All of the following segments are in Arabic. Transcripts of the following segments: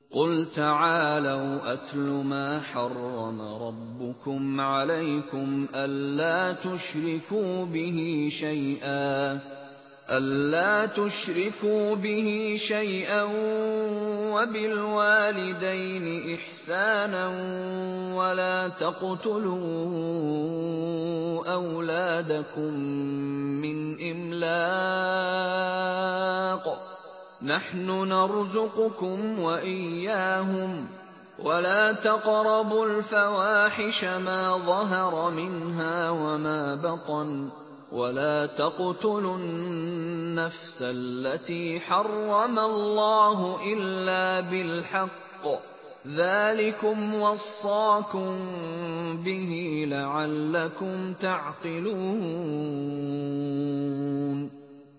قُلْ تَعَالَوْا أَتْلُ مَا حَرَّمَ رَبُّكُمْ عَلَيْكُمْ أَلَّا تُشْرِكُوا بِهِ شَيْئًا وَبِالْوَالِدَيْنِ إِحْسَانًا وَلَا تَقْتُلُوا أَوْلَادَكُم مِّنْ إِمْلَاقٍ ۖ نَّحْنُ نَرْزُقُكُمْ وَإِيَّاهُمْ ۖ وَلَا تَقْرَبُوا الْفَوَاحِشَ مَا ظَهَرَ مِنْهَا وَمَا بَطَنَ ۖ وَلَا تَقْتُلُوا النَّفْسَ الَّتِي حَرَّمَ اللَّهُ إِلَّا بِالْحَقِّ ۚ ذَٰلِكُمْ وَصَّاكُم بِهِ لَعَلَّكُمْ تَعْقِلُونَ.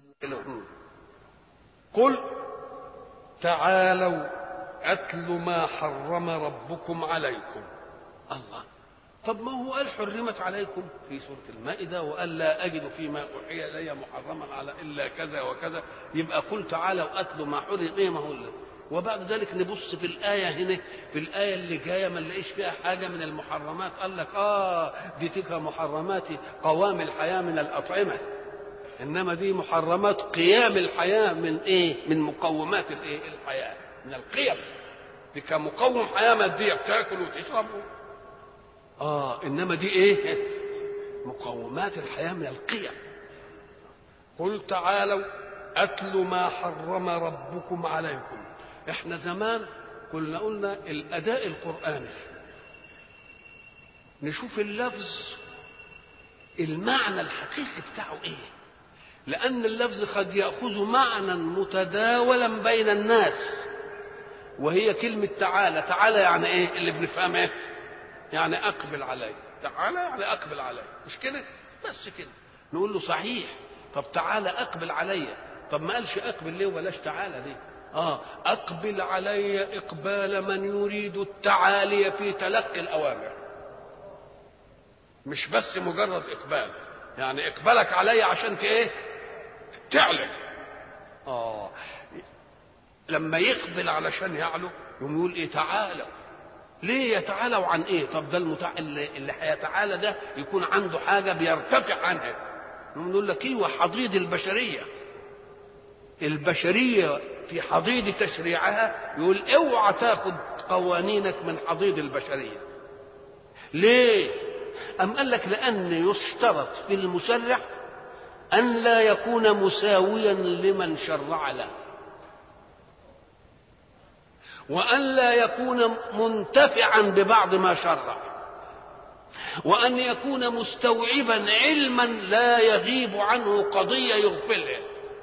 قُلْ تعالوا أتل ما حرم ربكم عليكم. الله، طب ما هو قال حرمت عليكم في سورة المائدة وقال لا أجد فيما أوحي إلي محرما على إلا كذا وكذا، يبقى قل تعالوا أتل ما حرم إيه ما هو اللي. وبعد ذلك نبص في الآية هنا، في الآية اللي جاية ما نلاقيش فيها حاجة من المحرمات. قال لك دي تلك محرمات قوام الحياة من الأطعمة، إنما دي محرمات قيام الحياة من إيه؟ من مقومات الإيه؟ الحياة، من القيم. دي كمقوم حياة مادية بتاكل وتشرب، إنما دي إيه؟ مقومات الحياة من القيم. قل تعالوا أتل ما حرم ربكم عليكم. إحنا زمان قلنا الأداء القرآني نشوف اللفظ المعنى الحقيقي بتاعه إيه، لأن اللفظ قد يأخذ معنى متداولا بين الناس، وهي كلمة تعالى. تعالى يعني إيه اللي بنفهمه؟ يعني أقبل علي. تعالى يعني أقبل علي، مش كده بس كده. نقول له صحيح، طب تعالى أقبل علي، طب ما قالش أقبل ليه وبلاش تعالى ليه؟ أقبل علي إقبال من يريد التعالي في تلقي الأوامر، مش بس مجرد إقبال، يعني إقبالك علي عشان إيه؟ تعلم. لما يقبل علشان يعلو يقوم يقول إيه؟ تعالوا. ليه يتعالوا عن إيه؟ طب ده اللي هيتعالى ده يكون عنده حاجة بيرتفع عنها. نقول لك ايوه، حضيض البشرية في حضيض تشريعها يقول اوعى تاخد قوانينك من حضيض البشرية. ليه؟ أم قال لك لأن يشترط في المشرع أن لا يكون مساويا لمن شرع له، وأن لا يكون منتفعا ببعض ما شرع، وأن يكون مستوعبا علما لا يغيب عنه قضية يغفلها.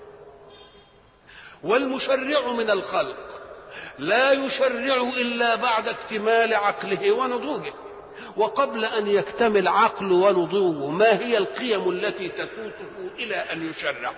والمشرع من الخلق لا يشرع إلا بعد اكتمال عقله ونضوجه، وقبل أن يكتمل عقله ونضوجه ما هي القيم التي تسوسه إلى أن يشرع؟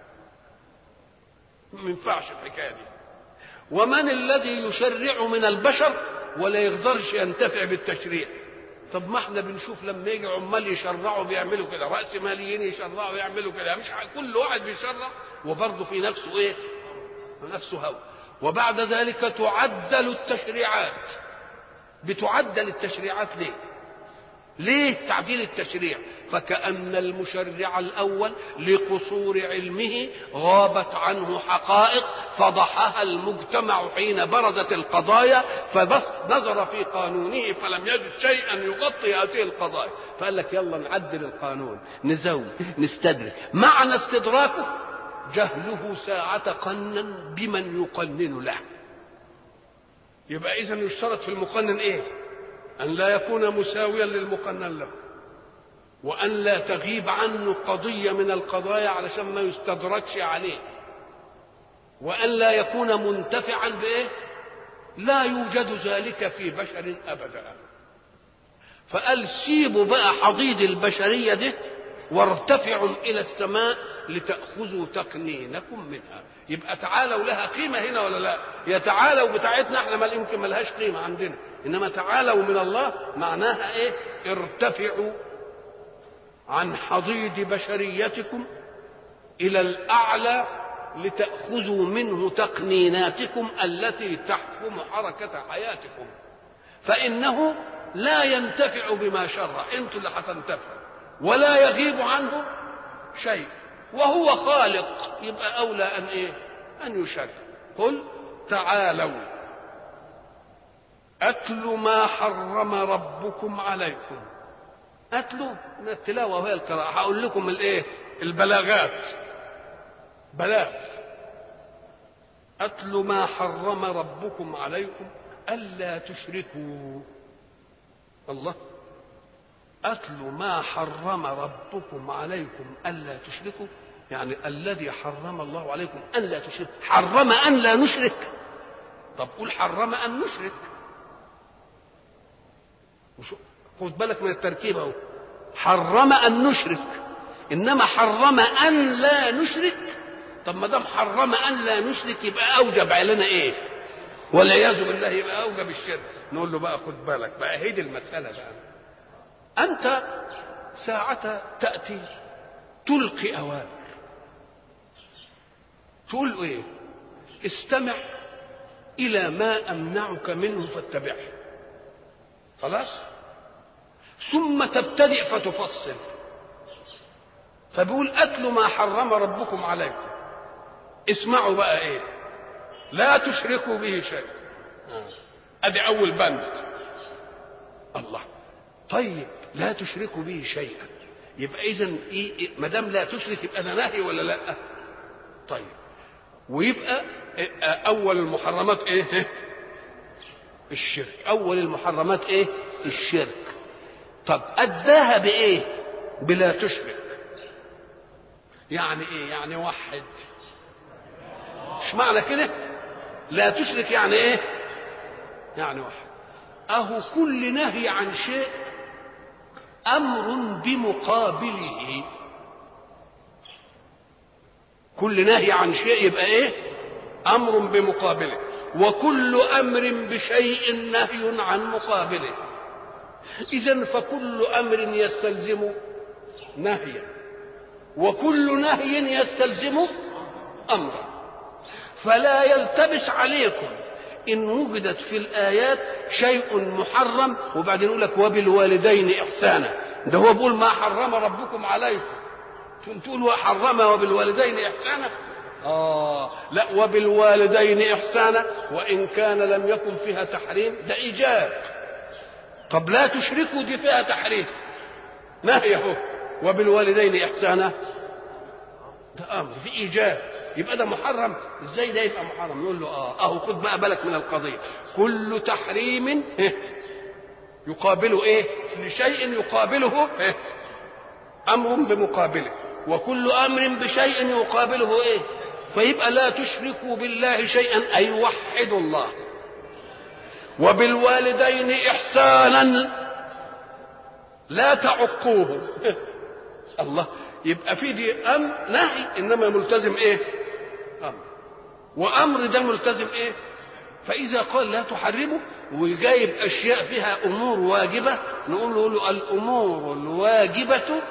ما ينفعش الحكاية دي. ومن الذي يشرع من البشر ولا يقدرش ينتفع بالتشريع؟ طب ما احنا بنشوف لما يجي عمال يشرعوا بيعملوا كده، رأس ماليين يشرعوا يعملوا كده، مش كل واحد بيشرع وبرضه في نفسه ايه؟ نفسه هوى. وبعد ذلك تعدل التشريعات. بتعدل التشريعات ليه؟ ليه تعديل التشريع؟ فكأن المشرع الأول لقصور علمه غابت عنه حقائق فضحها المجتمع حين برزت القضايا، فنظر في قانونه فلم يجد شيئا يغطي هذه القضايا، فقال لك يلا نعدل القانون، نزود، نستدرك. معنى استدراكه جهله ساعة قنن بمن يقنن له. يبقى إذن يشترط في المقنن إيه؟ أن لا يكون مساويا للمقنن له، وأن لا تغيب عنه قضية من القضايا علشان ما يستدركش عليه، وأن لا يكون منتفعا بإيه؟ لا يوجد ذلك في بشر أبدا. فقال سيبوا بقى حضيض البشرية ده وارتفعوا إلى السماء لتأخذوا تقنينكم منها. يبقى تعالوا لها قيمة هنا ولا لا؟ يا تعالوا بتاعتنا احنا ما يمكن ما لهاش قيمة عندنا، إنما تعالوا من الله معناها إيه؟ ارتفعوا عن حضيض بشريتكم إلى الأعلى لتأخذوا منه تقنيناتكم التي تحكم حركة حياتكم، فإنه لا ينتفع بما شرع، انتوا اللي هتنتفعوا، ولا يغيب عنه شيء، وهو خالق، يبقى أولى أن إيه؟ أن يشرع. قل تعالوا أتل ما حرم ربكم عليكم. أتلوا من التلاوة وهي القراءة. هقول لكم الإيه؟ البلاغات، بلاغ. أتل ما حرم ربكم عليكم ألا تشركوا. الله، أتل ما حرم ربكم عليكم ألا تشركوا، يعني الذي حرم الله عليكم أن لا تشركوا. حرم أن لا نشرك، طب قول حرم أن نشرك. خد بالك من التركيب اهو، حرم أن نشرك، إنما حرم أن لا نشرك. طب ما دام حرم أن لا نشرك يبقى أوجب علينا إيه؟ والعياذ بالله يبقى أوجب الشرك. نقول له بقى خد بالك بقى، هي دي المسألة بقى. أنت ساعة تأتي تلقي أوامر، تقول إيه؟ استمع إلى ما أمنعك منه فاتبعه، خلاص؟ ثم تبتدئ فتفصل، فبيقول أتل ما حرم ربكم عليكم. اسمعوا بقى إيه؟ لا تشركوا به شيء. أدي أول بند. الله، طيب لا تشركوا به شيئا، يبقى إذن إيه؟ ما دام لا تشرك يبقى ده نهي ولا لا؟ طيب، ويبقى أول المحرمات إيه؟ الشرك. أول المحرمات إيه؟ الشرك. طب أداها بإيه؟ بلا تشرك. يعني إيه؟ يعني وحد. مش معنى كده؟ لا تشرك يعني إيه؟ يعني وحد. أهو كل نهي عن شيء أمر بمقابله. كل نهي عن شيء يبقى إيه؟ أمر بمقابله. وكل أمر بشيء نهي عن مقابله. إذن فكل أمر يستلزم نهيا، وكل نهي يستلزم أمرا. فلا يلتبس عليكم إن وجدت في الآيات شيء محرم وبعدين يقول لك وبالوالدين إحسانا. ده هو بيقول ما حرم ربكم عليكم، تقولوا حرم وبالوالدين إحسانا. لا، وبالوالدين إحسانا وإن كان لم يكن فيها تحريم، ده إيجاب. طب لا تشركوا دي فيها تحريم، نهيه. وبالوالدين إحسانا ده أمر في إيجاب، يبقى ده محرم. ازاي ده يبقى محرم؟ نقول له اهو خد بقى بالك من القضيه. كل تحريم يقابله ايه؟ لشيء يقابله امر بمقابله، وكل امر بشيء يقابله ايه؟ فيبقى لا تشركوا بالله شيئا اي وحدوا الله. وبالوالدين احسانا لا تعقوهم. الله، يبقى في دي نهي انما ملتزم ايه؟ امر، وامر ده ملتزم ايه؟ فاذا قال لا تحرموا وجايب اشياء فيها امور واجبه، نقول له الامور الواجبه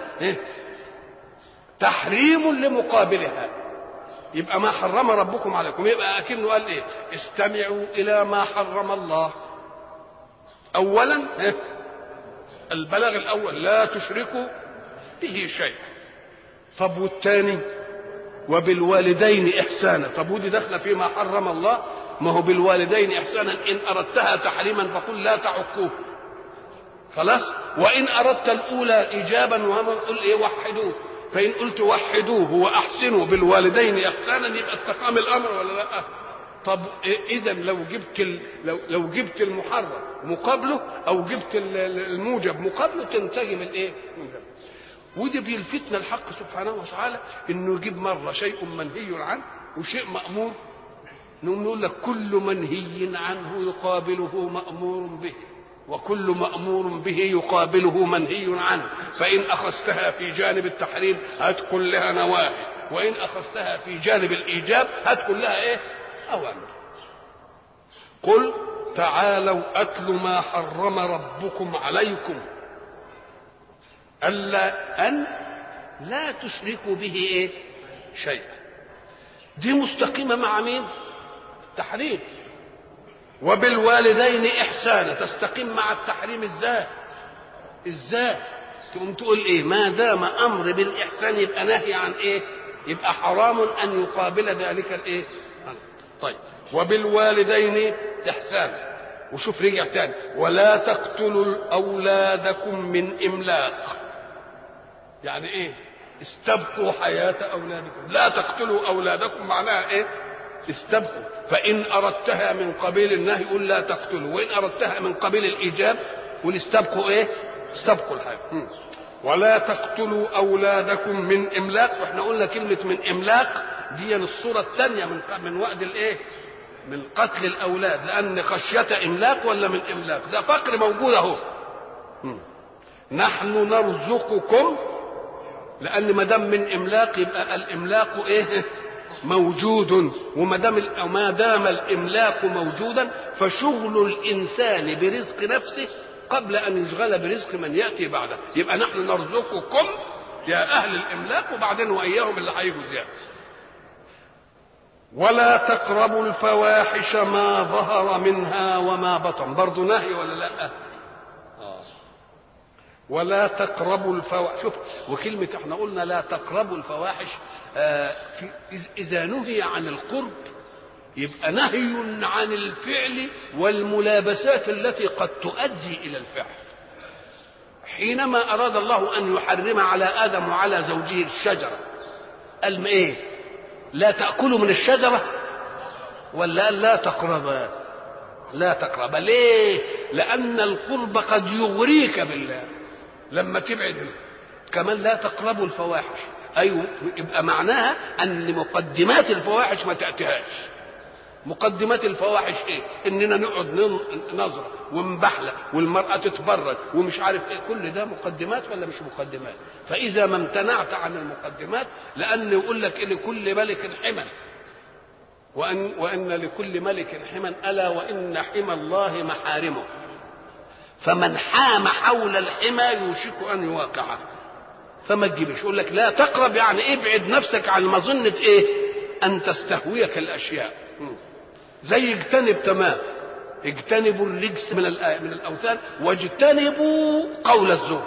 تحريم لمقابلها. يبقى ما حرم ربكم عليكم، يبقى اكنه قال ايه؟ استمعوا الى ما حرم الله. اولا البلاغ الاول لا تشركوا به شيء. طب والثاني وبالوالدين إحسانا. طب ودي داخله فيما حرم الله. ما هو بالوالدين إحسانا إن أردتها تحريما فقل لا تعقوه، خلاص. وإن أردت الأولى إيجابا وقل إيه؟ وحدوه. فإن قلت وحدوه وأحسنوا بالوالدين إحسانا يبقى استقام الأمر ولا لا؟ طب إذا لو جبت المحرم مقابله أو جبت الموجب مقابله تنسجم الإيه؟ ودي بيلفتنا الحق سبحانه وتعالى انه يجيب مره شيء منهي عنه وشيء مامور. نقول لك كل منهي عنه يقابله مامور به، وكل مامور به يقابله منهي عنه. فان اخذتها في جانب التحريم هات كلها نواهي، وان اخذتها في جانب الايجاب هات كلها ايه؟ اوامر. قل تعالوا اتل ما حرم ربكم عليكم ألا أن لا تشركوا به إيه؟ شيئا. دي مستقيمة مع مين؟ التحريم. وبالوالدين إحسانا تستقيم مع التحريم ازاي؟ تقوم تقول ايه؟ ما دام امر بالاحسان يبقى نهي عن ايه؟ يبقى حرام ان يقابل ذلك الايه؟ طيب وبالوالدين احسانا. وشوف رجع تاني ولا تقتلوا اولادكم من املاق. يعني ايه؟ استبقوا حياة اولادكم. لا تقتلوا اولادكم معناها ايه؟ استبقوا. فان اردتها من قبيل النهي قل لا تقتلوا، وان اردتها من قبيل الايجاب قل استبقوا ايه؟ استبقوا الحياة. ولا تقتلوا اولادكم من املاق. واحنا قلنا كلمة من املاق دي الصورة الثانية من وقت الايه؟ من قتل الاولاد، لان خشية املاق ولا من املاق، ده فقر موجود اهو. نحن نرزقكم، لان ما دام من املاق يبقى الاملاق ايه؟ موجود. وما دام الاملاق موجودا فشغل الانسان برزق نفسه قبل ان يشغل برزق من ياتي بعده. يبقى نحن نرزقكم يا اهل الاملاق، وبعدين واياهم اللي هيجوا زياده. ولا تقربوا الفواحش ما ظهر منها وما بطن. برضه نهي ولا لا؟ ولا تقربوا الفواحش. شوف، وكلمة احنا قلنا لا تقربوا الفواحش، إذا نهي عن القرب يبقى نهي عن الفعل والملابسات التي قد تؤدي إلى الفعل. حينما أراد الله أن يحرم على آدم وعلى زوجه الشجرة قال إيه؟ لا تأكلوا من الشجرة، ولا لا تقربا؟ لا تقربا. ليه؟ لأن القرب قد يغريك بالله لما تبعد. كمان لا تقربوا الفواحش، أيوة، يبقى معناها أن مقدمات الفواحش ما تأتيهاش. مقدمات الفواحش ايه؟ اننا نقعد نظره ونبحلق والمراه تتبرج ومش عارف ايه. كل ده مقدمات ولا مش مقدمات؟ فاذا ما امتنعت عن المقدمات، لان يقول لك ان لكل ملك حما، وان لكل ملك حما، الا وان حمى الله محارمه، فمن حام حول الحمى يوشك ان يواقعه. فما تجيبش. يقول لك لا تقرب، يعني ابعد نفسك عن مظنه ايه؟ ان تستهويك الاشياء. زي اجتنب تمام، اجتنبوا الرجس من الاوثان واجتنبوا قول الزور.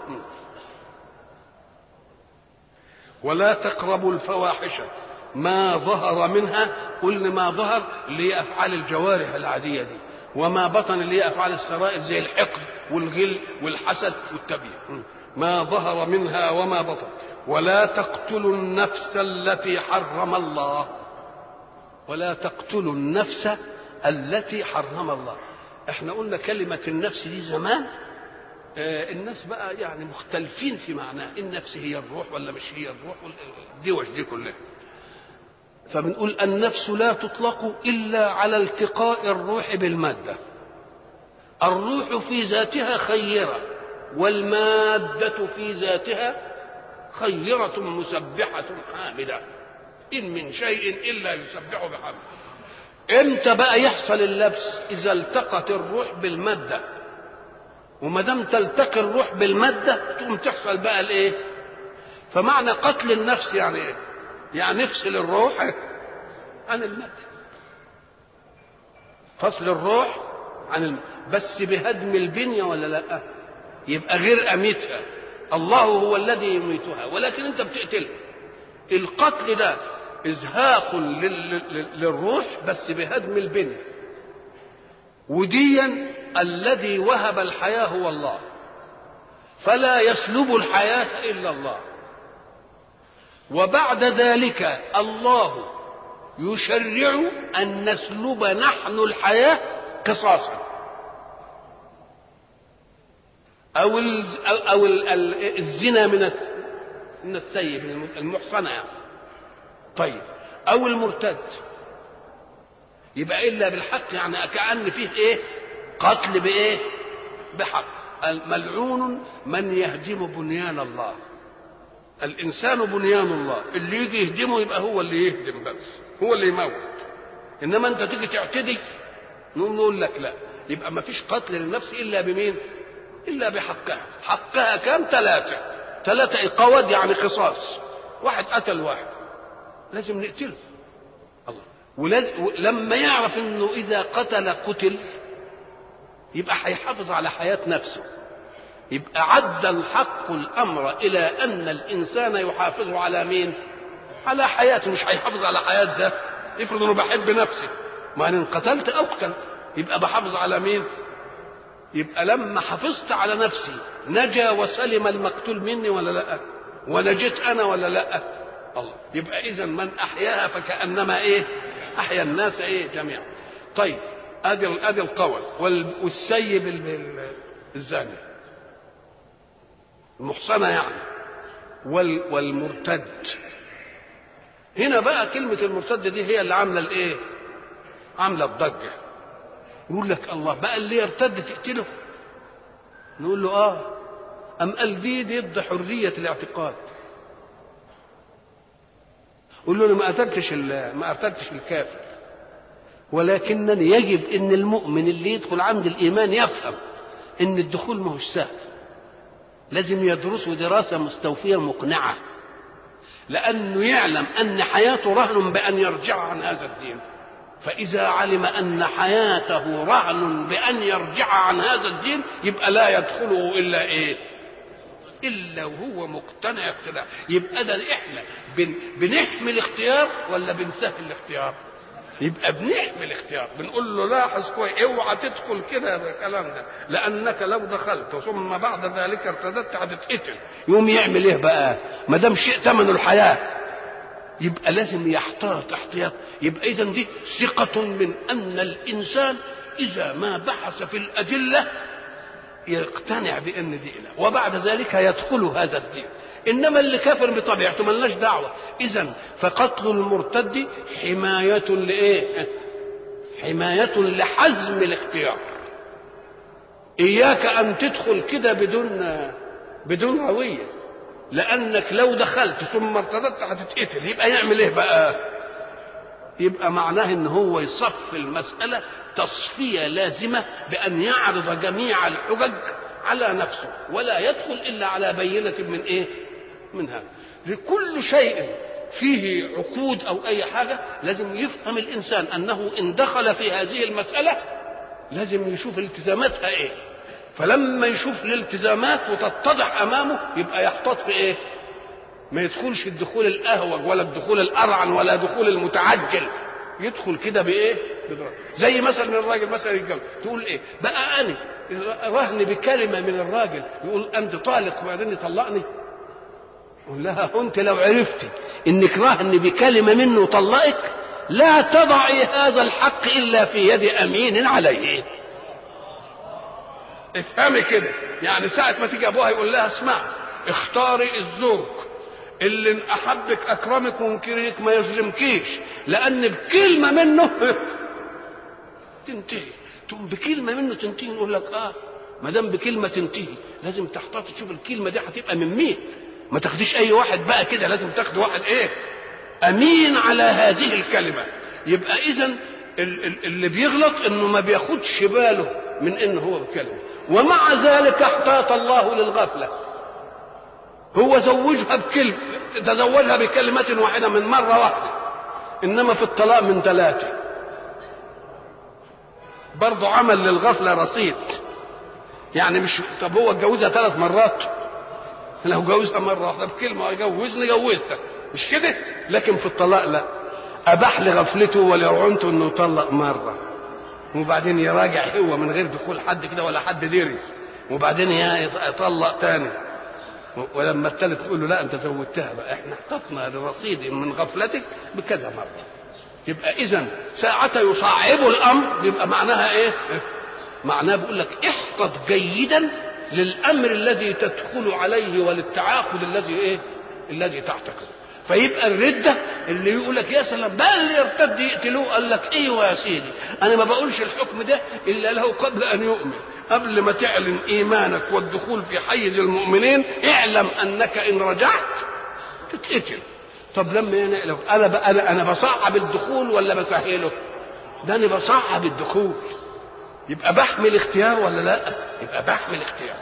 ولا تقربوا الفواحش ما ظهر منها. قلنا ما ظهر اللي هي افعال الجوارح العاديه دي، وما بطن اللي هي افعال السرائر زي الحقد والغل والحسد والتبيين. ما ظهر منها وما بطن. ولا تقتلوا النفس التي حرم الله. ولا تقتلوا النفس التي حرم الله. احنا قلنا كلمة النفس دي زمان الناس بقى يعني مختلفين في معناها، النفس هي الروح ولا مش هي الروح، الدوش دي كلها. فبنقول النفس لا تطلق إلا على التقاء الروح بالمادة. الروح في ذاتها خيرة، والمادة في ذاتها خيرة مسبحة حامدة، إن من شيء إلا يسبح بحمده. امتى بقى يحصل اللبس؟ إذا التقت الروح بالمادة. وما دام تلتقي الروح بالمادة تقوم تحصل بقى الإيه؟ فمعنى قتل النفس يعني إيه؟ يعني نفصل الروح عن المادة، فصل الروح عن المادة، بس بهدم البنية ولا لا؟ يبقى غير أميتها، الله هو الذي يميتها ولكن أنت بتقتلها. القتل ده ازهاق للروح بس بهدم البنية. وديا الذي وهب الحياة هو الله، فلا يسلب الحياة إلا الله. وبعد ذلك الله يشرع أن نسلب نحن الحياة قصاصا، أو الزنا من السيب المحصنة يعني. طيب، أو المرتد، يبقى إلا بالحق، يعني كأن فيه إيه؟ قتل بإيه؟ بحق. الملعون من يهدم بنيان الله. الإنسان بنيان الله، اللي يجي يهدمه يبقى هو اللي يهدم، بس هو اللي يموت. إنما أنت تيجي تعتدي نقول لك لا، يبقى ما فيش قتل للنفس إلا بمين؟ إلا بحقها. حقها كام؟ 3 إقاوات، يعني قصاص. واحد قتل واحد لازم نقتله، ولما يعرف انه اذا قتل يبقى هيحافظ على حياة نفسه. يبقى عد الحق الامر الى ان الانسان يحافظ على مين؟ على حياته، مش هيحافظ على حياة ده. افرض انه بحب نفسي، ما ان قتلت اقتل، يبقى بحافظ على مين؟ يبقى لما حافظت على نفسي نجا وسلم المقتول مني ولا لا؟ ونجيت انا ولا لا؟ الله. يبقى اذا من احياها فكانما ايه؟ احيا الناس ايه؟ جميعا. طيب ادي القول. والسيب الزاني المحصنه يعني، والمرتد. هنا بقى كلمه المرتد دي هي اللي عامله الايه؟ عامله الضجه. يقول لك الله بقى اللي يرتد تقتله؟ نقول له ام قال دي ضد حريه الاعتقاد. قول له انا ما قتلتش الكافر، ولكنني يجب ان المؤمن اللي يدخل عند الايمان يفهم ان الدخول ما هوش سهل، لازم يدرسه دراسه مستوفيه مقنعه، لانه يعلم ان حياته رهن بان يرجع عن هذا الدين. فإذا علم أن حياته رهن بأن يرجع عن هذا الدين يبقى لا يدخله إلا إيه؟ إلا وهو مقتنع اقتناع. يبقى ده إحنا بنحمي الاختيار ولا بنسهل الاختيار؟ يبقى بنحمي الاختيار، بنقول له لاحظ كويس اوعى تدخل كده بالكلام ده، لأنك لو دخلت ثم بعد ذلك ارتدت هتتقتل. يقوم يعمل إيه بقى؟ ما دام شيء ثمنه الحياة يبقى لازم يحتاط احتياط. يبقى اذا دي ثقة من ان الانسان اذا ما بحث في الادلة يقتنع بان دي اله، وبعد ذلك يدخل هذا الدين. انما اللي كافر بطبيعته ملناش دعوة. اذا فقتل المرتد حماية لايه؟ حماية لحزم الاختيار. اياك ان تدخل كده بدون روية، لانك لو دخلت ثم ارتدت هتتقتل. يبقى يعمل ايه بقى؟ يبقى معناه ان هو يصفي المسألة تصفية لازمة بان يعرض جميع الحجج على نفسه، ولا يدخل الا على بينة من ايه؟ من هذا. لكل شيء فيه عقود او اي حاجة لازم يفهم الانسان انه ان دخل في هذه المسألة لازم يشوف التزاماتها ايه. فلما يشوف الالتزامات وتتضح امامه يبقى يحتاط في ايه؟ ما يدخلش الدخول الاهوج ولا الدخول الارعن ولا دخول المتعجل. يدخل كده بايه؟ زي مثلا الراجل مثلا يتجوز، تقول ايه بقى؟ انا رهن بكلمه من الراجل يقول انت طالق وبعدين يطلقني. قول لها انت لو عرفتي انك رهن بكلمه منه وطلقك لا تضعي هذا الحق الا في يد امين عليه. افهمي كده. يعني ساعة ما تيجي ابوها يقول لها اسمع اختاري الزوج اللي ان احبك اكرمك وانكرك ما يظلمكيش، لان بكلمة منه تنتهي. تقوم بكلمة منه تنتهي. نقول لك ما دام بكلمة تنتهي لازم تحتاط تشوف الكلمة دي هتبقى من مين. ما تاخديش اي واحد بقى كده، لازم تاخد واحد ايه؟ امين على هذه الكلمة. يبقى اذا اللي بيغلط انه ما بياخدش باله من انه هو بكلمة، ومع ذلك احتاط الله للغفلة. هو تزوجها بكلمة واحدة من مرة واحدة، انما في الطلاق من 3. برضو عمل للغفلة رصيد. يعني مش طب هو اتجوزها 3 مرات، لو جوزها مرة واحدة بكلمة جوزتك مش كده. لكن في الطلاق لا، اباح لغفلته ولرعنته انه يطلق مرة وبعدين يراجع هو من غير دخول حد كده ولا حد ديري، وبعدين يطلق تاني، ولما الثالث تقول له لا انت زودتها بقى، احنا احتطنا لرصيد من غفلتك بكذا مرة. يبقى اذا ساعة يصعب الامر يبقى معناها ايه؟ معناه بيقول لك احتط جيدا للامر الذي تدخل عليه وللتعاقد الذي تعتقده. فيبقى الردة اللي يقول لك يا سلام بقى اللي يرتد يقتلوه، قال لك ايوه يا سيدي انا ما بقولش الحكم ده الا له قبل ان يؤمن. قبل ما تعلن ايمانك والدخول في حيز المؤمنين اعلم انك ان رجعت تتقتل. طب لما انا بصعب الدخول ولا بسهله؟ ده انا بصعب الدخول. يبقى بحمي الاختيار ولا لا؟ يبقى بحمي الاختيار.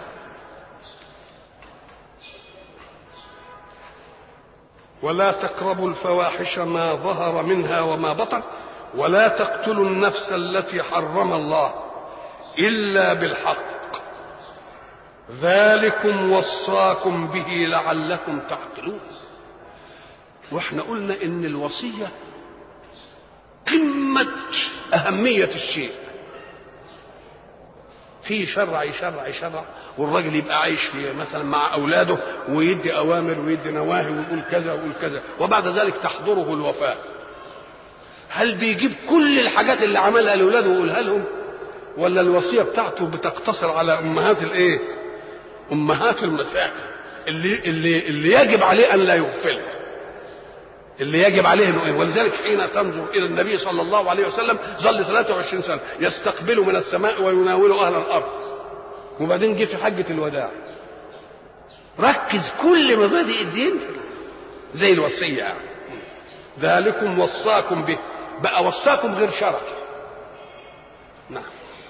ولا تقربوا الفواحش ما ظهر منها وما بطن ولا تقتلوا النفس التي حرم الله إلا بالحق ذلكم وصاكم به لعلكم تعقلون. واحنا قلنا ان الوصية قمة أهمية الشيء. في يشرع والراجل يبقى عايش في مثلا مع أولاده ويدي أوامر ويدي نواهي ويقول كذا ويقول كذا، وبعد ذلك تحضره الوفاة. هل بيجيب كل الحاجات اللي عملها لأولاده ويقولها لهم، ولا الوصية بتاعته بتقتصر على أمهات الإيه؟ أمهات المسائل اللي يجب عليه أن لا يغفل، اللي يجب عليه انه ايه. ولذلك حين تنظر الى النبي صلى الله عليه وسلم ظل 23 سنه يستقبل من السماء ويناول اهل الارض، وبعدين جه في حجه الوداع ركز كل مبادئ الدين زي الوصيه يعني. ذلكم وصاكم به، بقى وصاكم غير شرع. نعم،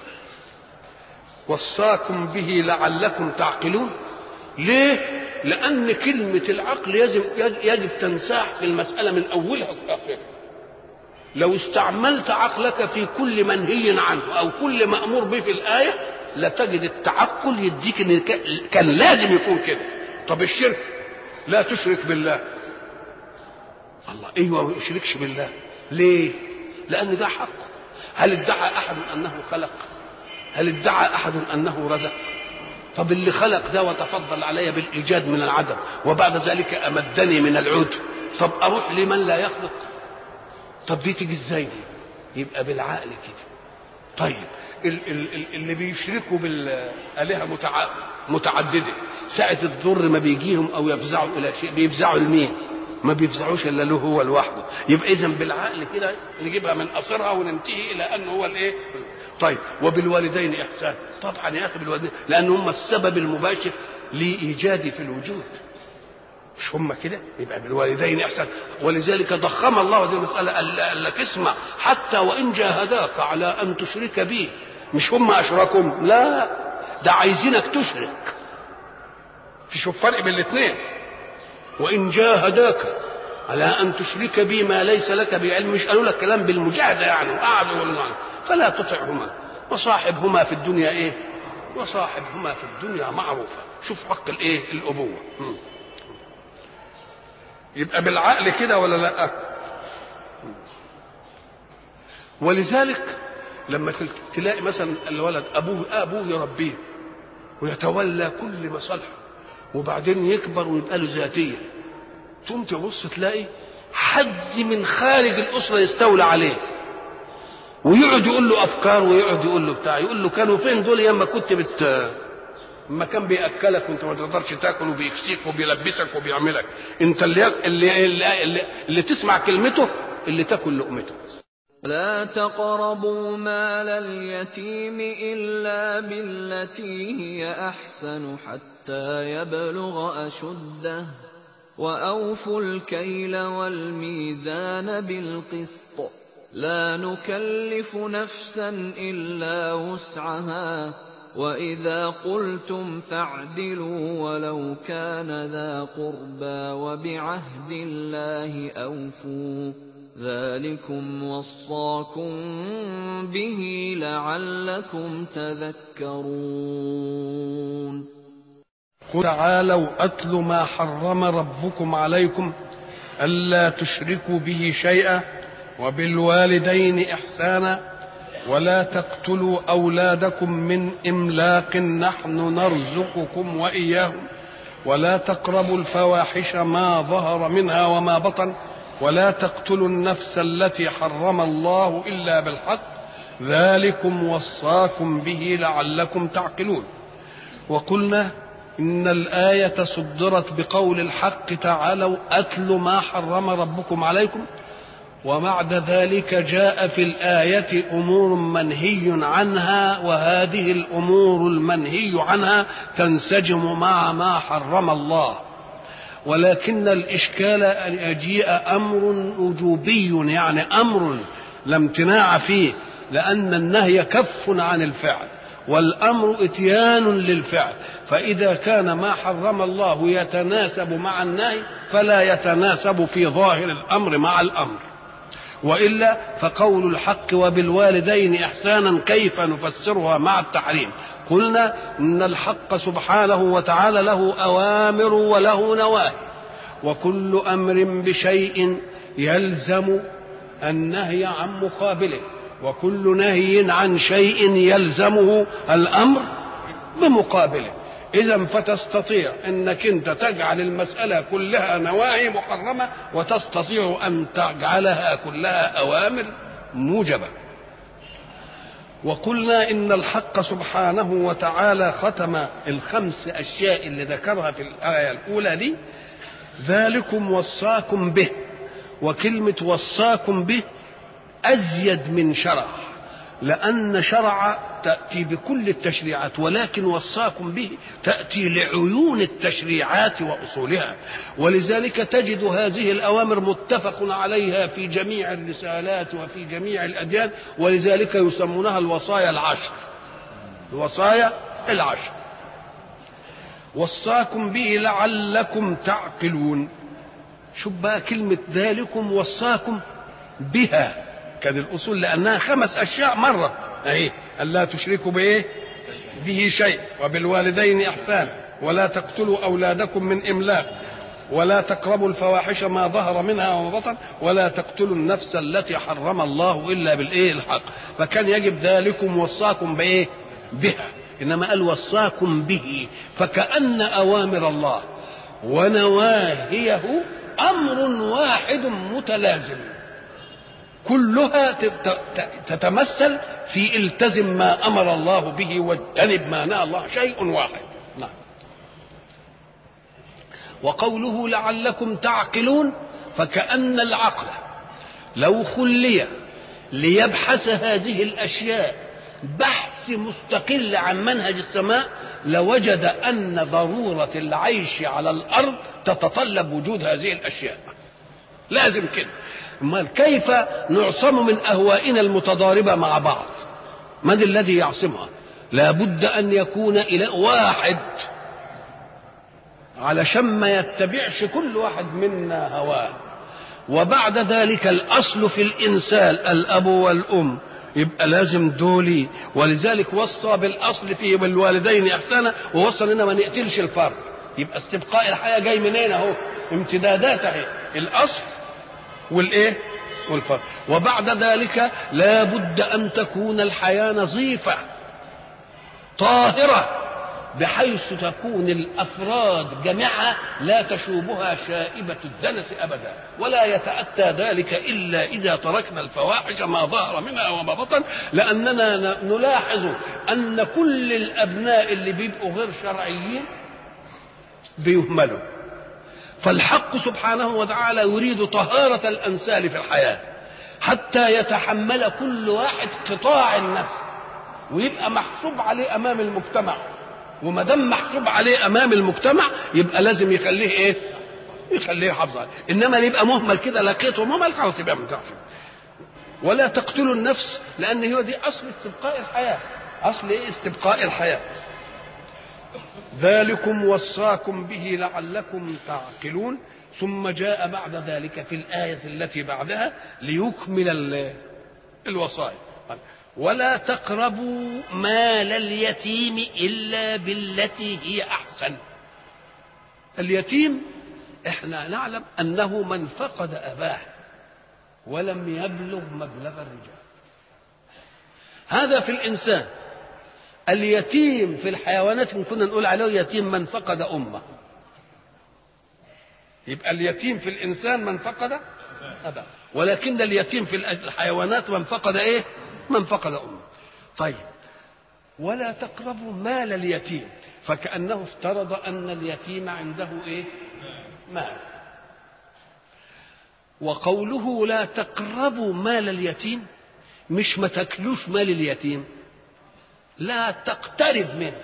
وصاكم به لعلكم تعقلون. ليه؟ لأن كلمة العقل يجب تنساح في المسألة من أولها وآخرها. لو استعملت عقلك في كل منهي عنه أو كل مأمور به في الآية لتجد التعقل يديك إن كان لازم يكون كده. طب الشرك، لا تشرك بالله. الله أيوة ما يشركش بالله. ليه؟ لأن ده حق. هل ادعى أحد أنه خلق؟ هل ادعى أحد أنه رزق؟ طب اللي خلق ده وتفضل علي بالإيجاد من العدم وبعد ذلك أمدني من العود، طب أروح لمن لا يخلق؟ طب دي تيجي ازاي دي؟ يبقى بالعقل كده. طيب اللي بيشركوا بالآلهة متعددة ساعة الضر ما بيجيهم أو يفزعوا إلى شيء بيفزعوا لمين؟ ما بيفزعوش إلا له هو لوحده. يبقى إذن بالعقل كده نجيبها من قصرها وننتهي إلى أنه هو الإيه؟ طيب وبالوالدين إحسان. طبعا يا أخي بالوالدين، لأن هم السبب المباشر لإيجادي في الوجود، مش هم كده؟ يبقى بالوالدين إحسان. ولذلك ضخم الله هذه المسألة، قال لك اسمع حتى وإن جاهداك على أن تشرك بي، مش هم أشركهم، لا ده عايزينك تشرك. في فرق بين الاثنين. وإن جاهداك على أن تشرك بي ما ليس لك بعلم، مش قالوا لك كلام بالمجاهدة يعني وقعدوا يقولوا فلا تطعهما وصاحبهما في الدنيا ايه؟ وصاحبهما في الدنيا معروفة. شوف حق الايه؟ الأبوة. يبقى بالعقل كده ولا لا؟ ولذلك لما تلاقي مثلا الولد ابوه يربيه ويتولى كل مصالحه وبعدين يكبر ويبقى له ذاتيه، تقوم تبص تلاقي حد من خارج الأسرة يستولى عليه ويقعد يقول له افكار ويقعد يقول له بتاع، يقول له كانوا فين دول ياما كنت ما كان بياكلك وانت ما تقدرش تاكل وبيكسيك وبيلبسك وبيعملك، انت اللي تسمع كلمته اللي تاكل لقمته. لا تقربوا مال اليتيم إلا بالتي هي أحسن حتى يبلغ أشده وأوفوا الكيل والميزان بالقسط لا نكلف نفسا إلا وسعها وإذا قلتم فاعدلوا ولو كان ذا قربى وبعهد الله أوفوا ذلكم وصاكم به لعلكم تذكرون. قل تعالوا أتل ما حرم ربكم عليكم ألا تشركوا به شيئا وبالوالدين إحسانا ولا تقتلوا أولادكم من إملاق نحن نرزقكم وإياهم ولا تقربوا الفواحش ما ظهر منها وما بطن ولا تقتلوا النفس التي حرم الله إلا بالحق ذلكم وصاكم به لعلكم تعقلون. وقلنا إن الآية صدرت بقول الحق تعالوا أتل ما حرم ربكم عليكم، وبعد ذلك جاء في الآية أمور منهي عنها، وهذه الأمور المنهي عنها تنسجم مع ما حرم الله، ولكن الإشكال أن يجيء أمر وجوبي يعني أمر لا امتناع فيه، لأن النهي كف عن الفعل والأمر إتيان للفعل، فإذا كان ما حرم الله يتناسب مع النهي فلا يتناسب في ظاهر الأمر مع الأمر. وإلا فقول الحق وبالوالدين إحسانا كيف نفسرها مع التحريم؟ قلنا إن الحق سبحانه وتعالى له أوامر وله نواهي، وكل أمر بشيء يلزم النهي عن مقابله، وكل نهي عن شيء يلزمه الأمر بمقابله. إذا فتستطيع أنك أنت تجعل المسألة كلها نواهي محرمة، وتستطيع أن تجعلها كلها أوامر موجبة. وقلنا إن الحق سبحانه وتعالى ختم الخمس أشياء اللي ذكرها في الآية الأولى دي: ذلكم وصاكم به. وكلمة وصاكم به أزيد من شرع، لأن شرع تأتي بكل التشريعات، ولكن وصاكم به تأتي لعيون التشريعات وأصولها. ولذلك تجد هذه الأوامر متفق عليها في جميع الرسالات وفي جميع الأديان، ولذلك يسمونها الوصايا العشر. الوصايا العشر. وصاكم به لعلكم تعقلون. شوف بقى كلمة ذلكم وصاكم بها، كان الأصول لأنها 5 أشياء مرة أهي: ألا تشركوا به شيء، وبالوالدين إحسان، ولا تقتلوا أولادكم من إملاق، ولا تقربوا الفواحش ما ظهر منها وما بطن، ولا تقتلوا النفس التي حرم الله إلا الحق. فكان يجب ذلكم وصاكم بها، إنما قال وصاكم به، فكأن أوامر الله ونواهيه أمر واحد متلازم، كلها تتمثل في التزم ما أمر الله به واجتنب ما نهى الله، شيء واحد. نعم. وقوله لعلكم تعقلون، فكأن العقل لو خلي ليبحث هذه الأشياء بحث مستقل عن منهج السماء لوجد أن ضرورة العيش على الأرض تتطلب وجود هذه الأشياء، لازم كده. أمال كيف نعصم من أهوائنا المتضاربة مع بعض؟ من الذي يعصمها؟ لا بد أن يكون إله واحد، علشان ما يتبعش كل واحد منا هواه. وبعد ذلك الأصل في الإنسان الأب والأم، يبقى لازم دولي. ولذلك وصى بالأصل فيه بالوالدين إحسانا، ووصى لنا ما نقتلش الفرد. يبقى استبقاء الحياة جاي منين؟ اهو امتدادات اهي، الأصل والفرد. وبعد ذلك لا بد أن تكون الحياة نظيفة طاهرة، بحيث تكون الأفراد جميعها لا تشوبها شائبة الدنس أبدا، ولا يتأتى ذلك إلا إذا تركنا الفواحش ما ظهر منها وما بطن. لأننا نلاحظ أن كل الأبناء اللي بيبقوا غير شرعيين بيهملوا، فالحق سبحانه وتعالى يريد طهارة الأنسال في الحياة حتى يتحمل كل واحد قطاع النفس ويبقى محسوب عليه أمام المجتمع. وما دام محسوب عليه أمام المجتمع يبقى لازم يخليه يخليه حافظ عليه. إنما يبقى مهمل كده، لقيته مهمل خلاص يبقى متعرف. ولا تقتلوا النفس، لأن هو دي أصل استبقاء الحياة. أصل استبقاء الحياة. ذلكم وصاكم به لعلكم تعقلون. ثم جاء بعد ذلك في الآية التي بعدها ليكمل الوصايا: ولا تقربوا مال اليتيم إلا بالتي هي أحسن. اليتيم احنا نعلم أنه من فقد أباه ولم يبلغ مبلغ الرجال، هذا في الإنسان. اليتيم في الحيوانات كنا نقول عليه يتيم من فقد أمه. يبقى اليتيم في الإنسان من فقد أباه، ولكن اليتيم في الحيوانات من فقد من فقد أمه. طيب، ولا تقربوا مال اليتيم، فكأنه افترض أن اليتيم عنده مال. وقوله لا تقربوا مال اليتيم مش ما تاكلوش مال اليتيم، لا تقترب منه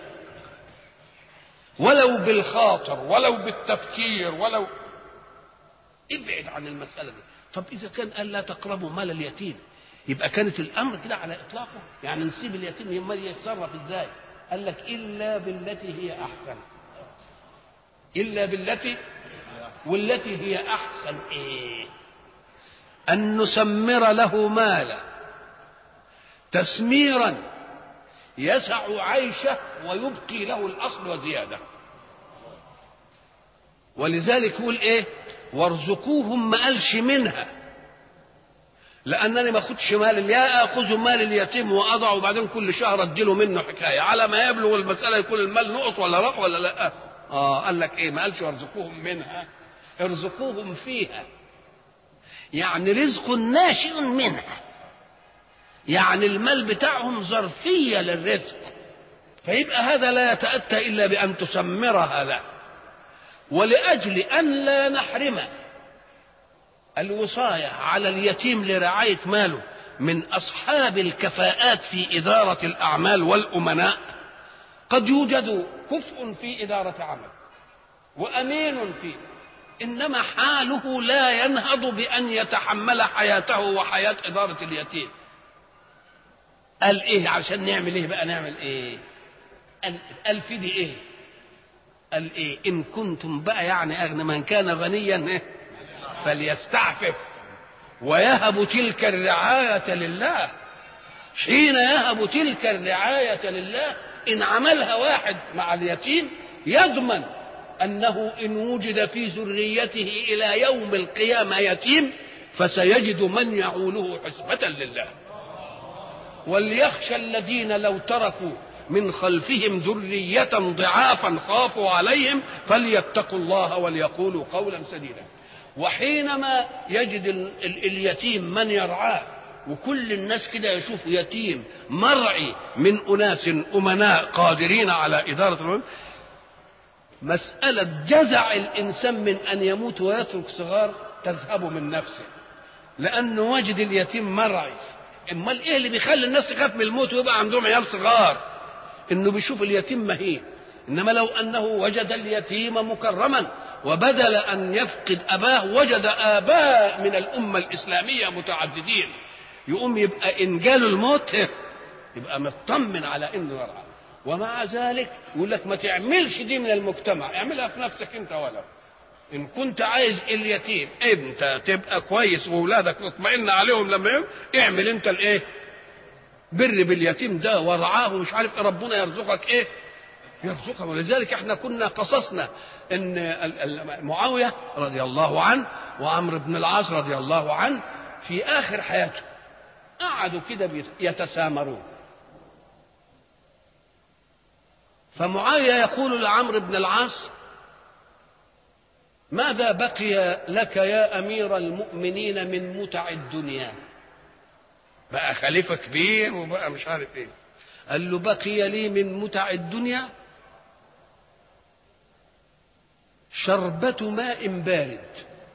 ولو بالخاطر ولو بالتفكير ولو ابعد عن المسألة دي. طب إذا كان قال لا تقربوا مال اليتيم، يبقى كانت الأمر كده على إطلاقه، يعني نسيب اليتيم يمال يتصرف إزاي؟ قال لك إلا بالتي هي أحسن. إلا بالتي، والتي هي أحسن أن نسمر له مالا تسميرا يسع عيشه ويبقي له الأصل وزيادة. ولذلك يقول ايه؟ وارزقوهم، ما قالش منها، لانني ما اخدش مال، يا اخذ مال اليتيم واضعه وبعدين كل شهر اديله منه حكايه على ما يبلغ المساله يكون المال نقط ولا رق ولا لا. قال لك ايه؟ ما قالش وارزقوهم منها، ارزقوهم فيها، يعني رزق ناشئ منها، يعني المال بتاعهم ظرفيه للرزق، فيبقى هذا لا يتاتى الا بان تسمرها له. ولأجل أن لا نحرم الوصاية على اليتيم لرعاية ماله من أصحاب الكفاءات في إدارة الأعمال والأمناء، قد يوجد كفء في إدارة عمل وأمين فيه، إنما حاله لا ينهض بأن يتحمل حياته وحياة إدارة اليتيم. قال إيه عشان نعمل إيه بقى؟ نعمل إيه؟ قال في دي إيه؟ قال ايه؟ ان كنتم بقى يعني اغنى، من كان غنيا فليستعفف ويهب تلك الرعاية لله. حين يهب تلك الرعاية لله ان عملها واحد مع اليتيم يضمن انه ان وجد في ذريته الى يوم القيامة يتيم فسيجد من يعوله حسبة لله. وليخشى الذين لو تركوا من خلفهم ذرية ضعافا خافوا عليهم فليتقوا الله وليقولوا قولا سديدا. وحينما يجد اليتيم من يرعاه، وكل الناس كده يشوفوا يتيم مرعي من أناس أمناء قادرين على إدارة الأمم، مسألة جزع الإنسان من أن يموت ويترك صغار تذهب من نفسه، لأنه وجد اليتيم مرعي. امال ايه اللي بيخلي الناس تخاف من الموت ويبقى عندهم عيال صغار؟ انه بيشوف اليتيم مهين. انما لو انه وجد اليتيم مكرما وبدل ان يفقد اباه وجد اباء من الامه الاسلاميه متعددين، يقوم يبقى ان جاله الموت يبقى مطمن على انه يرعى. ومع ذلك يقول لك ما تعملش دي من المجتمع، اعملها في نفسك انت. ولو ان كنت عايز اليتيم انت تبقى كويس واولادك تطمئن عليهم لما اعمل انت الايه؟ بر باليتيم ده ورعاه، مش عارف ربنا يرزقك ايه؟ يرزقه. ولذلك احنا كنا قصصنا ان معاويه رضي الله عنه وعمرو بن العاص رضي الله عنه في اخر حياته قعدوا كده يتسامرون، فمعاويه يقول لعمرو بن العاص: ماذا بقي لك يا امير المؤمنين من متع الدنيا؟ بقى خليفه كبير وبقى مش عارف ايه. قال له: بقي لي من متع الدنيا شربة ماء بارد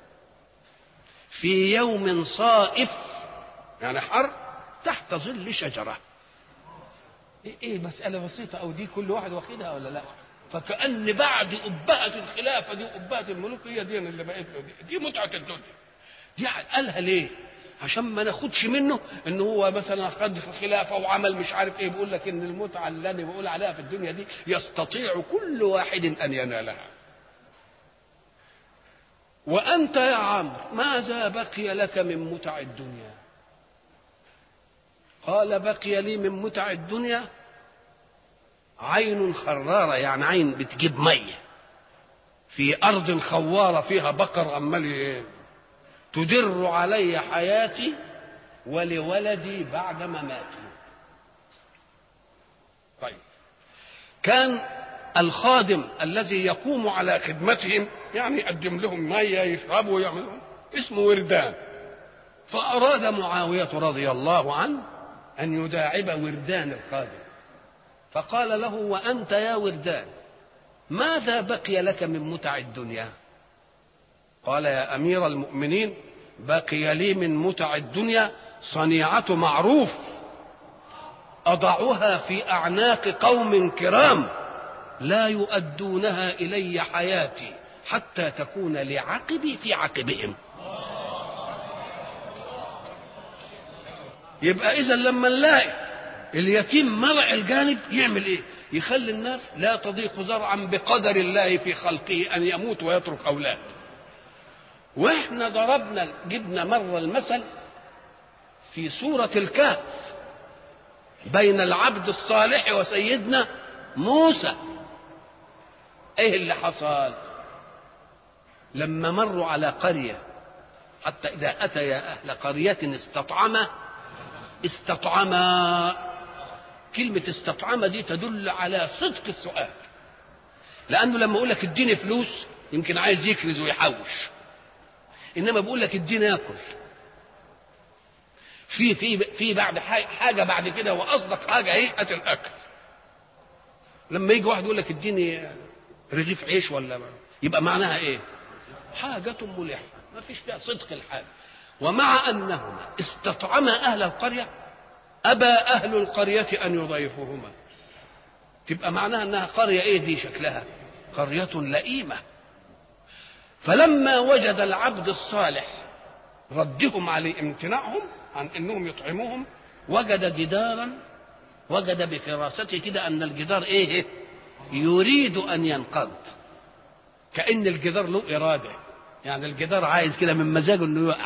في يوم صائف، يعني حر، تحت ظل شجرة. ايه مسألة بسيطة او دي كل واحد واخدها ولا لا؟ فكأن بعد أبهة الخلافة دي وأبهة الملوك هي دي اللي بقت دي متعة الدنيا. دي قالها ليه؟ عشان ما ناخدش منه ان هو مثلا خد الخلافة وعمل مش عارف ايه. بيقول لك ان المتعة اللي انا بقول عليها في الدنيا دي يستطيع كل واحد ان ينالها. وأنت يا عمرو ماذا بقي لك من متع الدنيا؟ قال: بقي لي من متع الدنيا عين خرارة، يعني عين بتجيب مية في أرض خوارة فيها بقر عمال تدر علي حياتي ولولدي بعد مماتي. طيب، كان الخادم الذي يقوم على خدمتهم يعني يقدم لهم مية يشربوا ويعملوا اسمه وردان. فأراد معاوية رضي الله عنه أن يداعب وردان الخادم، فقال له: وأنت يا وردان ماذا بقي لك من متع الدنيا؟ قال: يا أمير المؤمنين بقي لي من متع الدنيا صنيعة معروف أضعها في أعناق قوم كرام لا يؤدونها إلي حياتي حتى تكون لعقبي في عقبهم. يبقى إذا لما نلاقي اليتيم مرع الجانب يعمل إيه؟ يخلي الناس لا تضيق ذرعا بقدر الله في خلقه أن يموت ويترك أولاد. واحنا جبنا مرة المثل في سورة الكهف بين العبد الصالح وسيدنا موسى. ايه اللي حصل لما مروا على قرية؟ حتى إذا أتيا أهل قرية استطعما. كلمة استطعما دي تدل على صدق السؤال، لأنه لما أقول لك اديني فلوس يمكن عايز يكرز ويحوش، إنما بقول لك اديني آكل. في بعد حاجة بعد كده، وأصدق حاجة هيئة الأكل. لما يجي واحد يقول لك اديني رغيف عيش ولا يبقى معناها إيه؟ حاجة ملحة ما فيش فيها صدق الحال. ومع أنهما استطعما أهل القرية أبى أهل القرية أن يضيفوهما. تبقى معناها أنها قرية إيه دي شكلها؟ قرية لئيمة. فلما وجد العبد الصالح ردهم على امتناعهم عن أنهم يطعموهم، وجد جدارا، وجد بفراسته كده أن الجدار إيه؟ يريد أن ينقض. كأن الجدار له إرادة، يعني الجدار عايز كده من مزاجه أنه يقع.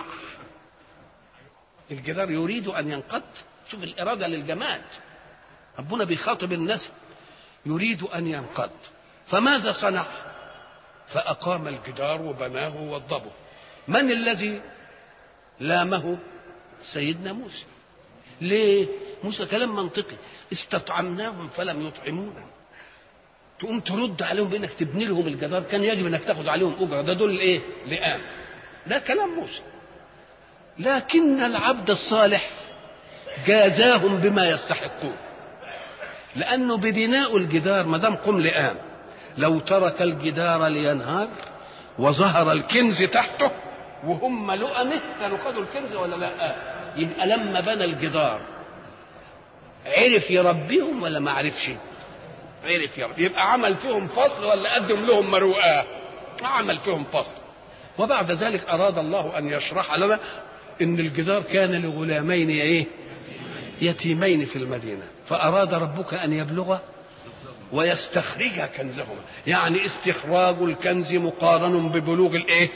الجدار يريد أن ينقض. شوف الإرادة للجماد. ربنا بيخاطب الناس يريد أن ينقض. فماذا صنع؟ فأقام الجدار وبناه ووضبه. من الذي لامه؟ سيدنا موسى. ليه؟ موسى كلام منطقي. استطعمناهم فلم يطعمونا. تقوم ترد عليهم بانك تبني لهم الجدار، كان يجب انك تاخد عليهم اجره. ده دول ايه؟ لئام. ده كلام موسى. لكن العبد الصالح جازاهم بما يستحقون، لانه ببناء الجدار ما دام قم لئام، لو ترك الجدار لينهار وظهر الكنز تحته وهم لؤمه كانوا خدوا الكنز ولا لا؟ يبقى لما بنى الجدار عرف يربيهم ولا ما عرفش؟ عرف يربي. يبقى عمل فيهم فصل ولا قدم لهم مروءه؟ عمل فيهم فصل. وبعد ذلك اراد الله ان يشرح لنا ان الجدار كان لغلامين ايه؟ يتيمين في المدينه، فاراد ربك ان يبلغ ويستخرج كنزهما. يعني استخراج الكنز مقارن ببلوغ الايه؟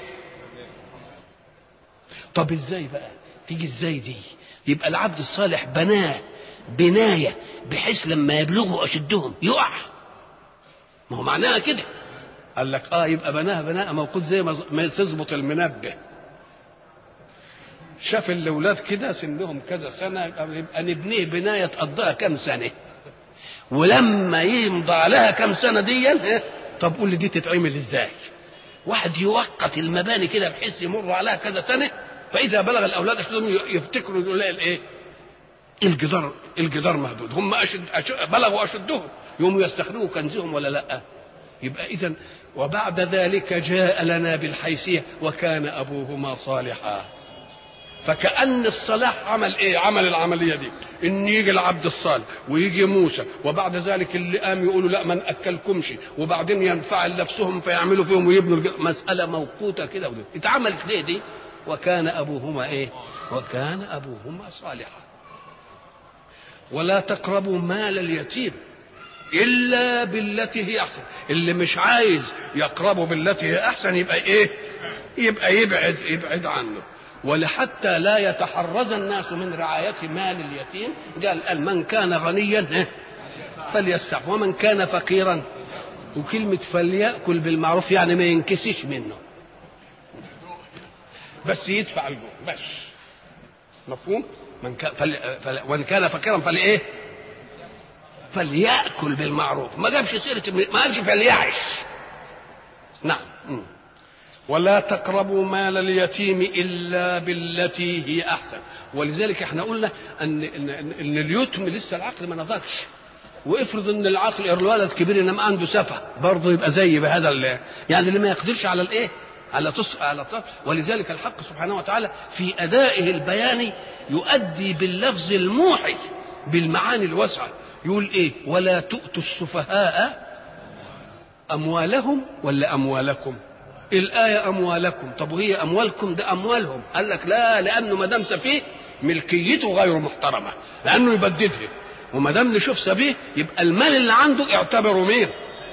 طب ازاي بقى تيجي ازاي دي؟ يبقى العبد الصالح بناه بنايه بحيث لما يبلغوا اشدهم يقع. ما هو معناها كده. قال لك يبقى بناها بناء موقوت زي ما تظبط المنبه. شاف الاولاد كده سنهم كذا سنه يبقى نبنيه بنايه تقضيها كام سنه، ولما يمضى عليها كام سنه دي طب قول لي دي تتعمل ازاي؟ واحد يوقت المباني كده بحيث يمر عليها كذا سنه، فاذا بلغ الاولاد اشدهم يفتكروا يقولوا الايه؟ الجدار مهدود. هم بلغوا اشدهم يوم يستخرجوا كنزهم ولا لا؟ يبقى اذا وبعد ذلك جاء لنا بالحيثيه وكان ابوهما صالحا. فكأن الصلاح عمل ايه؟ عمل العمليه دي ان يجي العبد الصالح ويجي موسى، وبعد ذلك اللي قام يقولوا لا ما ناكلكمش، وبعدين ينفعل نفسهم فيعملوا فيهم ويبنوا مساله موقوته كده. ودي اتعملت ليه دي؟ وكان ابوهما ايه؟ وكان ابوهما صالحا. ولا تقربوا مال اليتيم الا بالتي هي احسن. اللي مش عايز يقربه بالتي هي احسن يبقى ايه؟ يبقى يبعد عنه. ولحتى لا يتحرز الناس من رعاية مال اليتيم قال من كان غنيا فليستعف ومن كان فقيرا. وكلمة فليأكل بالمعروف يعني ما ينكسش منه، بس يدفع الجوع بس. مفهوم؟ ومن كان فقيرا فلإيه؟ فليأكل بالمعروف. ما جابش سيرة، ما قالش فليعش. نعم. ولا تقربوا مال اليتيم الا بالتي هي احسن. ولذلك احنا قلنا ان اليتم لسه العقل ما نضجش، وافرض ان العقل الولد كبير انما عنده سفه برضه يبقى زي بهذا يعني اللي ما يقدرش على الايه؟ على ولذلك الحق سبحانه وتعالى في ادائه البياني يؤدي باللفظ الموحي بالمعاني الواسعه. يقول ايه؟ ولا تؤتوا السفهاء اموالهم ولا اموالكم؟ الآية أموالكم. طب وهي أموالكم؟ ده أموالهم. قال لك لا، لأنه ما دام سفيه ملكيته غير محترمة، لأنه يبددها. وما دام نشوف سفيه يبقى المال اللي عنده اعتبره مين؟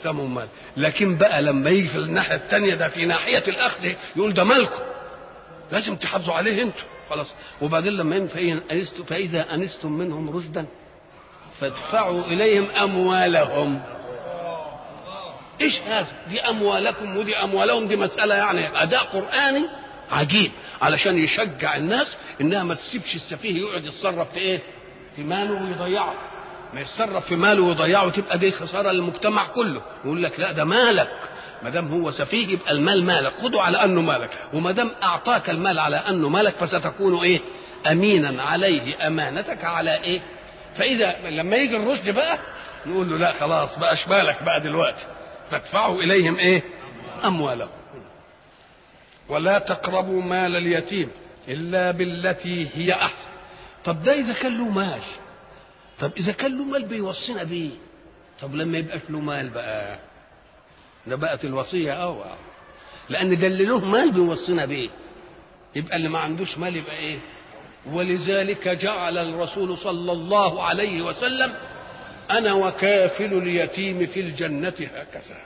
تقسموا مال. لكن بقى لما يجي في الناحيه الثانيه ده في ناحيه الاخذ يقول ده مالكم لازم تحافظوا عليه انتوا خلاص. وبعدين لما فاذا انستم منهم رشدا فادفعوا اليهم اموالهم. ايش هذا؟ دي اموالكم ودي اموالهم، دي مساله يعني اداء قراني عجيب علشان يشجع الناس انها ما تسيبش السفيه يقعد يتصرف في ايه؟ في ماله ويضيعه. ما يتصرف في ماله ويضيعه تبقى دي خساره للمجتمع كله. يقول لك لا ده مالك، ما دام هو سفيه يبقى المال مالك، خده على انه مالك، وما دام اعطاك المال على انه مالك فستكون ايه؟ امينا عليه امانتك على ايه؟ فاذا لما يجي الرشد بقى نقول له لا خلاص بقاش مالك بقى دلوقتي، فادفعوا اليهم ايه؟ اموالهم. ولا تقربوا مال اليتيم الا بالتي هي احسن. طب ده اذا كان له مال، طب اذا كان له مال بيوصينا بيه، طب لما يبقاش له مال بقى ده بقت الوصيه اوعى، لان ده اللي له مال بيوصينا بيه، يبقى اللي ما عندوش مال يبقى ايه؟ ولذلك جعل الرسول صلى الله عليه وسلم انا وكافل اليتيم في الجنه هكذا،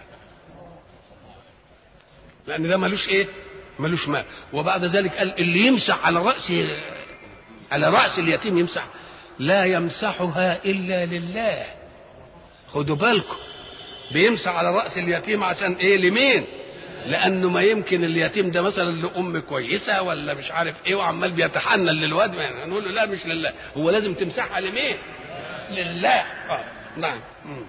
لان ده ملوش ايه؟ ملوش مال. وبعد ذلك قال اللي يمسح على راس اليتيم يمسح، لا يمسحها الا لله. خدوا بالكم، بيمسح على راس اليتيم عشان ايه؟ لمين؟ لانه ما يمكن اليتيم ده مثلا له ام كويسه ولا مش عارف ايه وعمال بيتحنن للواد، نقول له لا مش لله، هو لازم تمسحها لمين؟ لله. نعم.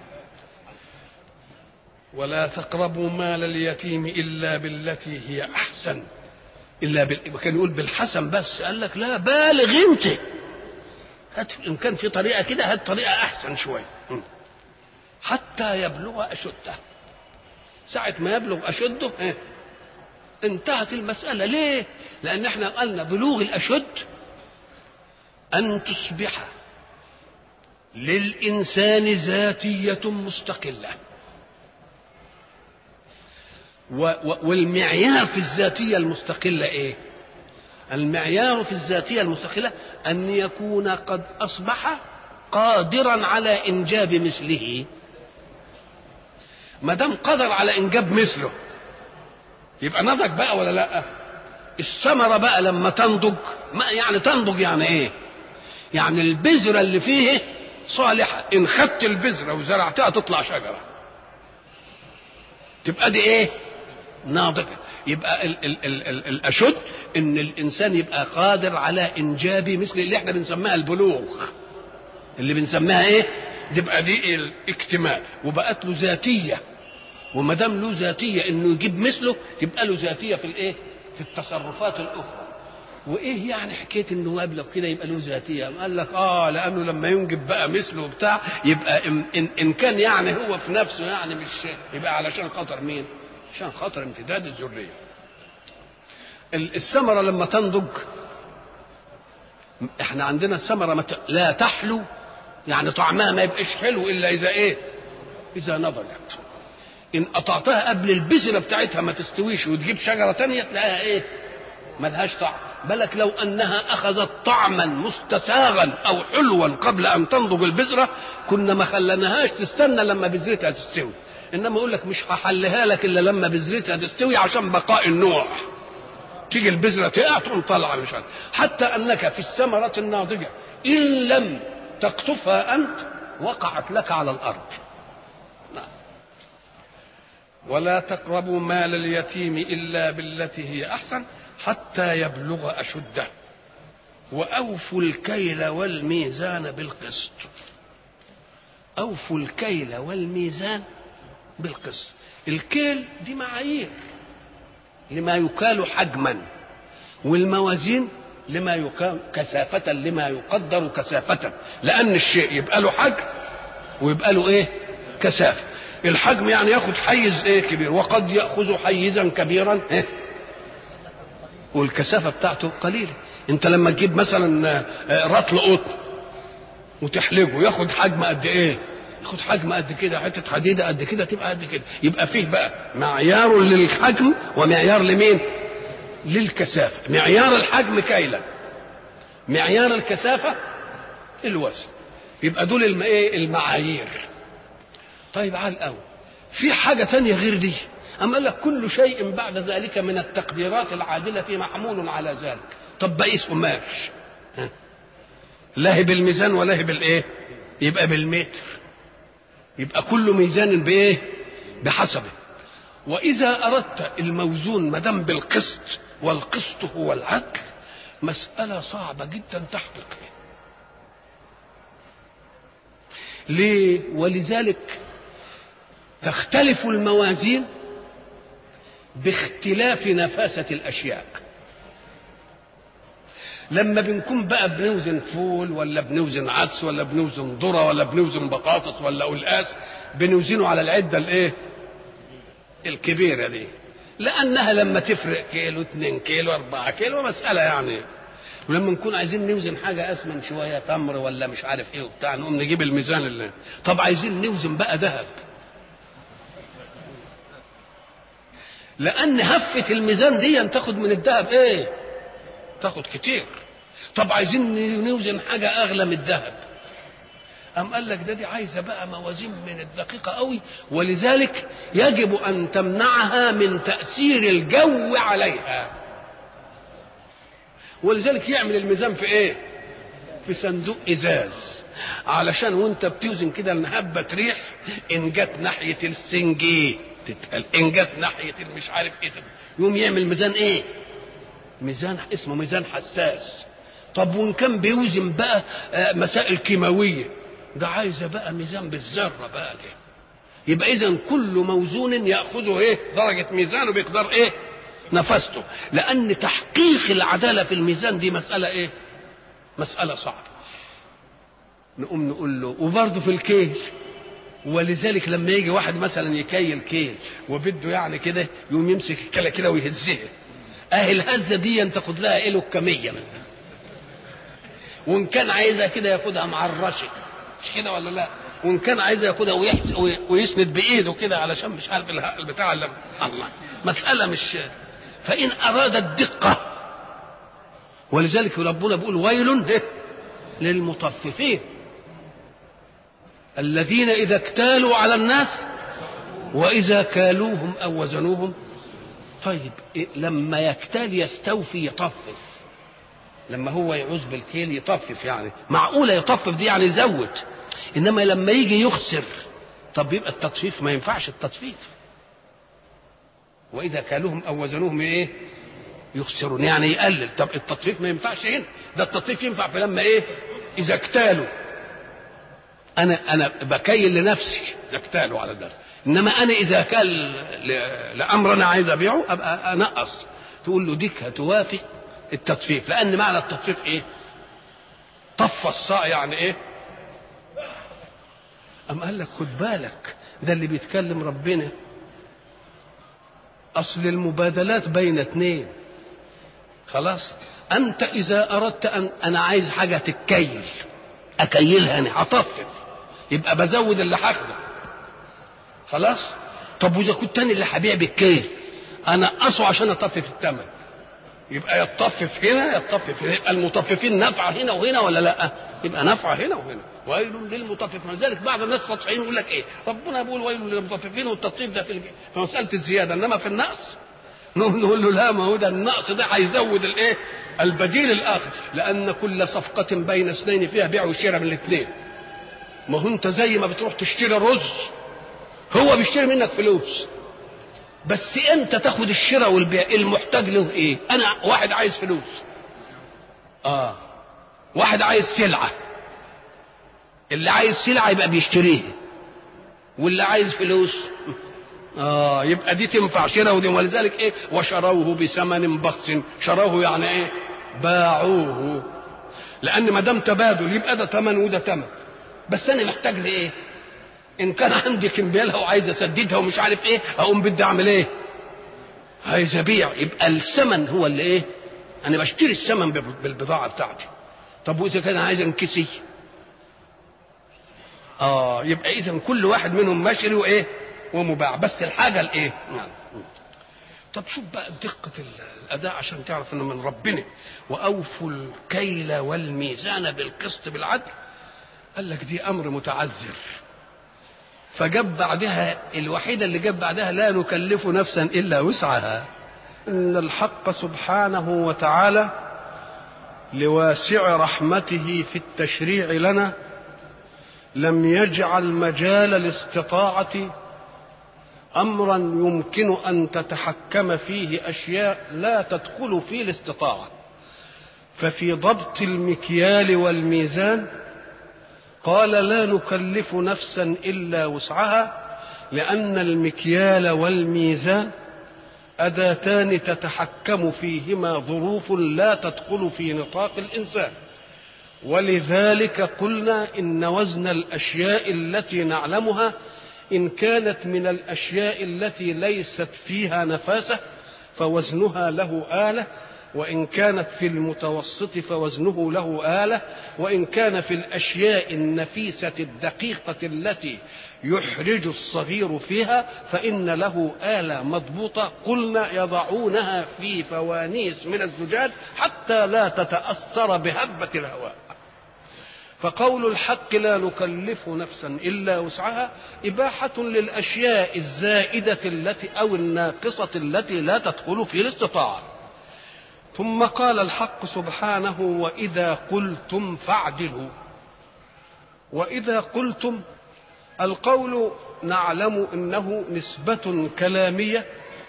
ولا تقربوا مال اليتيم الا بالتي هي احسن، كان يقول بالحسن بس، قال لك لا بالغ انت، هات ان كان في طريقه كده هات طريقه احسن شويه. حتى يبلغ اشده، ساعه ما يبلغ اشده انتهت المساله. ليه؟ لان احنا قلنا بلوغ الاشد ان تصبح للانسان ذاتيه مستقله، والمعيار في الذاتيه المستقله ايه؟ المعيار في الذاتيه المستقله ان يكون قد اصبح قادرا على انجاب مثله. ما دام قدر على انجاب مثله يبقى نضج بقى ولا لا؟ الثمره بقى لما تنضج، ما يعني تنضج يعني ايه؟ يعني البذره اللي فيه صالحه، ان خدت البذره وزرعتها تطلع شجره، تبقى دي ايه؟ ناضجه. يبقى الاشد ان الانسان يبقى قادر على انجاب مثل اللي احنا بنسميها البلوغ، اللي بنسميها ايه؟ تبقى دي الاكتمال، وبقت له ذاتيه. وما دام له ذاتيه انه يجيب مثله يبقى له ذاتيه في الايه؟ في التصرفات الاخرى. وايه يعني حكايه انه يبلغ كده يبقى له ذاتيه؟ قال لك لانه لما ينجب بقى مثله بتاع يبقى إن كان يعني هو في نفسه يعني مش يبقى علشان خاطر مين؟ عشان خاطر امتداد الذريه. الثمره لما تنضج، احنا عندنا الثمره لا تحلو، يعني طعمها ما يبقاش حلو الا اذا ايه؟ اذا نضجت. ان قطعتها قبل البذره بتاعتها ما تستويش وتجيب شجره تانية تلاقيها ايه؟ ملهاش طعم. بالك لو انها اخذت طعما مستساغا او حلوا قبل ان تنضج البذره كنا ما خلناهاش تستنى لما بذرتها تستوي. انما يقول لك مش هحلها لك الا لما بذرتها تستوي عشان بقاء النوع. تيجي البذره تقع تقوم طالعه مش عارف. حتى انك في الثمره الناضجه ان لم تقطفها انت وقعت لك على الارض. نعم. ولا تقربوا مال اليتيم الا بالتي هي احسن حتى يبلغ اشده واوفوا الكيل والميزان بالقسط. اوفوا الكيل والميزان بالقسط. الكيل دي معايير لما يكال حجما، والموازين لما يكال كثافة، لما يقدر كثافة، لأن الشيء يبقى له حجم ويبقى له ايه؟ كثافة. الحجم يعني ياخد حيز ايه؟ كبير، وقد يأخذ حيزا كبيرا والكثافة بتاعته قليلة. انت لما تجيب مثلا رطل قطن وتحلجه ياخد حجم قد ايه؟ ياخد حجم قد كده، حته حديده قد كده تبقى قد كده. يبقى فيه بقى معيار للحجم ومعيار لمين؟ للكثافه. معيار الحجم كيلا، معيار الكثافه الوزن. يبقى دول المعايير. طيب على الاول في حاجة تانية غير دي. أما قال لك كل شيء بعد ذلك من التقديرات العادلة محمول على ذلك. طب بقيس قماش، لا هي بالميزان ولا هي بالايه؟ يبقى بالمتر، يبقى كل ميزان بايه؟ بحسبه. واذا اردت الموزون ما دام بالقسط، والقسط هو العدل، مساله صعبه جدا تحقيقها. ليه؟ ولذلك تختلف الموازين باختلاف نفاسه الاشياء. لما بنكون بقى بنوزن فول ولا بنوزن عدس ولا بنوزن ذره ولا بنوزن بطاطس ولا قلقاس، بنوزنه على العده الايه؟ الكبيره دي، لانها لما تفرق كيلو 2 كيلو 4 كيلو مساله يعني. ولما نكون عايزين نوزن حاجه اسمن شويه، تمر ولا مش عارف ايه وبتاع، نقوم نجيب الميزان اللي. طب عايزين نوزن بقى ذهب، لان هفه الميزان دي تاخد من الذهب ايه؟ تاخد كتير. طب عايزين نوزن حاجه اغلى من الذهب، أم قال لك دي عايزه بقى موازين من الدقيقه قوي، ولذلك يجب ان تمنعها من تاثير الجو عليها. ولذلك يعمل الميزان في ايه؟ في صندوق ازاز، علشان وانت بتوزن كده الهبه ريح، ان جت ناحيه السنجي تتقل، ان جت ناحيه المش عارف ايه يقوم يعمل ميزان ايه؟ ميزان اسمه ميزان حساس. طب وان كان بيوزن بقى مسائل كيماويه، ده عايزه بقى ميزان بالذره بقى دي. يبقى اذا كل موزون ياخذه ايه؟ درجه ميزانه بيقدر ايه؟ نفسته. لان تحقيق العداله في الميزان دي مساله ايه؟ مساله صعبه. نقوم نقول له وبرضه في الكيل. ولذلك لما يجي واحد مثلا يكيل كيل وبده يعني كده، يقوم يمسك الكيله كده ويهزها. الهزه دي تاخد لها ايه؟ كميه منها. وان كان عايزها كده ياخدها مع الرشد، مش كده ولا لا؟ وان كان عايزها ياخدها ويسند بايده كده علشان مش عارف البتاع اللي الله. مساله مش. فان اراد الدقه، ولذلك ربنا بيقول ويل للمطففين الذين اذا اكتالوا على الناس واذا كالوهم او وزنوهم. طيب لما يكتال يستوفي يطفف، لما هو يعوز بالكيل يطفف، يعني معقوله يطفف دي يعني يزود. انما لما يجي يخسر، طب يبقى التطفيف ما ينفعش. التطفيف واذا كالوهم او وزنوهم ايه؟ يخسرون، يعني يقلل. طب التطفيف ما ينفعش هنا، ده التطفيف ينفع في لما ايه؟ اذا اكتالوا. انا بكيل لنفسي اذا اكتالوا على الناس، انما انا اذا كان لامر انا عايز ابيعه ابقى انقص. تقول له ديك هتوافق التطفيف، لان معنى التطفيف ايه؟ طف الصاع يعني ايه؟ أم قال لك خد بالك، ده اللي بيتكلم ربنا. اصل المبادلات بين اثنين. خلاص انت اذا اردت ان انا عايز حاجه تتكيل، اكيلها انا هطفف، يبقى بزود اللي هاخده. خلاص. طب واذا كنت انا اللي هبيع بالكيل، انا اقصه عشان اطفف الثمن، يبقى يتطفف هنا يتطفف هنا. يبقى المطففين نفعه هنا وهنا ولا لا؟ يبقى نفعه هنا وهنا. ويل للمطففين. لذلك بعض الناس سطحيين يقول لك ايه؟ ربنا بيقول ويل للمطففين، والتطفيف ده في مساله الزياده، انما في النقص نقول له لا، ما هو ده النقص ده هيزود الايه؟ البديل الاخر. لان كل صفقه بين اثنين فيها بيع وشراء من الاثنين. ما هو انت زي ما بتروح تشتري رز، هو بيشتري منك فلوس، بس انت تاخد الشراء والبيع. المحتاج له ايه؟ انا واحد عايز فلوس، واحد عايز سلعه. اللي عايز سلعه يبقى بيشتريها، واللي عايز فلوس يبقى دي تنفع شراء ودي. ولذلك ايه؟ وشروه بثمن بخس. شروه يعني ايه؟ باعوه. لان ما دام تبادل يبقى ده ثمن وده ثمن. بس انا محتاج لايه؟ ان كان عندي كمبيالها وعايز اسددها ومش عارف ايه، اقوم بدي اعمل ايه؟ عايز ابيع. يبقى الثمن هو اللي ايه؟ انا بشتري الثمن بالبضاعه بتاعتي. طب واذا كان عايز انكسي، يبقى اذا كل واحد منهم مشري وايه؟ ومباع. بس الحاجه الايه؟ طب شوف بقى دقه الاداء عشان تعرف انه من ربنا. واوفوا الكيل والميزان بالقسط بالعدل. قال لك دي امر متعذر. فجاب بعدها الوحيدة اللي جاب بعدها لا نكلف نفسا إلا وسعها. إن الحق سبحانه وتعالى لواسع رحمته في التشريع لنا لم يجعل مجال الاستطاعة أمرا يمكن أن تتحكم فيه أشياء لا تدخل في الاستطاعة. ففي ضبط المكيال والميزان قال لا نكلف نفسا إلا وسعها، لأن المكيال والميزان أداتان تتحكم فيهما ظروف لا تدخل في نطاق الإنسان. ولذلك قلنا إن وزن الأشياء التي نعلمها إن كانت من الأشياء التي ليست فيها نفاسة فوزنها له آلة، وإن كانت في المتوسط فوزنه له آلة، وإن كان في الأشياء النفيسة الدقيقة التي يحرج الصغير فيها فإن له آلة مضبوطة. قلنا يضعونها في فوانيس من الزجاج حتى لا تتأثر بهبة الهواء. فقول الحق لا نكلف نفسا إلا وسعها إباحة للأشياء الزائدة التي أو الناقصة التي لا تدخل في الاستطاعة. ثم قال الحق سبحانه وإذا قلتم فاعدلوا. وإذا قلتم، القول نعلم أنه نسبة كلامية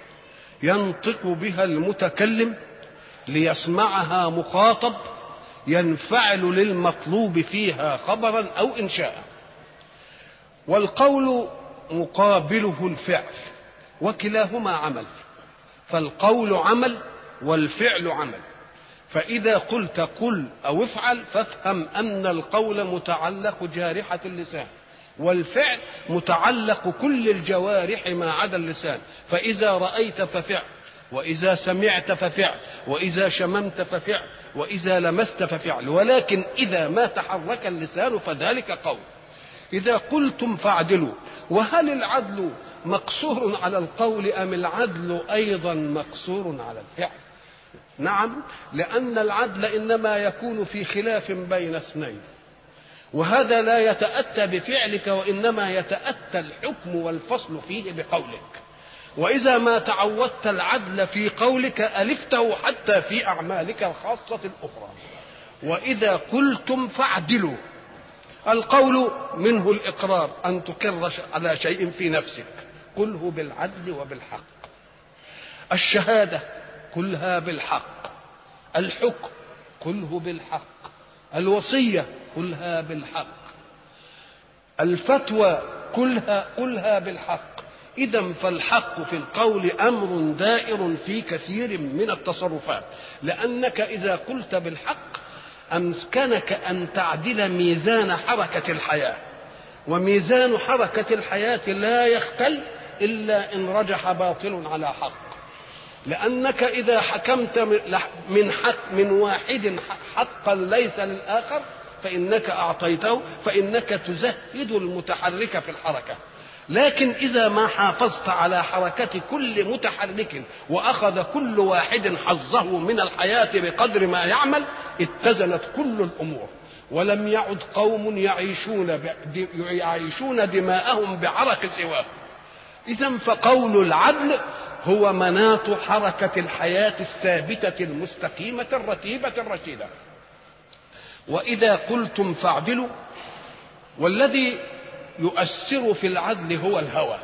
ينطق بها المتكلم ليسمعها مخاطب ينفعل للمطلوب فيها خبرا أو إنشاء. والقول مقابله الفعل، وكلاهما عمل، فالقول عمل والفعل عمل. فإذا قلت قل أو افعل فافهم أن القول متعلق جارحة اللسان، والفعل متعلق كل الجوارح ما عدا اللسان. فإذا رأيت ففعل، وإذا سمعت ففعل، وإذا شممت ففعل، وإذا لمست ففعل، ولكن إذا ما تحرك اللسان فذلك قول. إذا قلتم فاعدلوا. وهل العدل مقصور على القول أم العدل أيضا مقصور على الفعل؟ نعم، لأن العدل إنما يكون في خلاف بين اثنين، وهذا لا يتأتى بفعلك وإنما يتأتى الحكم والفصل فيه بقولك. وإذا ما تعودت العدل في قولك ألفته حتى في أعمالك الخاصة الأخرى. وإذا قلتم فاعدلوا، القول منه الإقرار، أن تقر على شيء في نفسك قله بالعدل وبالحق. الشهادة قلها بالحق، الحكم قله بالحق، الوصية قلها بالحق، الفتوى قلها بالحق. إذن فالحق في القول أمر دائر في كثير من التصرفات، لأنك إذا قلت بالحق أمكنك أن تعدل ميزان حركة الحياة، وميزان حركة الحياة لا يختل إلا إن رجح باطل على حق. لأنك إذا حكمت من واحد حقا ليس للآخر فإنك أعطيته، فإنك تزهد المتحرك في الحركة. لكن إذا ما حافظت على حركة كل متحرك وأخذ كل واحد حظه من الحياة بقدر ما يعمل اتزنت كل الأمور، ولم يعد قوم يعيشون دماءهم بعرق سواه. إذن فقول العدل هو مناط حركة الحياة الثابتة المستقيمة الرتيبة الرشيدة. وإذا قلتم فاعدلوا، والذي يؤثر في العدل هو الهوى.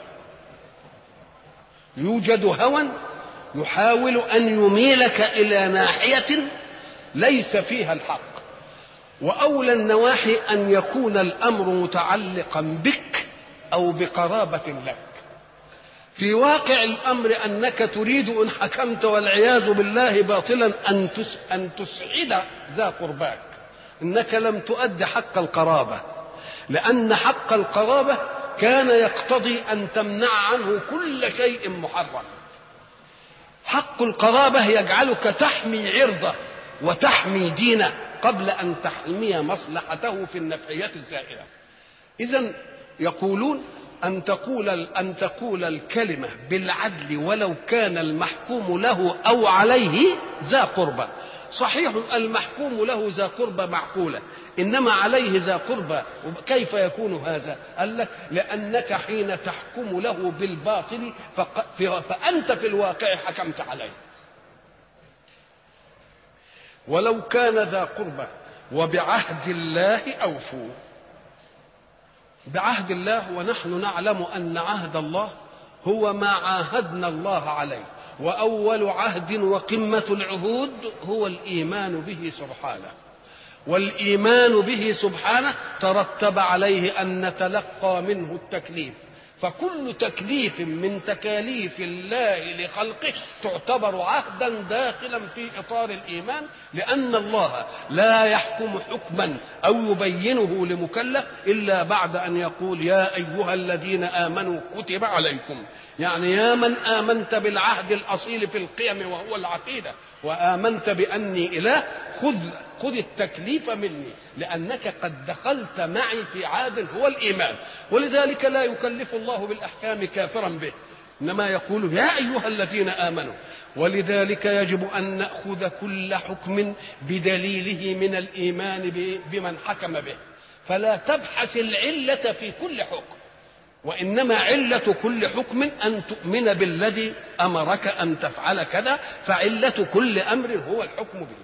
يوجد هوى يحاول أن يميلك إلى ناحية ليس فيها الحق، وأولى النواحي أن يكون الأمر متعلقا بك أو بقرابة لك. في واقع الأمر أنك تريد إن حكمت والعياذ بالله باطلا أن تسعد ذا قرباك، إنك لم تؤد حق القرابة، لأن حق القرابة كان يقتضي أن تمنع عنه كل شيء محرم. حق القرابة يجعلك تحمي عرضه وتحمي دينه قبل أن تحمي مصلحته في النفعيات الزائلة. إذن يقولون أن تقول الكلمة بالعدل ولو كان المحكوم له أو عليه ذا قربى، صحيح المحكوم له ذا قربى معقولة، إنما عليه ذا قربى، كيف يكون هذا؟ قال لك لأنك حين تحكم له بالباطل فأنت في الواقع حكمت عليه. ولو كان ذا قربى وبعهد الله أوفوا. بعهد الله، ونحن نعلم أن عهد الله هو ما عاهدنا الله عليه، وأول عهد وقمة العهود هو الإيمان به سبحانه، والإيمان به سبحانه ترتب عليه أن نتلقى منه التكليف، فكل تكليف من تكاليف الله لخلقه تعتبر عهدا داخلا في إطار الإيمان، لأن الله لا يحكم حكما أو يبينه لمكلف إلا بعد أن يقول يا أيها الذين آمنوا كتب عليكم، يعني يا من آمنت بالعهد الأصيل في القيم وهو العقيدة، وآمنت بأني إله، خذ التكليف مني، لأنك قد دخلت معي في عهد هو الإيمان. ولذلك لا يكلف الله بالأحكام كافرا به، إنما يقول يا أيها الذين آمنوا. ولذلك يجب أن نأخذ كل حكم بدليله من الإيمان بمن حكم به، فلا تبحث العلة في كل حكم، وإنما علة كل حكم أن تؤمن بالذي أمرك أن تفعل كذا، فعلة كل أمر هو الحكم به.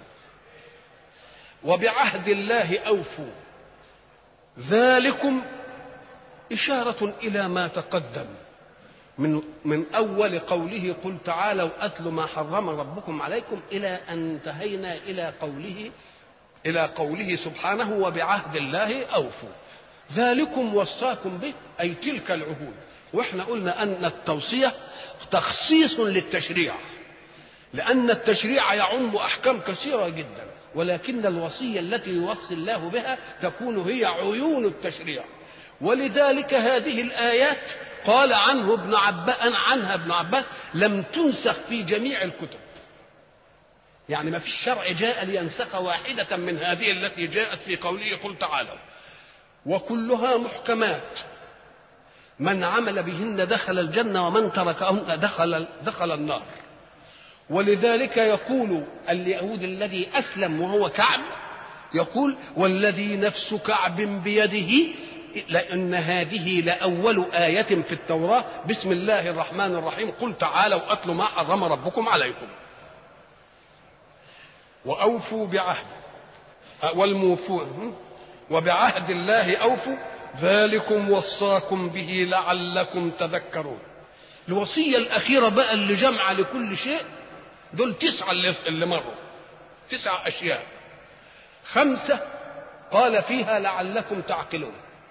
وبعهد الله أوفوا، ذلكم إشارة إلى ما تقدم من أول قوله قل تعالوا أتل ما حرم ربكم عليكم إلى أن انتهينا إلى قوله سبحانه وبعهد الله أوفوا. ذلكم وصاكم به، أي تلك العهود. وإحنا قلنا أن التوصية تخصيص للتشريع، لأن التشريع يعم أحكام كثيرة جدا، ولكن الوصية التي يوصي الله بها تكون هي عيون التشريع. ولذلك هذه الآيات قال عنها ابن عباس لم تنسخ في جميع الكتب، يعني ما فيش شرع جاء لينسخ واحدة من هذه التي جاءت في قوله قل تعالوا، وكلها محكمات، من عمل بهن دخل الجنة ومن تركهن دخل النار. ولذلك يقول اليهود الذي أسلم وهو كعب، يقول والذي نفس كعب بيده لأن هذه لأول آية في التوراة بسم الله الرحمن الرحيم قل تعالوا أتل ما حرم ربكم عليكم. وأوفوا بعهد والموفون وبعهد الله أوفوا ذلكم وصاكم به لعلكم تذكرون. الوصية الأخيرة بقى اللي جمع لكل شيء، دول 9 اللي مروا، 9 أشياء، 5 قال فيها لعلكم تعقلون،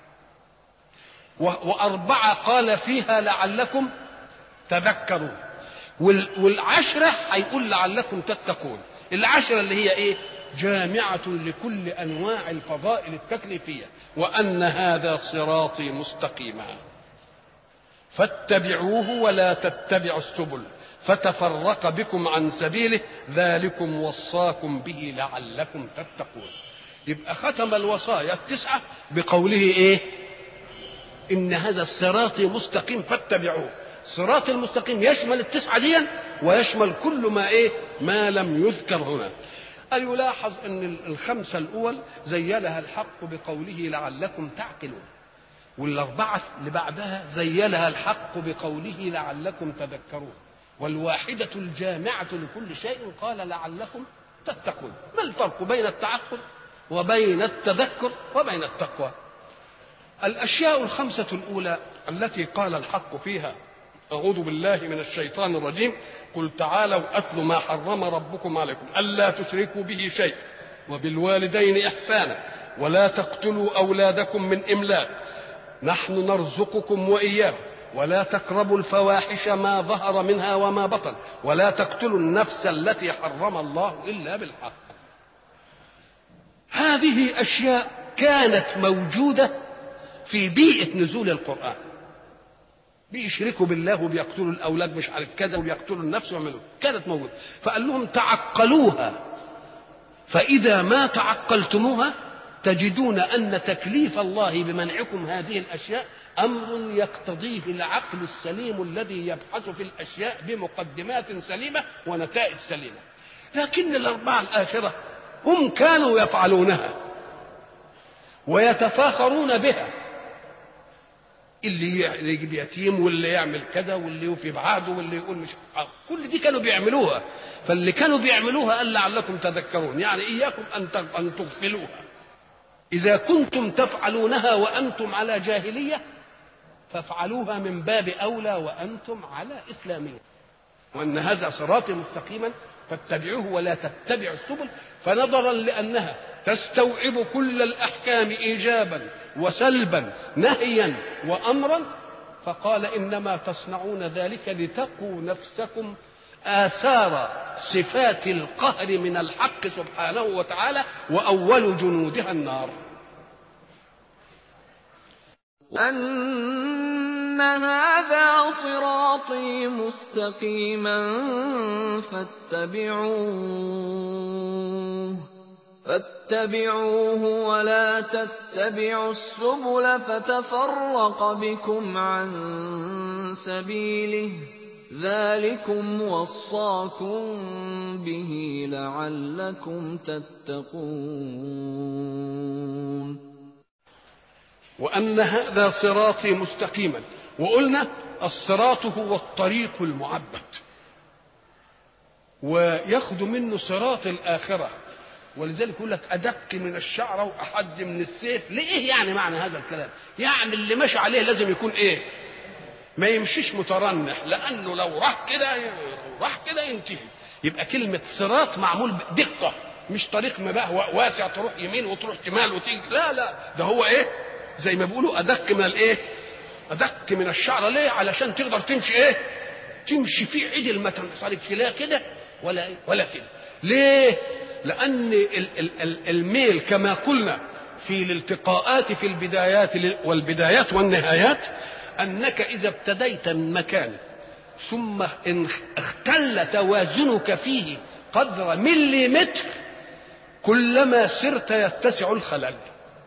و4 قال فيها لعلكم تذكرون، وال10 هيقول لعلكم تتقون. 10 اللي هي ايه؟ جامعة لكل أنواع الفضائل التكليفية، وأن هذا صراطي مستقيما فاتبعوه ولا تتبعوا السبل فتفرق بكم عن سبيله ذلكم وصاكم به لعلكم تتقون. يبقى ختم الوصايا 9 بقوله ايه؟ إن هذا الصراط مستقيم فاتبعوه. الصراط المستقيم يشمل 9 دي ويشمل كل ما ايه؟ ما لم يذكر هنا. يلاحظ ان 5 الأول زيلها الحق بقوله لعلكم تعقلون، وال4 اللي بعدها زيلها الحق بقوله لعلكم تذكرون، والواحدة الجامعة لكل شيء قال لعلكم تتقون. ما الفرق بين التعقل وبين التذكر وبين التقوى؟ الأشياء 5 الأولى التي قال الحق فيها أعوذ بالله من الشيطان الرجيم قل تعالوا أتل ما حرم ربكم عليكم ألا تشركوا به شيء وبالوالدين إحسانا ولا تقتلوا أولادكم من إملاق نحن نرزقكم وإياهم ولا تقربوا الفواحش ما ظهر منها وما بطن ولا تقتلوا النفس التي حرم الله إلا بالحق. هذه أشياء كانت موجودة في بيئة نزول القرآن، بيشركوا بالله وبيقتلوا الأولاد مش عارف كذا وبيقتلوا النفس ويعملوا، كانت موجودة. فقال لهم تعقلوها، فإذا ما تعقلتموها تجدون أن تكليف الله بمنعكم هذه الأشياء أمر يقتضيه العقل السليم الذي يبحث في الأشياء بمقدمات سليمة ونتائج سليمة. لكن الأربعة الآخرة هم كانوا يفعلونها ويتفاخرون بها، اللي يجيب يتيم واللي يعمل كذا واللي يوفي بعهده واللي يقول مش، كل دي كانوا بيعملوها. فاللي كانوا بيعملوها قال لعلكم تذكرون، يعني إياكم أن تغفلوها. إذا كنتم تفعلونها وأنتم على جاهلية فافعلوها من باب أولى وأنتم على إسلامية. وأن هذا صراطي مستقيما فاتبعوه ولا تتبعوا السبل. فنظرا لأنها تستوعب كل الأحكام إيجابا وسلبا نهيا وأمرا، فقال إنما تصنعون ذلك لتقوا نفسكم آثار صفات القهر من الحق سبحانه وتعالى، وأول جنودها النار. أن هذا صراطي مستقيما فاتبعوه ولا تتبعوا السبل فتفرق بكم عن سبيله ذلكم وصاكم به لعلكم تتقون. وأن هذا صراطي مستقيما، وقلنا الصراط هو الطريق المعبد، وياخد منه صراط الآخرة، ولذلك يقول لك أدق من الشعرة وأحد من السيف. ليه يعني معنى هذا الكلام؟ يعني اللي ماشي عليه لازم يكون إيه؟ ما يمشيش مترنح، لأنه لو راح كده ينتهي. يبقى كلمة صراط معمول بدقة، مش طريق مبهوأ واسع تروح يمين وتروح شمال وتيجي، لا ده هو إيه؟ زي ما بيقولوا أدق من الإيه؟ أدق من الشعرة. ليه؟ علشان تقدر تمشي إيه؟ تمشي فيه عدل، ما تنصرفش لا كده ولا كده. ليه؟ لأن الميل كما قلنا في الالتقاءات في البدايات والبدايات والنهايات، أنك إذا ابتديت من مكان ثم إن اختل توازنك فيه قدر مليمتر، كلما سرت يتسع الخلل،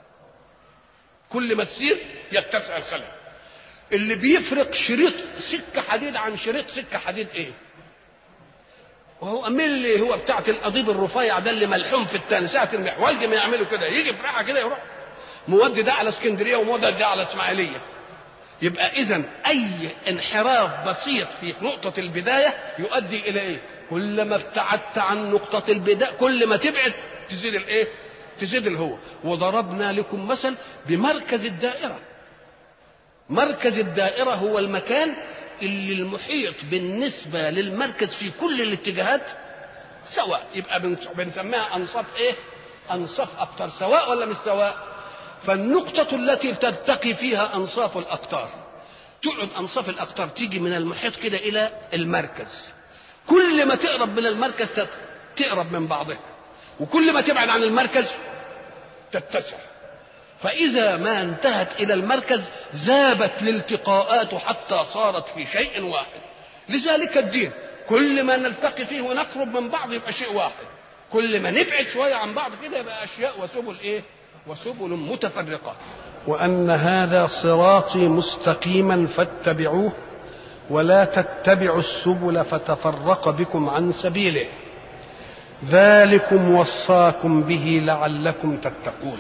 كل ما تسير يتسع الخلل. اللي بيفرق شريط سكة حديد عن شريط سكة حديد ايه؟ وهو ملي هو بتاعت القضيب الرفيع ده اللي ملحوم في التاني، ساعة المحولج ما يعملوا كده يجي في راحة كده يروح مودي ده على اسكندرية ومودي ده على اسماعيلية. يبقى إذن أي انحراف بسيط في نقطة البداية يؤدي إلى إيه؟ كلما ابتعدت عن نقطة البداية كل ما تبعد تزيد الإيه؟ تزيد الهو. وضربنا لكم مثل بمركز الدائرة. مركز الدائرة هو المكان اللي المحيط بالنسبة للمركز في كل الاتجاهات سواء. يبقى بنسميها أنصاف إيه؟ أنصاف أقطار، سواء ولا مش سواء؟ فالنقطة التي تلتقي فيها أنصاف الأقطار تقعد أنصاف الأقطار تيجي من المحيط كده إلى المركز. كل ما تقرب من المركز تقرب من بعضها، وكل ما تبعد عن المركز تتسع. فإذا ما انتهت إلى المركز ذابت الالتقاءات حتى صارت في شيء واحد. لذلك الدين كل ما نلتقي فيه ونقرب من بعض يبقى شيء واحد، كل ما نبعد شوية عن بعض كده يبقى أشياء وسبل إيه؟ وسبل متفرقة. وأن هذا صراطي مستقيما فاتبعوه ولا تتبعوا السبل فتفرق بكم عن سبيله ذلكم وصاكم به لعلكم تتقون.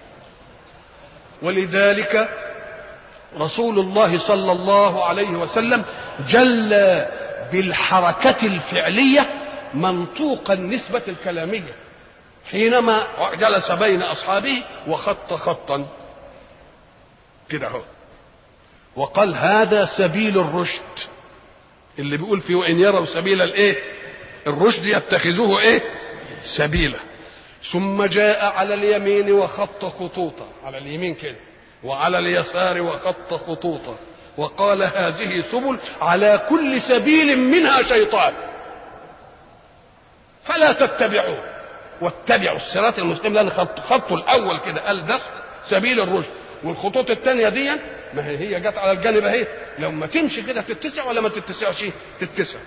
ولذلك رسول الله صلى الله عليه وسلم جل بالحركة الفعلية منطوق النسبة الكلامية حينما جلس بين أصحابه وخط خطا كده اهو وقال هذا سبيل الرشد، اللي بيقول فيه وإن يروا سبيل الايه الرشد يتخذوه ايه سبيلا. ثم جاء على اليمين وخط خطوطا، على اليمين كده، وعلى اليسار وخط خطوطا، وقال هذه سبل على كل سبيل منها شيطان فلا تتبعوه واتبعوا الصراط المستقيم. لان خطه الاول كده قال ده سبيل الرشد، والخطوط الثانيه دي ما هي جت على الجانب اهي، لما تمشي كده تتسع ولا ما تتسعش؟ تتسع.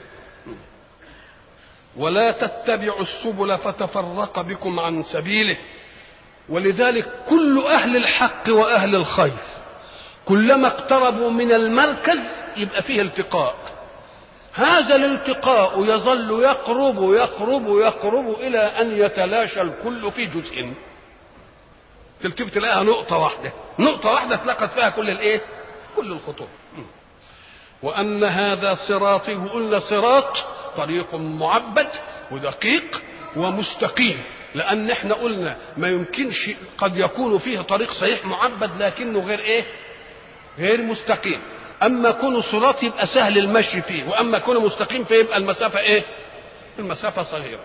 ولا تتبعوا السبل فتفرق بكم عن سبيله. ولذلك كل اهل الحق واهل الخير كلما اقتربوا من المركز يبقى فيه التقاء، هذا الالتقاء يظل يقرب يقرب يقرب إلى أن يتلاشى الكل في جزء. تلتفت تلاقيها نقطة واحدة اتلقت فيها كل الايه؟ كل الخطوط. وأن هذا صراطي، وقلنا صراط طريق معبد ودقيق ومستقيم، لأن احنا قلنا ما يمكنش، قد يكون فيه طريق صحيح معبد لكنه غير ايه؟ غير مستقيم. أما كونه صراط يبقى سهل المشي فيه، وأما كونه مستقيم فيبقى المسافة ايه؟ المسافة صغيرة.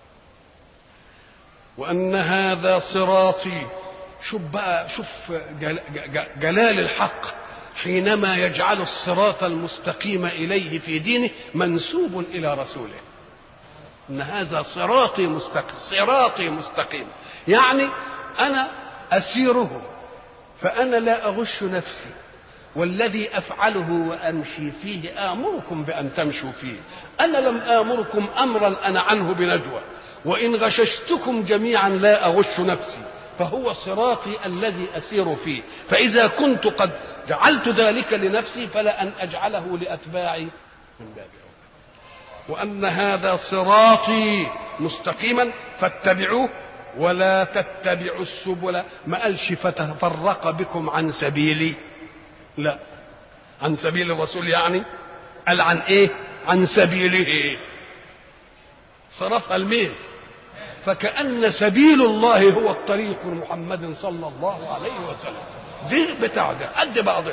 وأن هذا صراطي، شوف بقى، شوف جلال الحق حينما يجعل الصراط المستقيم إليه في دينه منسوب إلى رسوله. إن هذا صراطي مستقيم، يعني أنا أسيره، فأنا لا أغش نفسي، والذي أفعله وأمشي فيه آمركم بأن تمشوا فيه. أنا لم آمركم أمرا أنا عنه بنجوى، وإن غششتكم جميعا لا أغش نفسي، فهو صراطي الذي أسير فيه. فإذا كنت قد جعلت ذلك لنفسي فلا أن أجعله لأتباعي من باب أولى. وأن هذا صراطي مستقيما فاتبعوه ولا تتبعوا السبل. ما قالش فتفرق بكم عن سبيلي، لا، عن سبيل الرسول يعني، قال عن ايه؟ عن سبيله، صرفها الميل. فكأن سبيل الله هو الطريق محمد صلى الله عليه وسلم. دي بتاع ده قد بعضه.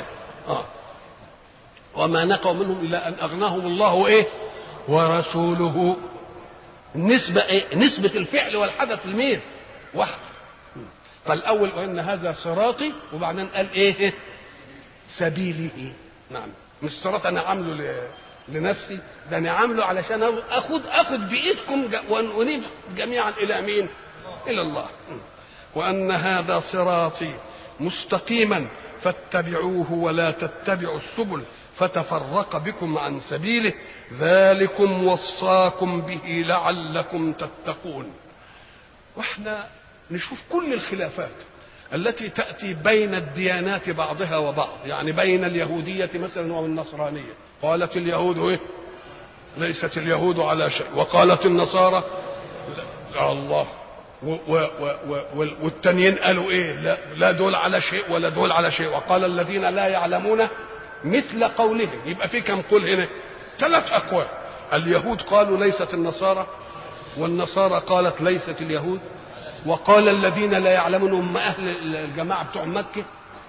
وما نقوا منهم إلا أن أغناهم الله إيه؟ ورسوله. النسبة إيه؟ نسبة الفعل والحدث الميل واحد. فالأول وإن هذا صراطي، وبعدين قال إيه؟ سبيله. نعم، مش صراط أنا عامله لنفسي، ده أنا عامله علشان أخذ بإيدكم وننيب جميعا إلى مين؟ إلى الله. وأن هذا صراطي مستقيما فاتبعوه ولا تتبعوا السبل فتفرق بكم عن سبيله ذلكم وصاكم به لعلكم تتقون. واحنا نشوف كل الخلافات التي تأتي بين الديانات بعضها وبعض، يعني بين اليهودية مثلا والنصرانية. قالت اليهود ايه؟ ليست اليهود على شيء، وقالت النصارى لا الله، والتانيين قالوا ايه؟ لا دول على شيء ولا دول على شيء. وقال الذين لا يعلمون مثل قولهم. يبقى في كم قول هنا؟ 3 أقوال. اليهود قالوا ليست النصارى، والنصارى قالت ليست اليهود، وقال الذين لا يعلمون هم أهل الجماعة بتوع مكة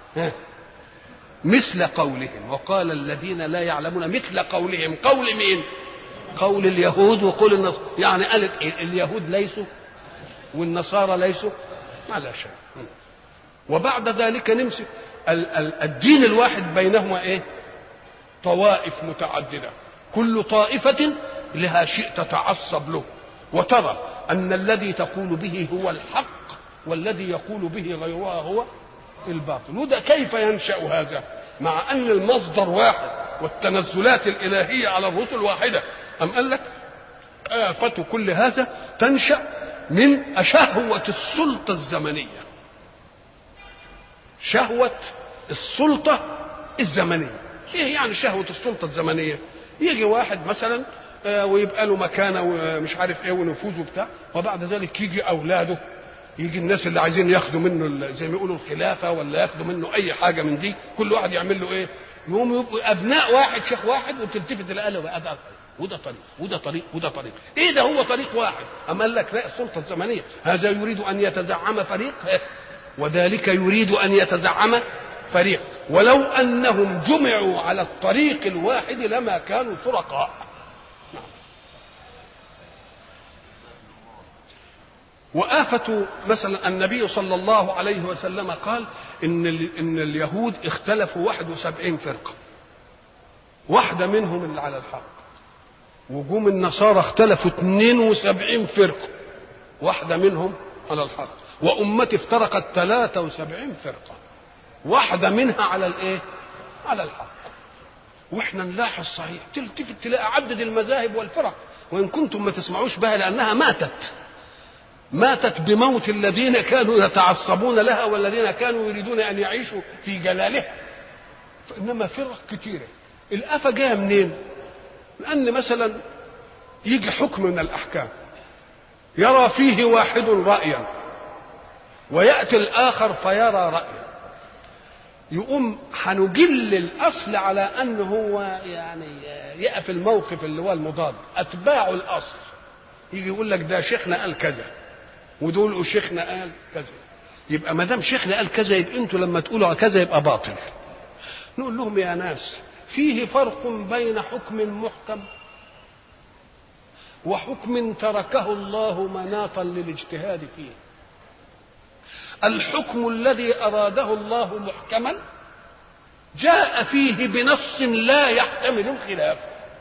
مثل قولهم. وقال الذين لا يعلمون مثل قولهم. قول مين؟ قول اليهود وقول النصارى. يعني قالت إيه؟ اليهود ليسوا والنصارى ليسوا، ما لا شيء. وبعد ذلك نمسك الدين الواحد بينهما ايه؟ طوائف متعددة، كل طائفة لها شيء تتعصب له، وترى أن الذي تقول به هو الحق والذي يقول به غيرها هو الباطل. وده كيف ينشأ هذا مع أن المصدر واحد والتنزلات الإلهية على الرسل واحدة؟ أم قال لك آفة كل هذا تنشأ من شهوة السلطة الزمنية، شهوة السلطة الزمنية. ايه يعني شهوة السلطة الزمنية؟ يجي واحد مثلا ويبقى له مكانه ومش عارف ايه ونفوذ وبتاع، وبعد ذلك يجي اولاده، يجي الناس اللي عايزين ياخدوا منه زي ما يقولوا الخلافه ولا ياخدوا منه اي حاجه من دي، كل واحد يعمل له ايه؟ يقوم يبقوا ابناء واحد شيخ واحد، وتلتفت تلاقي له بقى ده وده طريق وده طريق وده طريق. ايه ده؟ هو طريق واحد. اما قال لك لا، السلطه الزمنيه، هذا يريد ان يتزعم فريق وذلك يريد ان يتزعم فريق، ولو انهم جمعوا على الطريق الواحد لما كانوا فرقاء. وآفة مثلا النبي صلى الله عليه وسلم قال إن اليهود اختلفوا 71 فرقة، واحدة منهم اللي على الحق. وجوم النصارى اختلفوا 72 فرقة، واحدة منهم على الحق. وأمتي افترقت 73 فرقة، واحدة منها على الايه؟ على الحق. واحنا نلاحظ صحيح، تلتفت تلاقي عدد المذاهب والفرق، وإن كنتم ما تسمعوش بها لأنها ماتت بموت الذين كانوا يتعصبون لها والذين كانوا يريدون أن يعيشوا في جلالها. إنما فرق كثيرة. الآفة جاية منين؟ لأن مثلا يجي حكم من الأحكام يرى فيه واحد رأيا ويأتي الآخر فيرى رأيا، يقوم هنجل الأصل على أنه هو يعني يقف الموقف اللي هو المضاد. أتباع الأصل يجي يقول لك ده شيخنا قال كذا ودول شيخنا قال كذا، يبقى ما دام شيخنا قال كذا يبقى انتوا لما تقولوا كذا يبقى باطل. نقول لهم يا ناس فيه فرق بين حكم محكم وحكم تركه الله مناطا للاجتهاد فيه. الحكم الذي أراده الله محكما جاء فيه بنص لا يحتمل الخلاف،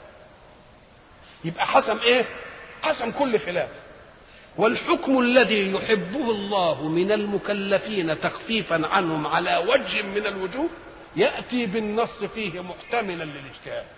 يبقى حسم ايه؟ حسم كل خلاف. والحكم الذي يحبه الله من المكلفين تخفيفا عنهم على وجه من الوجوه يأتي بالنص فيه محتملا للاجتهاد.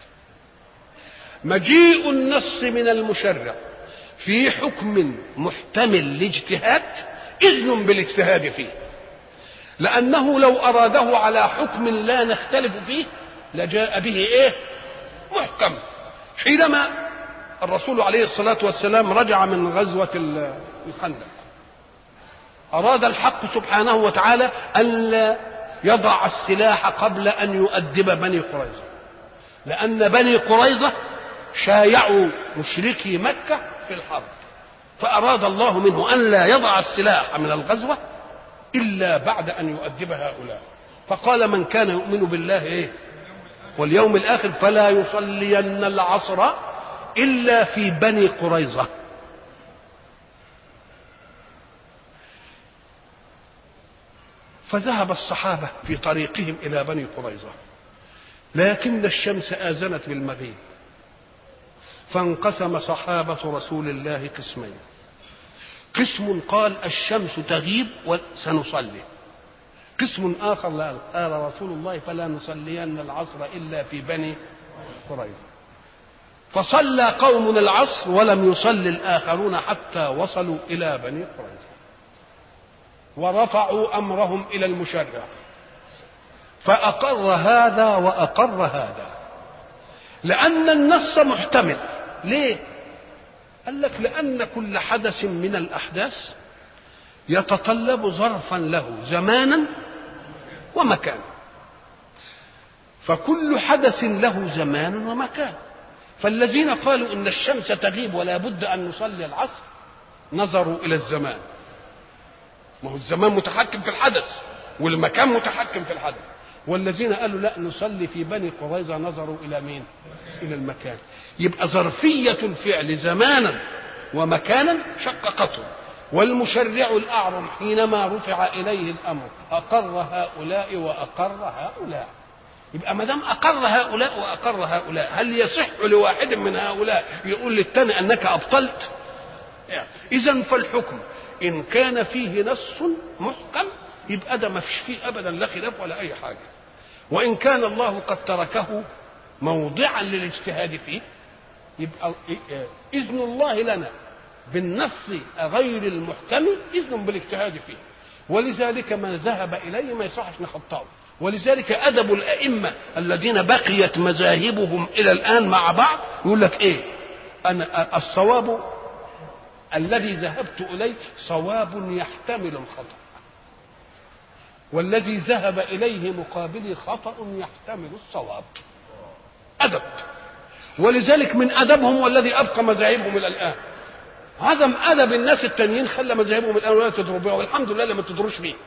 مجيء النص من المشرع في حكم محتمل لاجتهاد إذن بالاجتهاد فيه، لأنه لو أراده على حكم لا نختلف فيه لجاء به إيه؟ محكم. حينما الرسول عليه الصلاة والسلام رجع من غزوة الخندق أراد الحق سبحانه وتعالى ألا يضع السلاح قبل أن يؤدب بني قريظة، لأن بني قريظة شايعوا مشركي مكة في الحرب، فأراد الله منه أن لا يضع السلاح من الغزوة إلا بعد أن يؤدب هؤلاء. فقال من كان يؤمن بالله إيه؟ واليوم الآخر فلا يصلين العصر إلا في بني قريظة. فذهب الصحابة في طريقهم إلى بني قريظة، لكن الشمس آذنت بالمغيب، فانقسم صحابة رسول الله قسمين. قسم قال الشمس تغيب وسنصلي، قسم آخر لا، قال رسول الله فلا نصلين العصر إلا في بني قريظة. فصلى قوم العصر ولم يصلي الآخرون حتى وصلوا إلى بني قريظة ورفعوا أمرهم إلى المشرع، فأقر هذا وأقر هذا، لأن النص محتمل. ليه؟ قال لك لأن كل حدث من الأحداث يتطلب ظرفا له زمانا ومكان، فكل حدث له زمان ومكان. فالذين قالوا إن الشمس تغيب ولا بد أن نصلي العصر نظروا إلى الزمان، ما هو الزمان متحكم في الحدث والمكان متحكم في الحدث. والذين قالوا لا نصلي في بني قريظة نظروا إلى مين؟ إلى المكان. يبقى ظرفية الفعل زمانا ومكانا شققته. والمشرع الأعظم حينما رفع إليه الأمر أقر هؤلاء وأقر هؤلاء. يبقى ما دام أقر هؤلاء وأقر هؤلاء، هل يصح لواحد من هؤلاء يقول للثاني أنك أبطلت؟ إذن فالحكم إن كان فيه نص محكم يبقى ده ما فيش فيه أبدا لا خلاف ولا أي حاجة. وإن كان الله قد تركه موضعا للاجتهاد فيه يبقى إذن الله لنا بالنص غير المحكم إذن بالاجتهاد فيه. ولذلك ما ذهب إليه ما يصحش نخطاه. ولذلك أدب الأئمة الذين بقيت مذاهبهم إلى الآن مع بعض يقول لك إيه؟ أنا الصواب الذي ذهبت إليه صواب يحتمل الخطأ، والذي ذهب إليه مقابلي خطأ يحتمل الصواب. أدب. ولذلك من أدبهم والذي أبقى مذاهبهم إلى الآن عدم أدب الناس التانيين خلى مذاهبهم الآن ولا تضرب بها، والحمد لله لما تدروش بيه.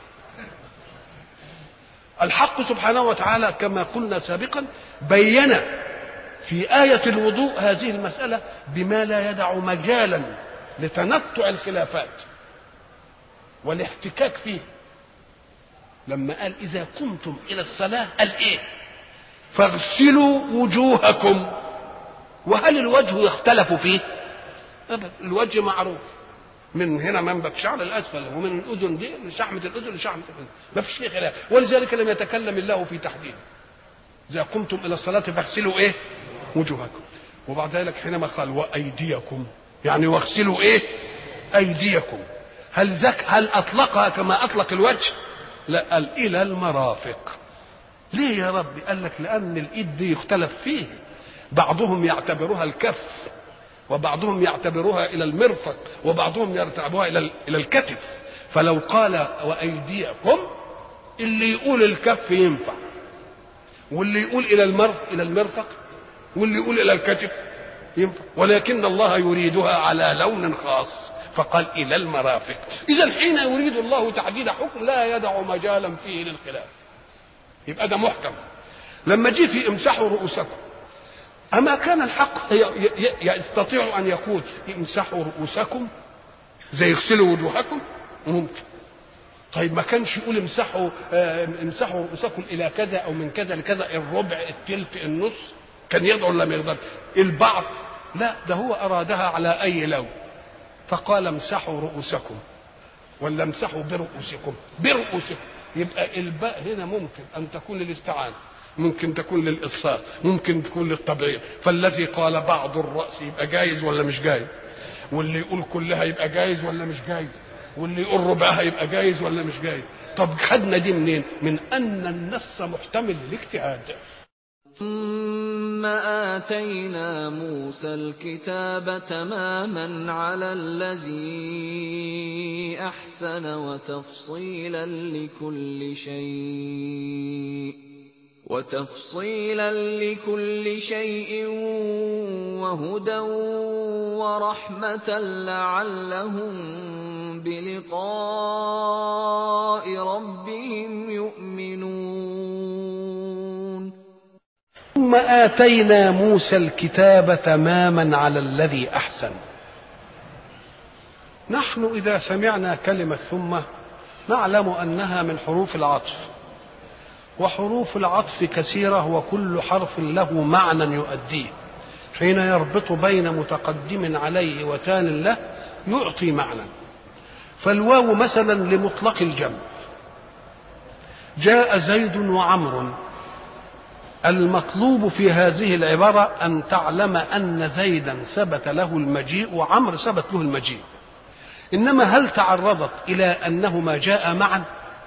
الحق سبحانه وتعالى كما قلنا سابقا بين في آية الوضوء هذه المسألة بما لا يدع مجالا لتنطع الخلافات والاحتكاك فيه. لما قال إذا قمتم إلى الصلاة قال إيه؟ فاغسلوا وجوهكم. وهل الوجه يختلف فيه؟ أبدا، الوجه معروف من هنا منبت شعر الأسفل ومن الأذن دي لشحمة الأذن لشحمة الأذن، ما فيش فيه خلاف. ولذلك لم يتكلم الله في تحديد. إذا قمتم إلى الصلاة فاغسلوا إيه؟ وجوهكم. وبعد ذلك حينما قال وأيديكم يعني واغسلوا إيه؟ أيديكم. هل أطلقها كما أطلق الوجه؟ لا، قال إلى المرافق. ليه يا رب؟ قال لك لأن الإيد دي يختلف فيه. بعضهم يعتبرها الكف، وبعضهم يعتبرها إلى المرفق، وبعضهم يعتبرها إلى الكتف. فلو قال وأيديكم، اللي يقول الكف ينفع، واللي يقول إلى المرفق، واللي يقول إلى الكتف ينفع، ولكن الله يريدها على لون خاص فقال إلى المرافق. إذا حين يريد الله تعديل حكم لا يدع مجالا فيه للخلاف، يبقى ده محكم. لما جي في امسحوا رؤوسكم، أما كان الحق يستطيع أن يقول امسحوا رؤوسكم زي يغسلوا وجوهكم؟ ممكن. طيب ما كانش يقول امسحوا رؤوسكم إلى كذا أو من كذا لكذا، الربع، التلت، النص، كان يقدر ولا ما يقدر؟ البعض لا، ده هو أرادها على أي لون فقال امسحوا رؤوسكم، ولا امسحوا برؤوسكم. يبقى الباء هنا ممكن أن تكون للاستعانة، ممكن تكون للإصفاء، ممكن تكون للتبعيض. فالذي قال بعض الرأس يبقى جايز ولا مش جايز؟ واللي يقول كلها يبقى جايز ولا مش جايز؟ واللي يقول ربعها يبقى جايز ولا مش جايز؟ طب خدنا دي منين؟ من أن النص محتمل للاجتهاد. ثم آتينا موسى الكتاب تماما على الذي أحسن وتفصيلا لكل شيء وهدى ورحمة لعلهم بلقاء ربهم يؤمنون. ثم آتينا موسى الكتاب تماما على الذي أحسن. نحن إذا سمعنا كلمة ثم نعلم أنها من حروف العطف، وحروف العطف كثيرة وكل حرف له معنى يؤديه. حين يربط بين متقدم عليه وتان له يعطي معنى. فالواو مثلا لمطلق الجمع، جاء زيد وعمر. المطلوب في هذه العبارة أن تعلم أن زيدا ثبت له المجيء وعمر ثبت له المجيء، إنما هل تعرضت إلى أنهما جاء معا؟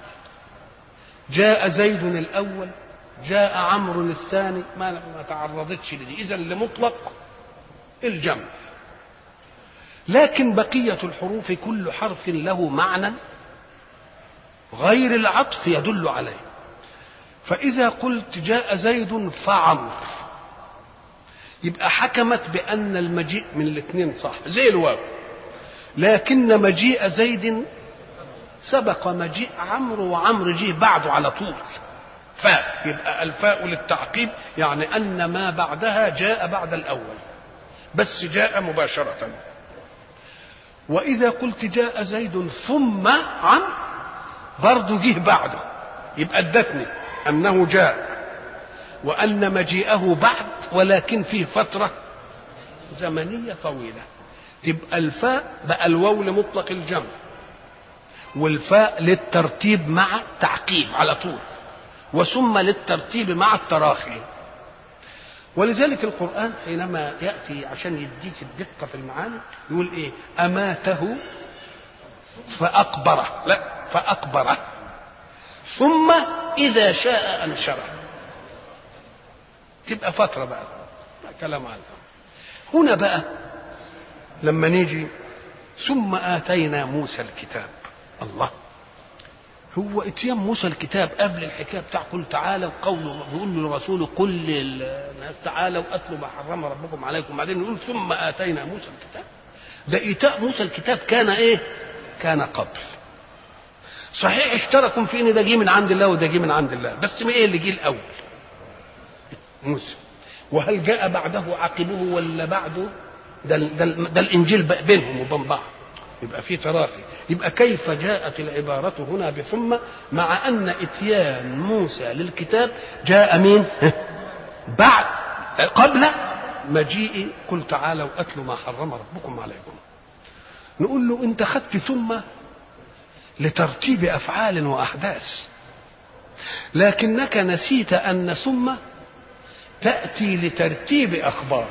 جاء زيد الأول، جاء عمرو الثاني، ما تعرضتش لدي. إذن لمطلق الجمع. لكن بقية الحروف كل حرف له معنى غير العطف يدل عليه. فإذا قلت جاء زيد فعمر، يبقى حكمت بأن المجيء من الاثنين صح زي الواو، لكن مجيء زيد سبق مجيء عمرو، وعمرو جه بعده على طول. فاء، يبقى الفاء للتعقيب، يعني أن ما بعدها جاء بعد الأول، بس جاء مباشرة. وإذا قلت جاء زيد ثم عمرو برضه جه بعده، يبقى ادتني أنه جاء وأن مجيئه بعد، ولكن فيه فترة زمنية طويلة. تبقى الفاء بقى الواو لمطلق الجمع، والفاء للترتيب مع تعقيب على طول، وثم للترتيب مع التراخي. ولذلك القرآن حينما يأتي عشان يديك الدقة في المعاني يقول إيه؟ أماته فأقبره، لا فأقبره ثم إذا شاء أنشره. تبقى فترة بقى، كلام عنه. هنا بقى لما نيجي ثم آتينا موسى الكتاب، الله، هو اتيان موسى الكتاب قبل الحكايه بتاع قل تعالوا، قوله بيقول للرسول قل للناس تعالوا اتلوا ما حرم ربكم عليكم، بعدين يقول ثم اتينا موسى الكتاب. ده ايتاء موسى الكتاب كان ايه؟ كان قبل. صحيح اشتركوا في ان ده جه من عند الله وده جه من عند الله، بس ما ايه اللي جه الاول؟ موسى. وهل جاء بعده عقبه ولا بعده؟ ده الانجيل بينهم وبين بعض، يبقى في تراخي. يبقى كيف جاءت العبارة هنا بثم مع أن إتيان موسى للكتاب جاء مين؟ بعد قبل مجيء قل تعالوا أتلوا ما حرم ربكم عليكم. نقول له أنت خدت ثم لترتيب أفعال وأحداث، لكنك نسيت أن ثم تأتي لترتيب أخبار.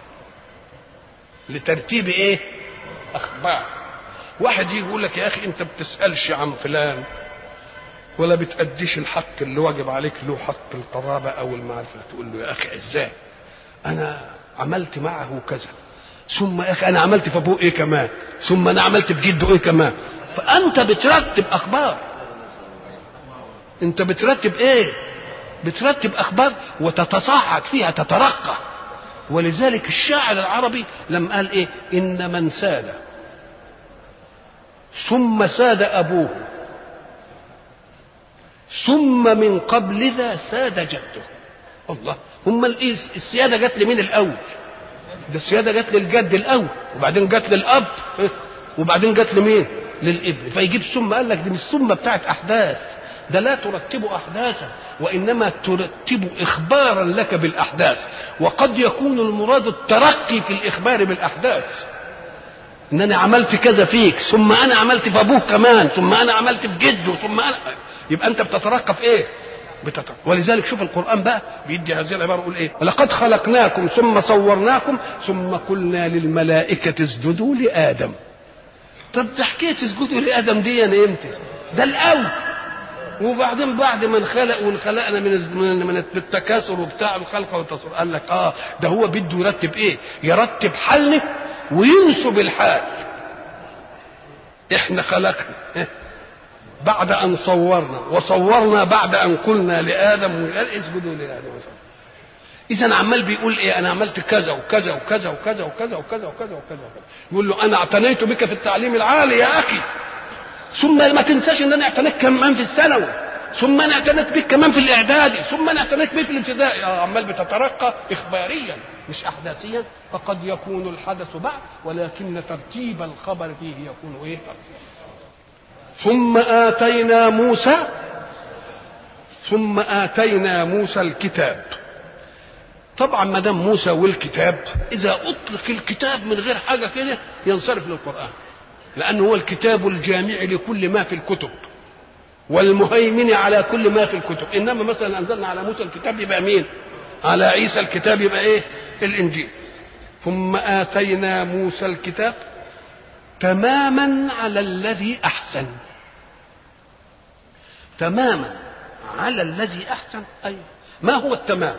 لترتيب إيه؟ أخبار. واحد يقول لك يا أخي أنت بتسألش عن فلان ولا بتأديش الحق اللي واجب عليك له، حق القرابة أو المعرفة. تقول له يا أخي إزاي؟ انا عملت معه كذا، ثم يا اخي انا عملت في ابوه ايه كمان، ثم انا عملت في جده ايه كمان. فانت بترتب اخبار، انت بترتب ايه؟ بترتب اخبار وتتصاعد فيها، تترقى. ولذلك الشاعر العربي لما قال ايه؟ ان من ساد ثم ساد ابوه ثم من قبل ذا ساد جده. الله، هم السياده جت لمين الاول؟ ده السياده جت للجد الاول، وبعدين جت للاب، وبعدين جت لمين؟ للابن. فيجيب ثم، قال لك دي مش ثم بتاعت احداث، ده لا ترتب احداثا، وانما ترتب اخبارا لك بالاحداث. وقد يكون المراد الترقي في الاخبار بالاحداث، ان انا عملت كذا فيك، ثم انا عملت في ابوه كمان، ثم انا عملت في جده، ثم انا، يبقى انت بتترقى في ايه؟ بتترقى. ولذلك شوف القران بقى بيدي هذه العباره، يقول ايه؟ ولقد خلقناكم ثم صورناكم ثم قلنا للملائكه اسجدوا لادم. طب ده حكايه اسجدوا لادم دي يعني امتى؟ ده الاول، وبعدين بعد ما انخلق وانخلقنا من التكاثر وبتاع الخلق والتصوير، قال لك ده هو بده يرتب ايه؟ يرتب حالنا وينسب الحال. احنا خلقنا بعد ان صورنا، وصورنا بعد ان قلنا لادم اسجدوا لادم. اذا عمال بيقول ايه؟ انا عملت كذا وكذا وكذا وكذا وكذا وكذا وكذا وكذا. يقول له انا اعتنيت بك في التعليم العالي يا اخي، ثم ما تنساش ان انا اعتنيت كمان في الثانوي، ثم انا اعتنيت بك كمان في الاعدادي، ثم انا اعتنيت بك في الابتدائي. عمال بتترقى اخباريا مش احداثيا. فقد يكون الحدث بعد، ولكن ترتيب الخبر فيه يكون ايه؟ ثم آتينا موسى الكتاب. طبعا ما دام موسى والكتاب، اذا اطلق الكتاب من غير حاجه كده ينصرف للقران، لانه هو الكتاب الجامع لكل ما في الكتب والمهيمن على كل ما في الكتب. انما مثلا انزلنا على موسى الكتاب يبقى مين؟ على عيسى الكتاب يبقى ايه؟ الانجيل. ثم آتينا موسى الكتاب تماما على الذي احسن. تماما على الذي احسن، اي ما هو التمام؟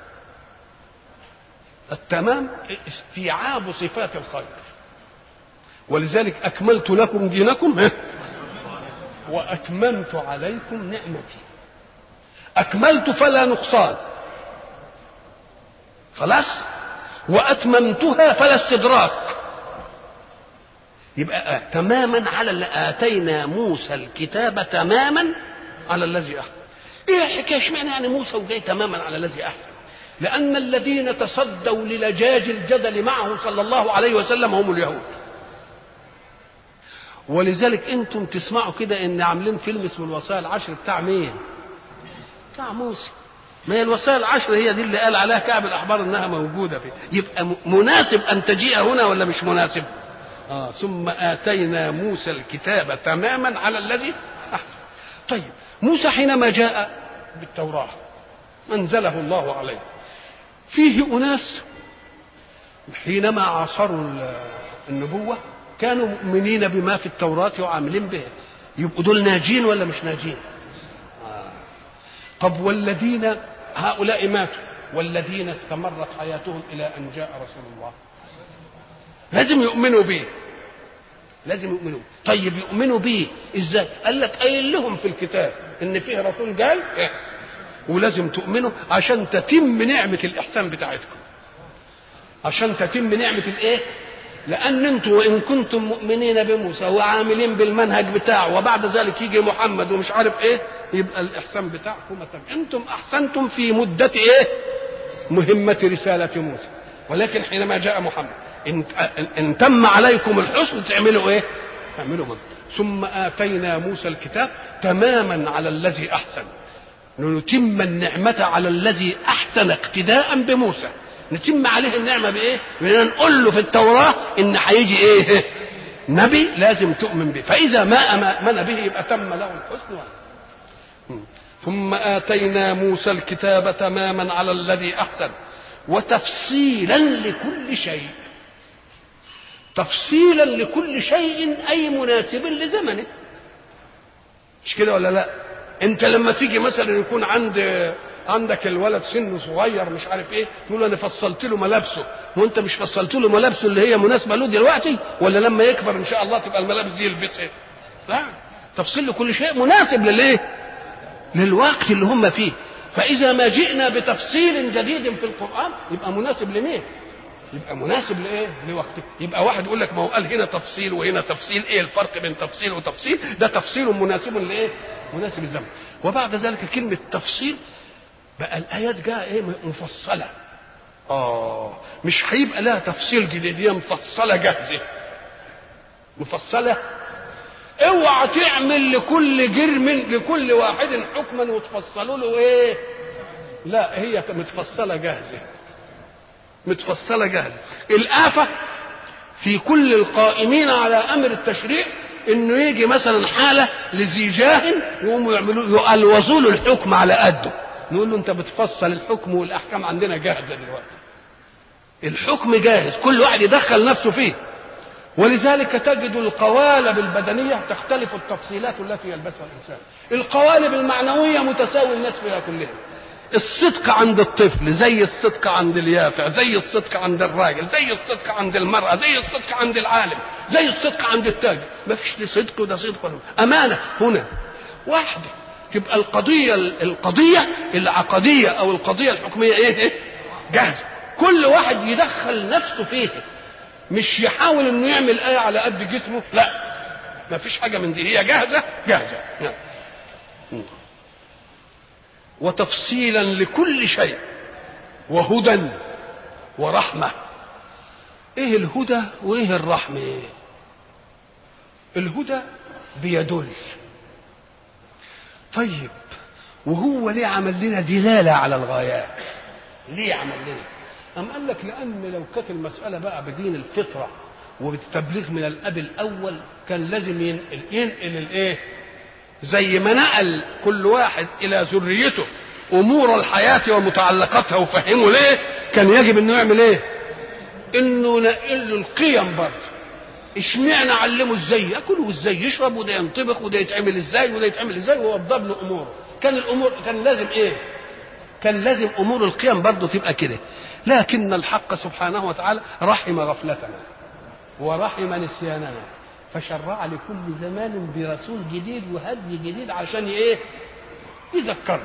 التمام استيعاب صفات الخير. ولذلك اكملت لكم دينكم واتممت عليكم نعمتي. اكملت فلا نقصان، خلاص، واتممتها فلا استدراك. يبقى تماما على اتينا موسى الكتاب تماما على الذي احسن. ايه الحكايه؟ اشمعنى يعني موسى وجاي تماما على الذي احسن؟ لان الذين تصدوا للجاج الجدل معه صلى الله عليه وسلم هم اليهود. ولذلك انتم تسمعوا كده ان عاملين فيلم اسمه الوصايا العشر، بتاع مين؟ بتاع موسى. ما هي الوصايا العشر هي دي اللي قال عليها كعب الاحبار انها موجوده فيه. يبقى مناسب ان تجيء هنا ولا مش مناسب؟ ثم آتينا موسى الكتاب تماما على الذي أحسن. طيب موسى حينما جاء بالتوراة أنزله الله عليه، فيه أناس حينما عاصروا النبوة كانوا مؤمنين بما في التوراة وعاملين به، يبقوا دول ناجين ولا مش ناجين؟ طب والذين هؤلاء ماتوا والذين استمرت حياتهم إلى أن جاء رسول الله لازم يؤمنوا به، لازم يؤمنوا. طيب يؤمنوا به ازاي؟ قال لك قايل لهم في الكتاب ان فيه رسول جاي ولازم تؤمنوا عشان تتم نعمة الإحسان بتاعتكم، عشان تتم نعمة الايه؟ لأن انتم وإن كنتم مؤمنين بموسى وعاملين بالمنهج بتاعه وبعد ذلك يجي محمد ومش عارف ايه، يبقى الإحسان بتاعكم انتم أحسنتم في مدة ايه؟ مهمة رسالة موسى. ولكن حينما جاء محمد إن تم عليكم الحسن تعملوا ايه؟ تعملوا من. ثم آتينا موسى الكتاب تماما على الذي أحسن، نتم النعمة على الذي أحسن اقتداء بموسى. نتم عليه النعمة بإيه؟ بدنا نقول له في التوراة إن هيجي إيه؟ نبي لازم تؤمن به، فإذا ما آمن به يبقى تم له الحسن. ثم آتينا موسى الكتاب تماما على الذي أحسن وتفصيلا لكل شيء. تفصيلا لكل شيء أي مناسب لزمنه، مش كده ولا لا؟ انت لما تيجي مثلا يكون عند عندك الولد سنه صغير مش عارف ايه، تقول له انا فصلت له ملابسه، وانت مش فصلت له ملابسه اللي هي مناسبه له دلوقتي، ولا لما يكبر ان شاء الله تبقى الملابس دي يلبسها؟ لا، تفصيل له كل شيء مناسب للايه؟ للوقت اللي هم فيه. فاذا ما جئنا بتفصيل جديد في القران يبقى مناسب لمين؟ يبقى مناسب لايه؟ لوقته. يبقى واحد يقول لك ما هو قال هنا تفصيل وهنا تفصيل، ايه الفرق بين تفصيل وتفصيل؟ ده تفصيل مناسب لايه؟ مناسب الزمن. وبعد ذلك كلمه تفصيل بقى الايات جاء ايه؟ مفصله. مش هيبقى لها تفصيل جديد، هي مفصله جاهزه. مفصله. اوعى تعمل لكل جرم لكل واحد حكما وتفصلوا له ايه؟ لا، هي متفصله جاهزه. متفصله جاهزه. الآفة في كل القائمين على امر التشريع انه يجي مثلا حاله لذي جاه يقوموا يعملوا يلوظوا له الحكم على قده، نقول له انت بتفصل الحكم والاحكام عندنا جاهزه دلوقتي. الحكم جاهز، كل واحد يدخل نفسه فيه. ولذلك تجد القوالب البدنيه تختلف التفصيلات التي يلبسها الانسان. القوالب المعنويه متساوي الناس فيها كلها. الصدق عند الطفل زي الصدق عند اليافع، زي الصدق عند الراجل، زي الصدق عند المرأة، زي الصدق عند العالم، زي الصدق عند التاجر. ما فيش لي صدق وده صدق ولا أمانة هنا واحدة. تبقى القضية العقدية أو القضية الحكمية إيه؟ جاهزة. كل واحد يدخل نفسه فيه، مش يحاول إنه يعمل آية على قد جسمه، لا، ما فيش حاجة من دي، هي جاهزة جاهزة. نعم. وتفصيلا لكل شيء وهدى ورحمة. ايه الهدى وايه الرحمة؟ الهدى بيدل. طيب وهو ليه عمل لنا دلالة على الغايات؟ ليه عمل لنا؟ قال لك لأن لو كانت المسألة بقى بدين الفطرة وبالتبليغ من الأب الأول كان لازم ينقل الايه؟ زي ما نقل كل واحد إلى ذريته امور الحياه ومتعلقاتها وفهمه ليه كان يجب انه يعمل ايه؟ انه نقل له القيم برضه. اشمعنى علمه ازاي ياكل وازاي يشرب وده ينطبخ وده يتعمل ازاي وده يتعمل ازاي ووضب له اموره. كان الامور كان لازم ايه؟ كان لازم امور القيم برضه تبقى كده. لكن الحق سبحانه وتعالى رحم غفلتنا ورحم نسياننا، فشرع لكل زمان برسول جديد وهدي جديد عشان ايه؟ يذكرنا.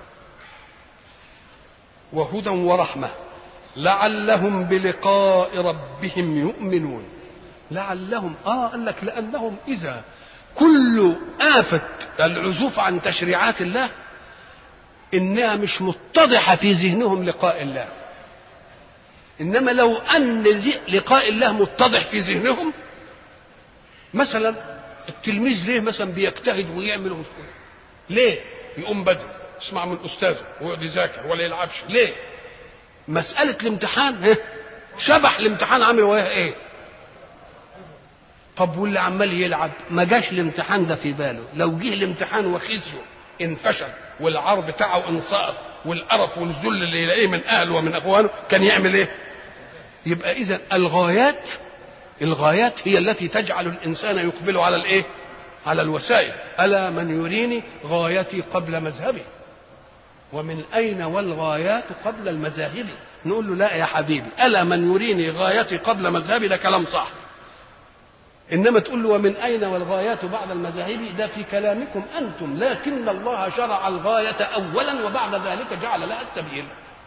وهدى ورحمة لعلهم بلقاء ربهم يؤمنون. لعلهم قال لك لأنهم إذا كل آفة العزوف عن تشريعات الله إنها مش متضحة في ذهنهم لقاء الله، إنما لو أن لقاء الله متضح في ذهنهم. مثلا التلميذ ليه مثلا بيجتهد ويعمل ليه؟ يقوم بدري يسمع من أستاذه ويقعد يذاكر ولا يلعبش ليه؟ مسألة الامتحان شبح الامتحان عامل وياه ايه؟ طب واللي عمال يلعب ما جاش الامتحان ده في باله، لو جه الامتحان وخزيه انفشل والعار بتاعه انسقط والقرف والذل اللي يلاقيه من اهله ومن اخوانه كان يعمل ايه؟ يبقى اذا الغايات هي التي تجعل الانسان يقبل على الايه؟ على الوسائل. الا من يريني غايتي قبل مذهبي، ومن أين والغايات قبل المذاهب؟ نقول له لا يا حبيبي، ألا من يريني غايتي قبل مذهبي، ده كلام صح. إنما تقول له ومن أين والغايات بعد المذاهب، ده في كلامكم أنتم، لكن الله شرع الغاية أولا وبعد ذلك جعل لها السبيل.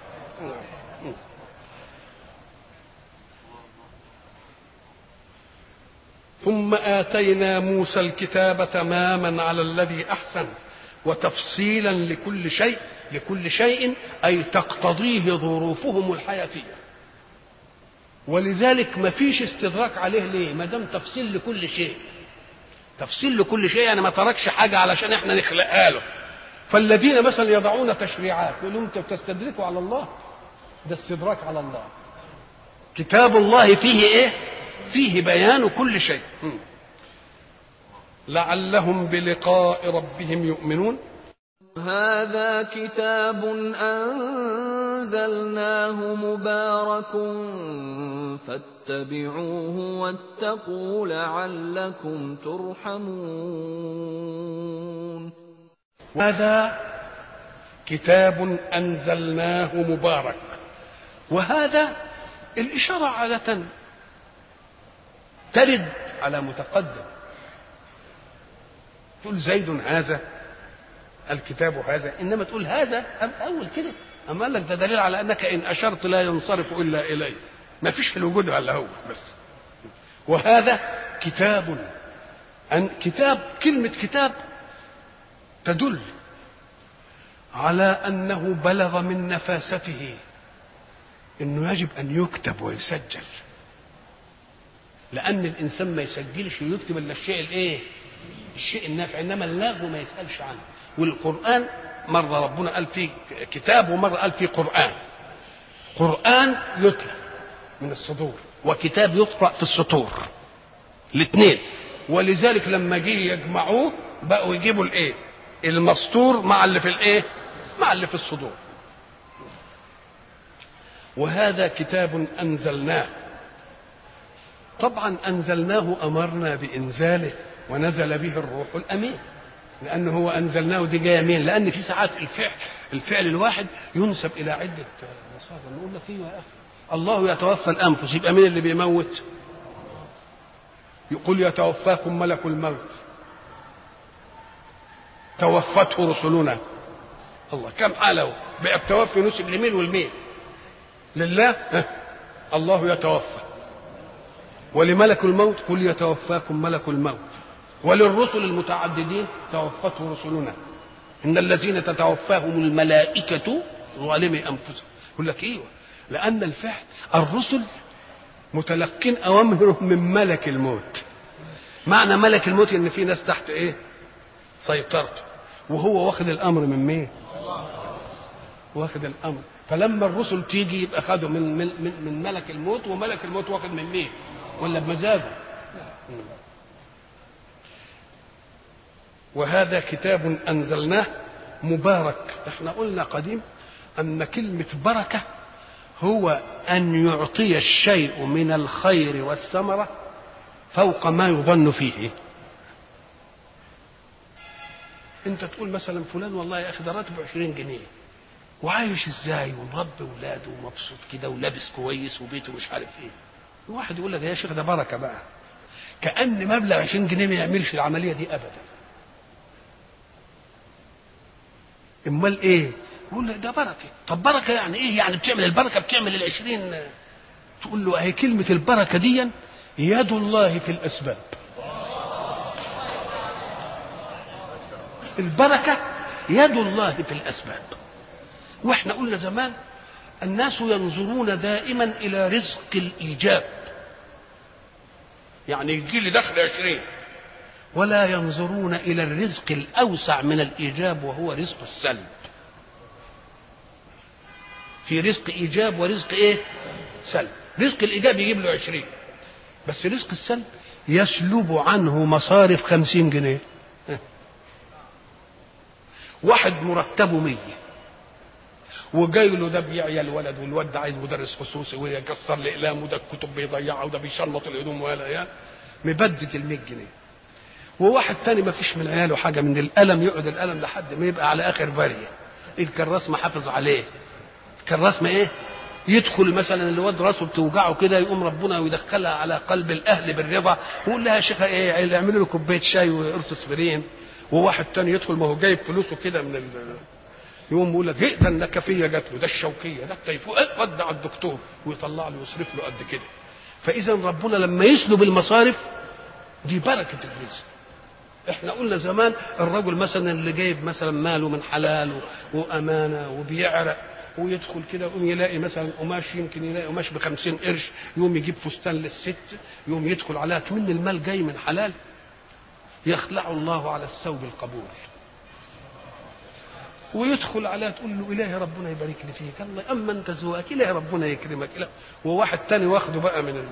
ثم آتينا موسى الكتاب تماما على الذي أحسن وتفصيلا لكل شيء أي تقتضيه ظروفهم الحياتية. ولذلك ما فيش استدراك عليه. ليه؟ ما دام تفصيل لكل شيء، تفصيل لكل شيء يعني ما تركش حاجة علشان احنا نخلقها له. فالذين مثلا يضعون تشريعات يقولوا انتوا بتستدركوا على الله، ده استدراك على الله. كتاب الله فيه ايه؟ فيه بيان كل شيء. لعلهم بلقاء ربهم يؤمنون. هذا كتاب أنزلناه مبارك فاتبعوه واتقوا لعلكم ترحمون. هذا كتاب أنزلناه مبارك. وهذا الإشارة عادة ترد على متقدم، تقول زيد هذا، الكتاب هذا، إنما تقول هذا أول كده. أما قال لك ده دليل على أنك إن أشرت لا ينصرف إلا إليه، ما فيش في الوجود إلا هو بس. وهذا كتاب، كتاب، كلمة كتاب تدل على أنه بلغ من نفاسته إنه يجب أن يكتب ويسجل، لأن الإنسان ما يسجلش ويكتب إلا الشيء الإيه؟ الشيء النافع، إنما اللغو ما يسألش عنه. والقرآن مرة ربنا قال فيه كتاب ومرة قال فيه قرآن. قرآن يتلى من الصدور وكتاب يقرأ في السطور الاثنين. ولذلك لما جه يجمعوه بقوا يجيبوا الايه؟ المسطور مع اللي في الايه؟ مع اللي في الصدور. وهذا كتاب أنزلناه. طبعا أنزلناه أمرنا بإنزاله ونزل به الروح الأمين، لأنه هو أنزلناه دي جاية مين؟ لأن في ساعات الفعل الواحد ينسب إلى عدة مصادر. نقول لك ايوه يا أخي، الله يتوفى الأنفس، يبقى مين اللي بيموت؟ يقول يتوفاكم ملك الموت، توفته رسلنا. الله كم حاله بقى التوفي نسب لمين والمين؟ لله. الله يتوفى. ولملك الموت قل يتوفاكم ملك الموت. وللرسل المتعددين توفته رسلنا إن الذين تتوفاهم الملائكة ظالمي أنفسهم. يقول لك ايوه، لأن الفعل الرسل متلقين أوامرهم من ملك الموت. معنى ملك الموت ان في ناس تحت ايه؟ سيطرته، وهو واخد الامر من مين؟ واخد الامر. فلما الرسل تيجي يبقى خدوا من ملك الموت، وملك الموت واخد من مين؟ ولا بمزاجه؟ وهذا كتاب أنزلناه مبارك. احنا قلنا قديم أن كلمة بركة هو أن يعطي الشيء من الخير والثمرة فوق ما يظن فيه. انت تقول مثلا فلان والله يا اخي ده راتبه 20 جنيه وعايش ازاي ومربي ولاده ومبسوط كده ولابس كويس وبيته مش عارف ايه. واحد يقول لك يا شيخ ده بركه بقى، كأن مبلغ 20 جنيه ما يعملش العمليه دي ابدا. امال ايه؟ يقول لك ده بركه. طب بركه يعني ايه؟ يعني بتعمل البركه، بتعمل ال20. تقول له اهي كلمه البركه دي يد الله في الاسباب. البركه يد الله في الاسباب. واحنا قلنا زمان الناس ينظرون دائما الى رزق الايجاب، يعني يجي لي دخل 20، ولا ينظرون الى الرزق الاوسع من الايجاب وهو رزق السلب. في رزق ايجاب ورزق ايه؟ سلب. رزق الايجاب يجيب له 20، بس رزق السلب يسلب عنه مصارف 50 جنيه. واحد مرتبه 100 وجاي له ده بيعيا الولد، والولد ده عايز مدرس خصوصي ويكسر الاقلام، وده الكتب بيضيعها، وده بيشنط الهدوم ولا يعني مبدد ال100 جنيه. وواحد تاني ما فيش من عياله حاجه من القلم، يقعد القلم لحد ما يبقى على اخر باريه، الكراس ما حافظ عليه. الكراس ما ايه؟ يدخل مثلا الواد راسه بتوجعه كده، يقوم ربنا ويدخلها على قلب الاهل بالرضا ويقول لها يا شيخه ايه، اعملوا له كوبايه شاي وقرص اسبرين. وواحد تاني يدخل ما هو جايب فلوسه كده من يقوم يقول لك ايه ده النكفيه جات له، ده الشوكيه، ده التيفوء، ودع الدكتور ويطلع له ويصرف له قد كده. فاذا ربنا لما يسلب المصارف دي بركه الرزق. احنا قلنا زمان الرجل مثلا اللي جايب مثلا ماله من حلال وامانه وبيعرق ويدخل كده يقوم يلاقي مثلا قماش، يمكن يلاقي قماش ب50 قرش، يقوم يجيب فستان للست، يقوم يدخل عليها كمن المال جاي من حلال، يخلع الله على الثوب القبول ويدخل عليها تقول له الهي ربنا يبارك لي فيك، الله اما انت ذوقك، الهي ربنا يكرمك. وواحد تاني واخده بقى من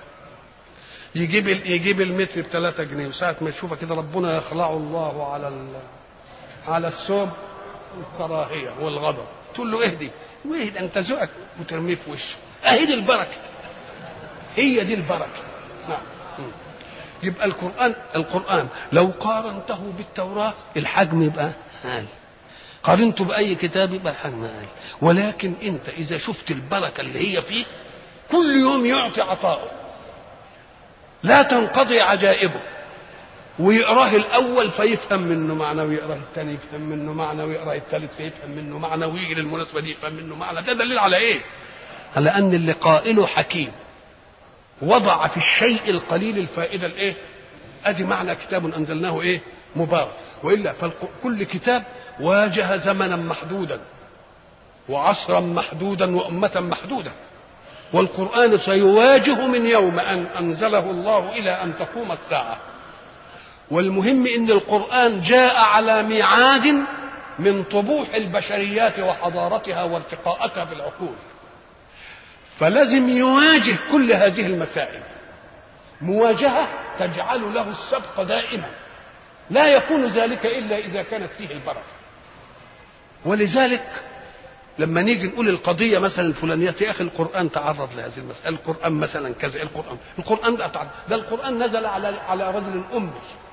يجيب المتر ب3 جنيه، وساعه ما يشوفها كده ربنا يخلع الله على الثوب الكراهيه والغضب. تقول له اهدي واهدي انت ذوقك، وترميه في وشه. اهي دي البركه، هي دي البركه. نعم. يبقى القرآن لو قارنته بالتوراة الحجم يبقى عالي، قارنته بأي كتاب يبقى الحجم أقل. ولكن أنت إذا شفت البركة اللي هي فيه، كل يوم يعطي عطاءه لا تنقضي عجائبه، ويقراه الأول فيفهم منه معنى، ويقراه الثاني يفهم منه معنى، ويقراه الثالث فيفهم منه معنى، ويجي للمناسبة دي يفهم منه معنى. ده دليل على إيه؟ على أن اللي قائله حكيم، وضع في الشيء القليل الفائدة الإيه؟ أدي معنى كتاب أنزلناه إيه؟ مبارك. وإلا فكل كتاب واجه زمنا محدودا وعصرا محدودا وأمة محدودة، والقرآن سيواجه من يوم أن أنزله الله إلى أن تقوم الساعة. والمهم إن القرآن جاء على ميعاد من طموح البشريات وحضارتها وارتقاءتها بالعقول، فلازم يواجه كل هذه المسائل مواجهة تجعل له السبق دائما، لا يكون ذلك إلا إذا كانت فيه البركة. ولذلك لما نيجي نقول القضية مثلا الفلانية، يا أخي القرآن تعرض لهذه المسألة، القرآن مثلا كذا، القرآن ده القرآن نزل على رجل أمي،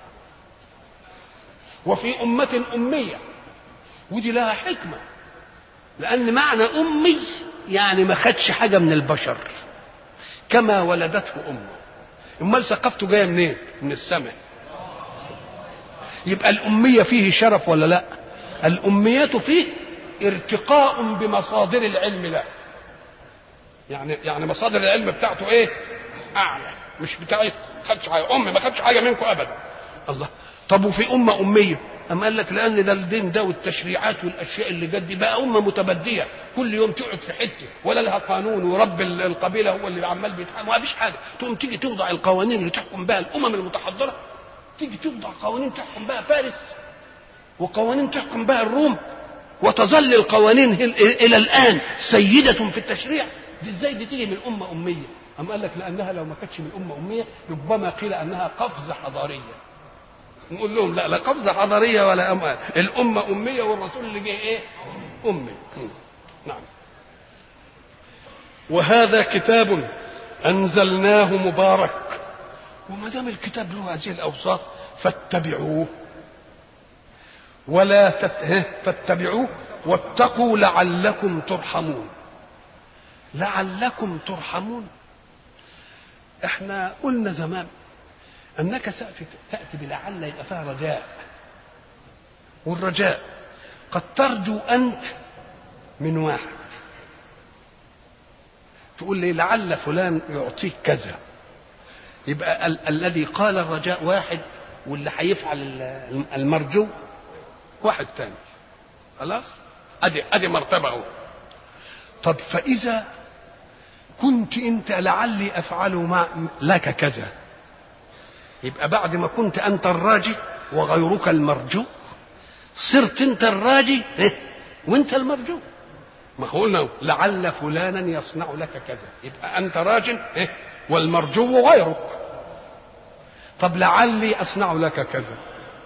وفي أمة أمية، ودي لها حكمة، لأن معنى أمي يعني ما خدش حاجة من البشر كما ولدته أمه. أمال ثقافته جاية منين؟ من السماء. يبقى الأمية فيه شرف ولا لا؟ الأمية فيه ارتقاء بمصادر العلم له، يعني مصادر العلم بتاعته ايه؟ اعلى، مش بتاعت خدش حاجه، ما خدش حاجه منكم ابدا. الله، طب وفي اميه أم قال لك لأن ده الدين ده والتشريعات والأشياء اللي جد دي بقى أمة متبدية، كل يوم تقعد في حتة ولا لها قانون، ورب القبيلة هو اللي عمال بيتحكم، ما فيش حاجة. تقوم تيجي توضع القوانين اللي تحكم بها الأمم المتحضرة، تيجي توضع قوانين تحكم بها فارس وقوانين تحكم بها الروم، وتظل القوانين إلى الآن سيدة في التشريع. دي ازاي دي تيجي من أمة أمية؟ أم قال لك لأنها لو ما كانتش من أمة أمية ربما قيل أنها قفزة حضارية. نقول لهم لا قفزة حضارية ولا أمة، الأمة أمية والرسول اللي جه إيه؟ أمي. نعم. وهذا كتاب أنزلناه مبارك، وما دام الكتاب له هذه الأوصاف فاتبعوه ولا فاتبعوه واتقوا لعلكم ترحمون. لعلكم ترحمون، احنا قلنا زمان انك تأتي بلعل يبقى فيها رجاء، والرجاء قد ترجو انت من واحد، تقول لي لعل فلان يعطيك كذا، يبقى الذي قال الرجاء واحد، واللي هيفعل المرجو واحد تاني. خلاص، ادي مرتبه اهو. طب فاذا كنت انت لعلي افعل لك كذا، يبقى بعد ما كنت انت الراجي وغيرك المرجو، صرت انت الراجي وانت المرجو. ما قلنا لعل فلانا يصنع لك كذا، يبقى انت راج والمرجو غيرك. طب لعلي اصنع لك كذا،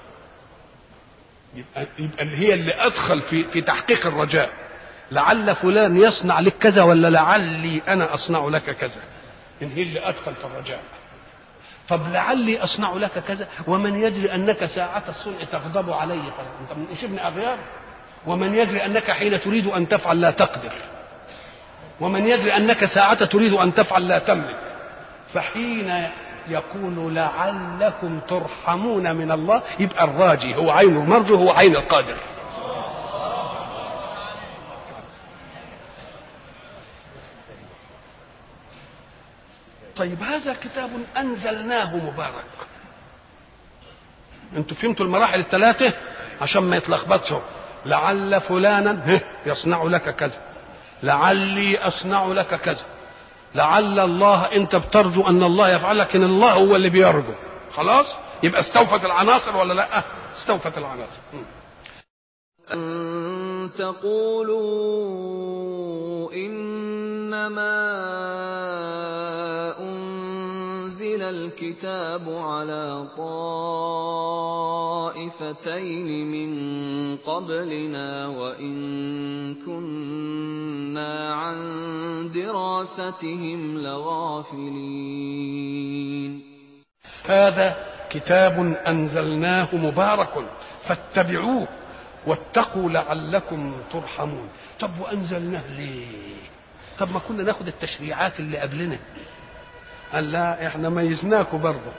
يبقى هي اللي ادخل في تحقيق الرجاء. لعل فلان يصنع لك كذا ولا لعلي انا اصنع لك كذا، ان هي اللي ادخل في الرجاء. طب لعلي اصنع لك كذا، ومن يدري انك ساعة الصنع تغضب علي، انت من ابن اغيار، ومن يدري انك حين تريد ان تفعل لا تقدر، ومن يدري انك ساعة تريد ان تفعل لا تملك. فحين يقول لعلكم ترحمون من الله، يبقى الراجي هو عين المرجو، هو عين القادر. طيب هذا كتاب أنزلناه مبارك، انتوا فهمتوا المراحل الثلاثة عشان ما يتلخبطش. لعل فلانا يصنع لك كذا، لعلي أصنع لك كذا، لعل الله انت بترجو ان الله يفعل، لكن الله هو اللي بيرجو. خلاص، يبقى استوفت العناصر ولا لا؟ استوفت العناصر. أن تقولوا إنما أنزل الكتاب على طائفتين من قبلنا وإن كنا عن دراستهم لغافلين. هذا كتاب أنزلناه مبارك فاتبعوه واتقوا لعلكم ترحمون. طب وأنزلناه ليه؟ طب ما كنا ناخد التشريعات اللي قبلنا. قال لا، احنا ميزناكم برضه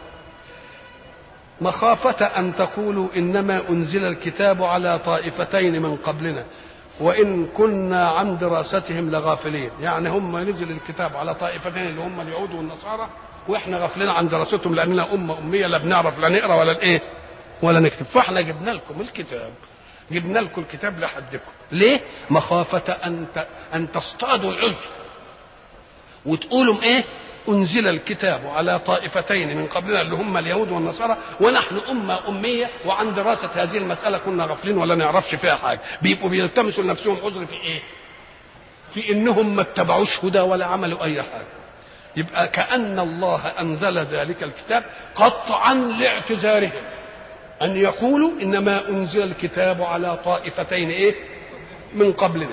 مخافة أن تقولوا إنما أنزل الكتاب على طائفتين من قبلنا وإن كنا عن دراستهم لغافلين. يعني هم نزل الكتاب على طائفتين اللي هم اليهود والنصارى، وإحنا غافلين عن دراستهم لأننا أمية لا بنعرف لا نقرأ ولا الإيه ولا نكتب. فإحنا جبنا لكم الكتاب، جبنا لكم الكتاب لحدكم. ليه؟ مخافة أن تصطادوا العذر وتقولوا إيه؟ أنزل الكتاب على طائفتين من قبلنا اللي هم اليهود والنصارى ونحن أمية وعن دراسة هذه المسألة كنا غافلين ولا نعرفش فيها حاجة. بيبقوا بيلتمسوا لنفسهم عذر في إيه؟ في إنهم ما اتبعوش هدى ولا عملوا أي حاجة. يبقى كأن الله أنزل ذلك الكتاب قطعا لاعتذارهم أن يقولوا إنما أنزل الكتاب على طائفتين إيه؟ من قبلنا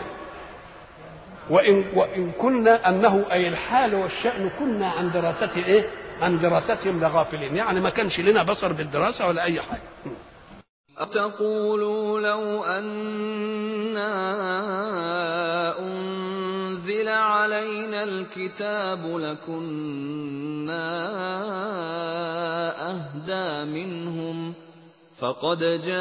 وإن كنا أنه أي الحال والشأن كنا عن دراسته إيه؟ عن دراستهم لغافلين. يعني ما كانش لنا بصر بالدراسة ولا أي حاجة. أتقولوا لو أنا أنزل علينا الكتاب لكنا أهدى منهم فقد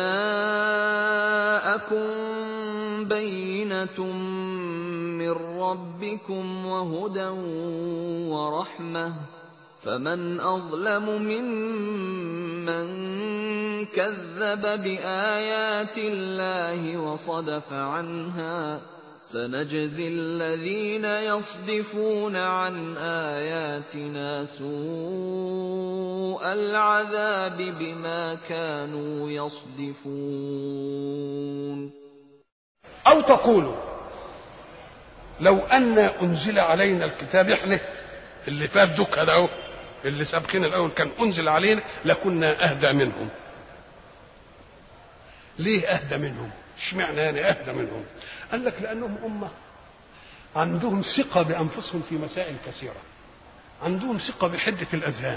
جاءكم بينة من ربكم وهدى ورحمة فمن أظلم ممن كذب بآيات الله وصدف عنها سنجزي الذين يصدفون عن آياتنا سوء العذاب بما كانوا يصدفون. أو تقولوا لو أن أنزل علينا الكتاب، إحنا اللي فات دوك هذا أهو اللي سابقين الأول كان أنزل علينا لكنا أهدى منهم. ليه أهدى منهم؟ اشمعنى يعني أهدى منهم؟ قال لك لأنهم أمة عندهم ثقة بأنفسهم في مسائل كثيرة، عندهم ثقة بحدة الأذهان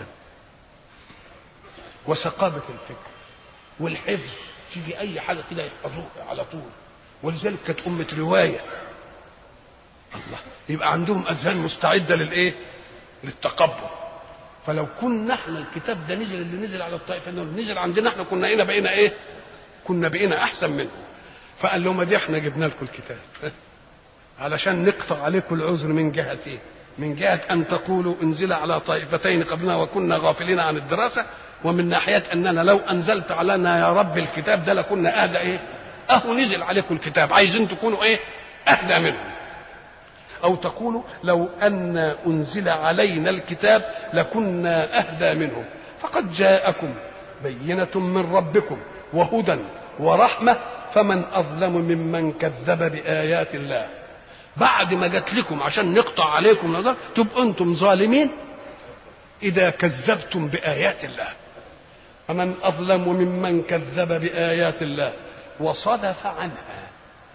وثقابة الفكر والحفظ، تيجي أي حاجة كده يحفظوها على طول، ولذلك كانت أمة رواية. الله، يبقى عندهم أذهان مستعدة للإيه؟ للتقبل. فلو كنا احنا الكتاب ده نزل اللي نزل على الطائفة نزل عندنا احنا كنا هنا بقينا إيه؟ كنا بقينا أحسن منهم. فقال لهم دي احنا جبنا لكم الكتاب علشان نقطع عليكم العذر من جهة ايه؟ من جهة ان تقولوا انزل على طائفتين قبلنا وكنا غافلين عن الدراسة، ومن ناحية اننا لو انزلت علينا يا رب الكتاب ده لكنا اهدى ايه؟ اهو نزل عليكم الكتاب عايزين تكونوا ايه؟ اهدى منهم. او تقولوا لو ان انزل علينا الكتاب لكنا اهدى منهم فقد جاءكم بينة من ربكم وهدى ورحمة فمن أظلم ممن كذب بآيات الله. بعد ما جات لكم عشان نقطع عليكم نظر تبقوا أنتم ظالمين إذا كذبتم بآيات الله. فمن أظلم ممن كذب بآيات الله وصدف عنها.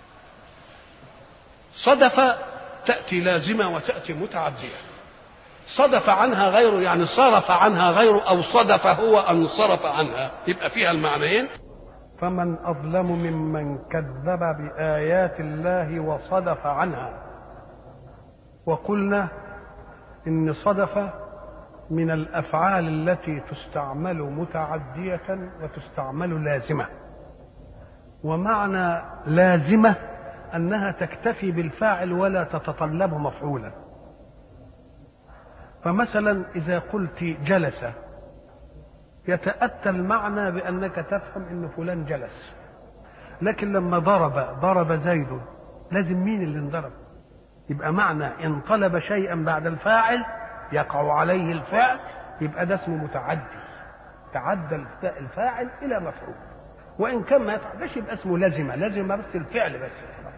صدف تأتي لازمة وتأتي متعدية. صدف عنها غيره يعني صرف عنها غيره، أو صدف هو أن صرف عنها، يبقى فيها المعنيين. فمن أظلم ممن كذب بآيات الله وصدف عنها. وقلنا إن صدف من الأفعال التي تستعمل متعدية وتستعمل لازمة. ومعنى لازمة أنها تكتفي بالفاعل ولا تتطلب مفعولا. فمثلا إذا قلت جلس يتأتى المعنى بأنك تفهم أن فلان جلس، لكن لما ضرب زيد لازم مين اللي انضرب؟ يبقى معنى ان طلب شيئا بعد الفاعل يقع عليه الفعل يبقى ده اسمه متعدي، تعدى الفاعل إلى مفعول. وإن كان ما يتعداش يبقى اسمه لازمة بس الفعل بس.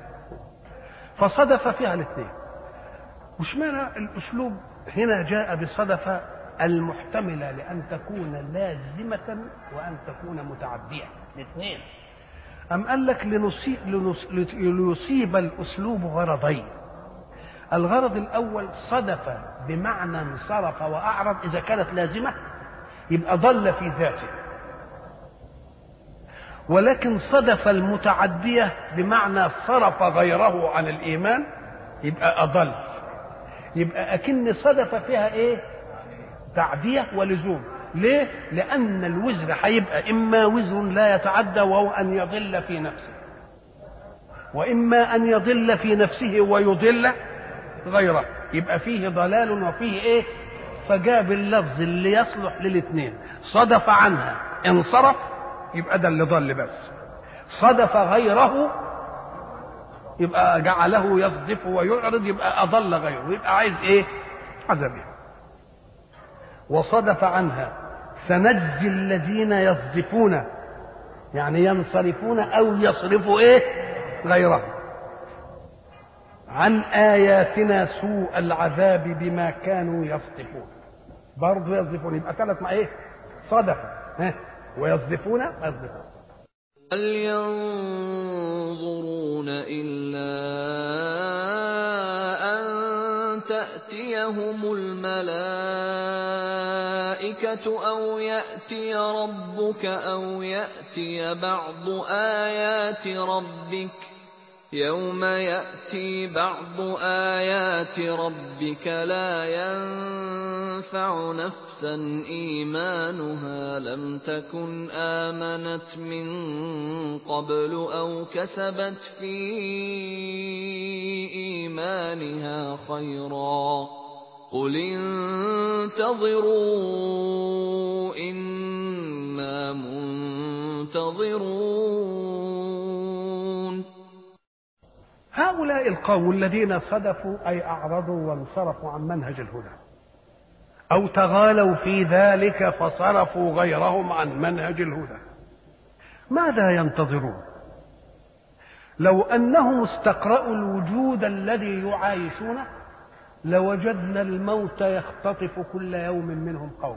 فصدف فيها الاثنين. مش معنى الأسلوب هنا جاء بصدف المحتملة لأن تكون لازمة وأن تكون متعدية الاثنين. أم قال لك ليصيب الأسلوب غرضين. الغرض الأول صدف بمعنى انصرف وأعرض، إذا كانت لازمة يبقى ضل في ذاته، ولكن صدف المتعدية بمعنى صرف غيره عن الإيمان يبقى أضل. يبقى أكن صدف فيها إيه؟ تعدية ولزوم. ليه؟ لأن الوزر هيبقى إما وزر لا يتعدى وهو أن يضل في نفسه، وإما أن يضل في نفسه ويضل غيره، يبقى فيه ضلال وفيه إيه؟ فجاب اللفظ اللي يصلح للاثنين. صدف عنها انصرف يبقى ده اللي ضل، بس صدف غيره يبقى جعله يصدف ويعرض يبقى أضل غيره، يبقى عايز إيه؟ عذابه. وصدف عنها سنجزي الذين يصدفون، يعني ينصرفون أو يصرفوا إيه؟ غيره عن آياتنا سوء العذاب بما كانوا يصدفون. برضه يصدفون يبقى ثلاث مع إيه؟ صدف ويصدفون يصدفون. هل ينظرون إلا أن تأتيهم الملائكة أو يأتي ربك أو يأتي بعض آيات ربك يوم يأتي بعض آيات ربك لا ينفع نفسا إيمانها لم تكن آمنت من قبل أو كسبت في إيمانها خيرا قل انتظروا إنا منتظرون. هؤلاء القوم الذين صدفوا أي أعرضوا وانصرفوا عن منهج الهدى أو تغالوا في ذلك فصرفوا غيرهم عن منهج الهدى، ماذا ينتظرون؟ لو أنهم استقرأوا الوجود الذي يعايشونه لوجدنا الموت يختطف كل يوم منهم قوم،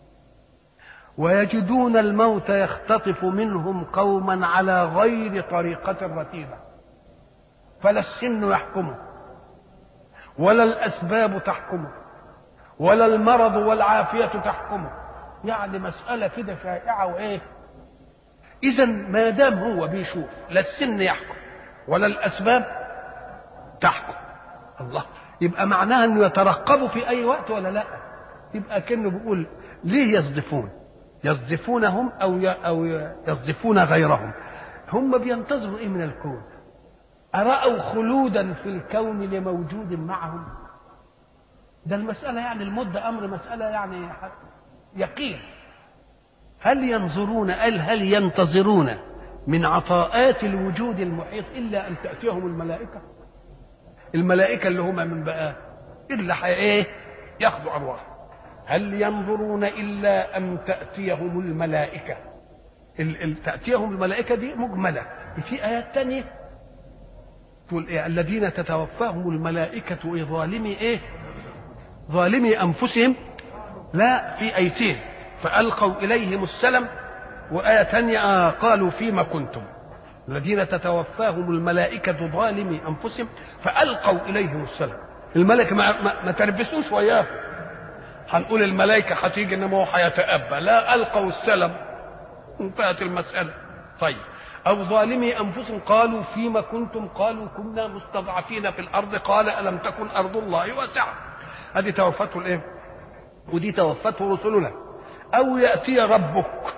ويجدون الموت يختطف منهم قوما على غير طريقة رتيبة، فلا السن يحكمه ولا الأسباب تحكمه ولا المرض والعافية تحكمه، يعني مسألة كده شائعة وإيه. إذا ما دام هو بيشوف لا السن يحكم ولا الأسباب تحكم، الله، يبقى معناها أنه يترقبوا في أي وقت ولا لا؟ يبقى كأنه بيقول ليه يصدفون؟ يصدفونهم أو يصدفون غيرهم. هم بينتظروا إيه من الكون؟ أرأوا خلودا في الكون لموجود معهم؟ ده المسألة يعني المدة أمر مسألة يعني يقين. هل ينظرون هل ينتظرون من عطاءات الوجود المحيط إلا أن تأتيهم الملائكة؟ الملائكة اللي هم من بقى إلا إيه؟ ياخذوا أرواح. هل ينظرون إلا أن تأتيهم الملائكة؟ تأتيهم الملائكة دي مجملة. في آيات تانية تقول إيه؟ الذين تتوفاهم الملائكة ظالمي إيه؟ ظالمي أنفسهم. لا، في آيتين فألقوا إليهم السلم، وآية تانية قالوا فيما كنتم. الذين تتوفاهم الملائكة ظالمي أنفسهم فألقوا إليهم السلم. الملائكة ما تربسوش وياه، هنقول الملائكة هتيجي إنما هو هيتأبى. لا، ألقوا السلم انتهت المسألة. طيب، أو ظالمي أنفسهم قالوا فيما كنتم قالوا كنا مستضعفين في الأرض قال ألم تكن أرض الله واسعة. هذه توفته الإيه؟ ودي توفته رسلنا. أو يأتي ربك،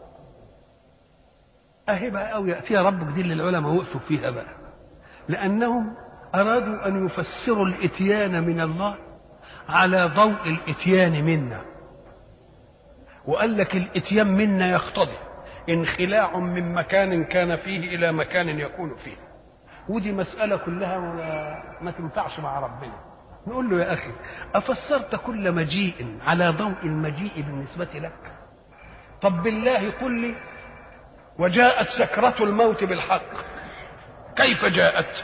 أهي بقى أو يأتي ربك دي اللي العلماء وقفوا فيها بقى، لأنهم أرادوا أن يفسروا الإتيان من الله على ضوء الإتيان منا، وقال لك الإتيان منا يقتضي انخلاع من مكان كان فيه إلى مكان يكون فيه، ودي مسألة كلها ما تنفعش مع ربنا. نقول له يا أخي أفسرت كل مجيء على ضوء المجيء بالنسبة لك؟ طب بالله قل لي، وجاءت سكرة الموت بالحق، كيف جاءت؟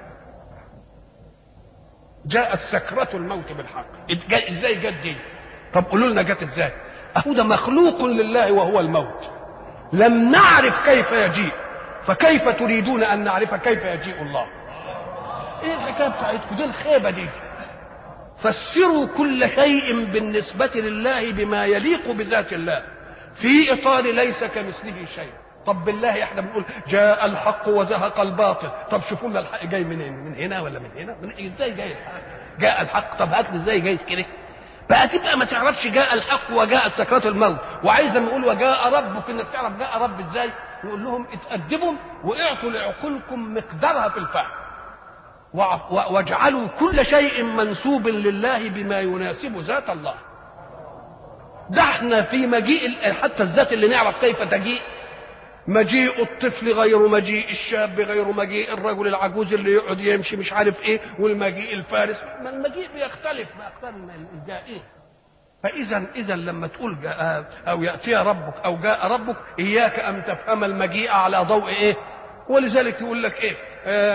جاءت سكرة الموت بالحق، ازاي جت دي؟ طب قولوا لنا جت ازاي؟ أهو ده مخلوق لله وهو الموت، لم نعرف كيف يجيء، فكيف تريدون أن نعرف كيف يجيء الله؟ ايه الحكاية بتاعتكم دي الخيبة دي؟ فسروا كل شيء بالنسبة لله بما يليق بذات الله في إطار ليس كمثله شيء. طب بالله احنا بنقول جاء الحق وزهق الباطل، طب شوفوا لنا الحق جاي منين؟ من هنا ولا من هنا؟ ازاي جاي الحق؟ جاء الحق، طب هات لي ازاي جاي كده بقى. تبقى ما تعرفش جاء الحق وجاء سكرات الموت، وعايز لما يقول وجاء ربك انك تعرف جاء رب ازاي. يقول لهم اتأدبوا واعطوا لعقولكم مقدارها في الفهم، واجعلوا كل شيء منسوب لله بما يناسب ذات الله. ده احنا في مجيء حتى الذات اللي نعرف كيف تجيء، مجيء الطفل غير مجيء الشاب، غير مجيء الرجل العجوز اللي يقعد يمشي مش عارف ايه، والمجيء الفارس، ما المجيء بيختلف باقدار الجائين. فاذا لما تقول جاء او ياتي ربك او جاء ربك، اياك ان تفهم المجيء على ضوء ايه. ولذلك يقول لك ايه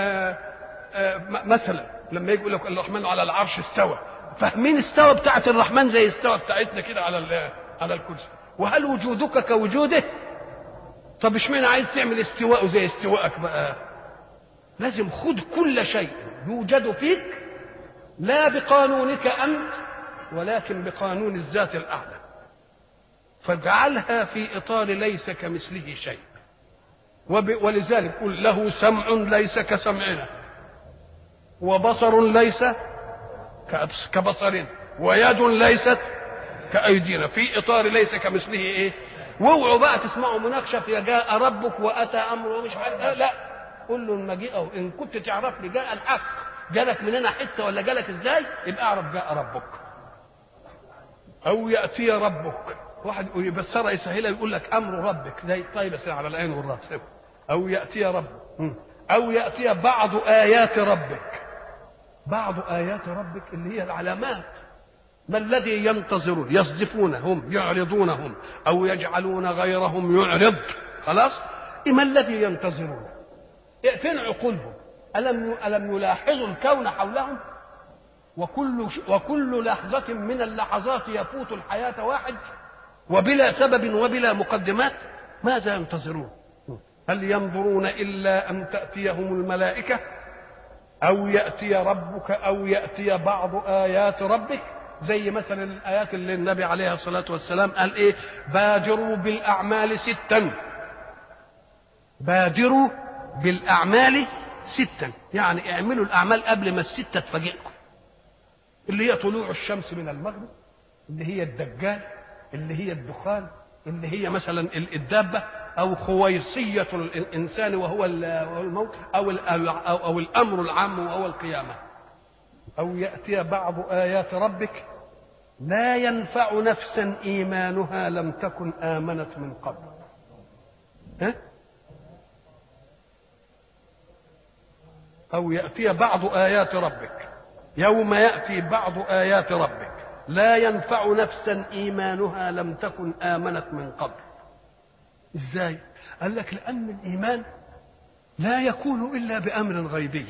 مثلا لما يقول لك الرحمن على العرش استوى، فاهمين استوى بتاعت الرحمن زي استوى بتاعتنا كده على الكرسي، وهل وجودك كوجوده؟ طب اشمعنى عايز تعمل استواء زي استواءك بقى؟ لازم خد كل شيء يوجد فيك لا بقانونك انت ولكن بقانون الذات الاعلى، فاجعلها في اطار ليس كمثله شيء. ولذلك قل له سمع ليس كسمعنا، وبصر ليس كبصرنا، ويد ليست كأيدينا، في اطار ليس كمثله ايه. واوعوا بقى تسمعوا مناقشه في جاء ربك واتى امره ومش عارف لا، قول له المجيء ان كنت تعرف لي جاء الحق جالك مننا حته ولا جالك ازاي، يبقى اعرف جاء ربك او ياتي ربك. واحد يبصرها يسهلها يقول لك امر ربك زي طيب بس على العين والراس، او ياتي ربك او ياتي بعض ايات ربك. بعض ايات ربك اللي هي العلامات. ما الذي ينتظرون؟ يصدفونهم يعرضونهم او يجعلون غيرهم يعرض. خلاص، ما الذي ينتظرون؟ فين عقولهم؟ الم يلاحظوا الكون حولهم؟ وكل لحظة من اللحظات يفوت الحياة واحد وبلا سبب وبلا مقدمات. ماذا ينتظرون؟ هل ينظرون إلا أن تأتيهم الملائكة أو يأتي ربك أو يأتي بعض آيات ربك؟ زي مثلا الآيات اللي النبي عليه الصلاة والسلام قال إيه؟ بادروا بالأعمال ستا. بادروا بالأعمال ستا، يعني اعملوا الأعمال قبل ما الستة تفاجئكم، اللي هي طلوع الشمس من المغرب، اللي هي الدجال، اللي هي الدخان، اللي هي مثلا الدابة، أو خويصية الإنسان وهو الموت، أو الأمر العام وهو القيامة. أو يأتي بعض آيات ربك لا ينفع نفسا إيمانها لم تكن آمنت من قبل. أو يأتي بعض آيات ربك، يوم يأتي بعض آيات ربك لا ينفع نفسا إيمانها لم تكن آمنت من قبل. إزاي؟ قال لك لأن الإيمان لا يكون إلا بأمر غيبي.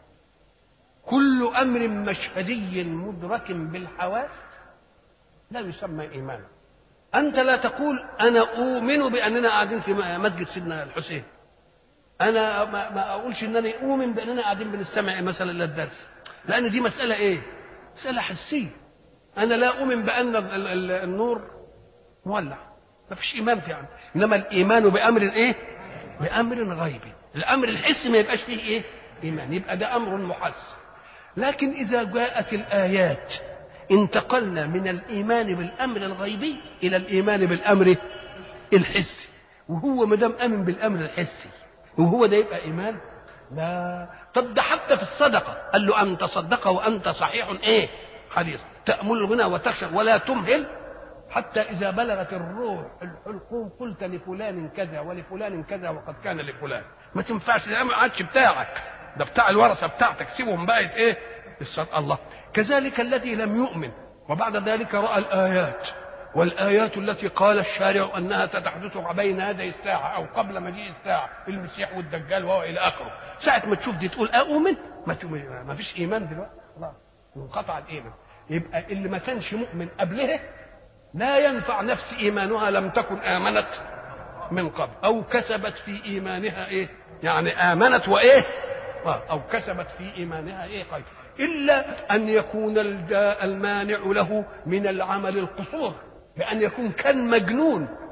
كل أمر مشهدي مدرك بالحواس لا يسمى إيمانا. أنت لا تقول أنا أؤمن بأننا قاعدين في مسجد سيدنا الحسين، أنا ما أقولش أنني أؤمن بأننا قاعدين بنستمع مثلا للدرس، لأن دي مسألة إيه؟ مسألة حسية. أنا لا أؤمن بأن النور مولع، ما فيش إيمان في عنه. إنما الإيمان بأمر إيه؟ بأمر غيبي. الأمر الحسي ما يبقاش فيه إيه؟ إيمان، يبقى ده أمر محس. لكن إذا جاءت الآيات انتقلنا من الإيمان بالأمر الغيبي إلى الإيمان بالأمر الحسي. وهو ما دام آمن بالأمر الحسي وهو ده يبقى إيمان؟ لا. طب ده حتى في الصدقة قال له أن تصدق وأنت صحيح إيه؟ حديث تأمل الغنى وتخشى ولا تمهل حتى إذا بلغت الروح الحلقوم قلت لفلان كذا ولفلان كذا وقد كان لفلان. ما تنفعش، ده ما عادش بتاعك، ده بتاع الورثة بتاعتك، سيبهم بقت إيه؟ الله. كذلك الذي لم يؤمن وبعد ذلك رأى الآيات، والآيات التي قال الشارع أنها ستحدث بين يدي الساعة أو قبل مجيء الساعة، المسيح والدجال وإلى آخره. ساعة ما تشوف دي تقول أؤمن؟ ما فيش إيمان دلوقتي، خلاص انقطع الإيمان. يبقى اللي ما كانش مؤمن قبله لا ينفع نفس إيمانها لم تكن آمنت من قبل أو كسبت في إيمانها إيه؟ يعني آمنت وإيه؟ أو كسبت في إيمانها إيه؟ خير. إلا أن يكون المانع له من العمل القصور، بأن يكون كان مجنون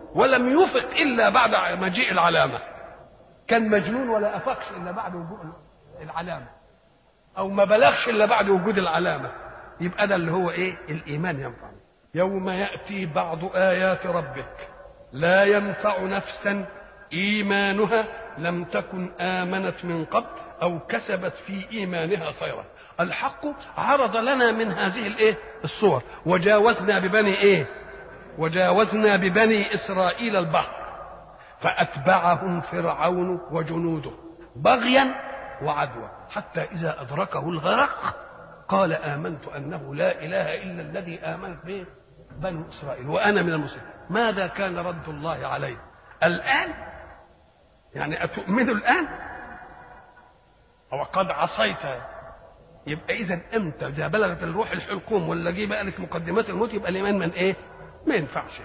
ولم يفق إلا بعد مجيء العلامة. كان مجنون ولا أفقش إلا بعد وجود العلامة، أو ما بلغش إلا بعد وجود العلامة. يبقى ده اللي هو إيه؟ الإيمان ينفع. يوم يأتي بعض آيات ربك لا ينفع نفسا إيمانها لم تكن آمنت من قبل أو كسبت في إيمانها خيرا. الحق عرض لنا من هذه الإيه؟ الصور. وجاوزنا ببني إيه؟ وجاوزنا ببني إسرائيل البحر فأتبعهم فرعون وجنوده بغيا وعدوى حتى إذا أدركه الغرق قال آمنت أنه لا إله إلا الذي آمنت به بنو إسرائيل وأنا من المسلمين. ماذا كان رد الله عليه؟ الآن؟ يعني أتؤمنوا الآن؟ أو قد عصيت؟ يبقى إذا أنت إذا بلغت الروح الحلقوم ولا جه بقى لك مقدمات الموت يبقى الإيمان من إيه؟ ما ينفعش.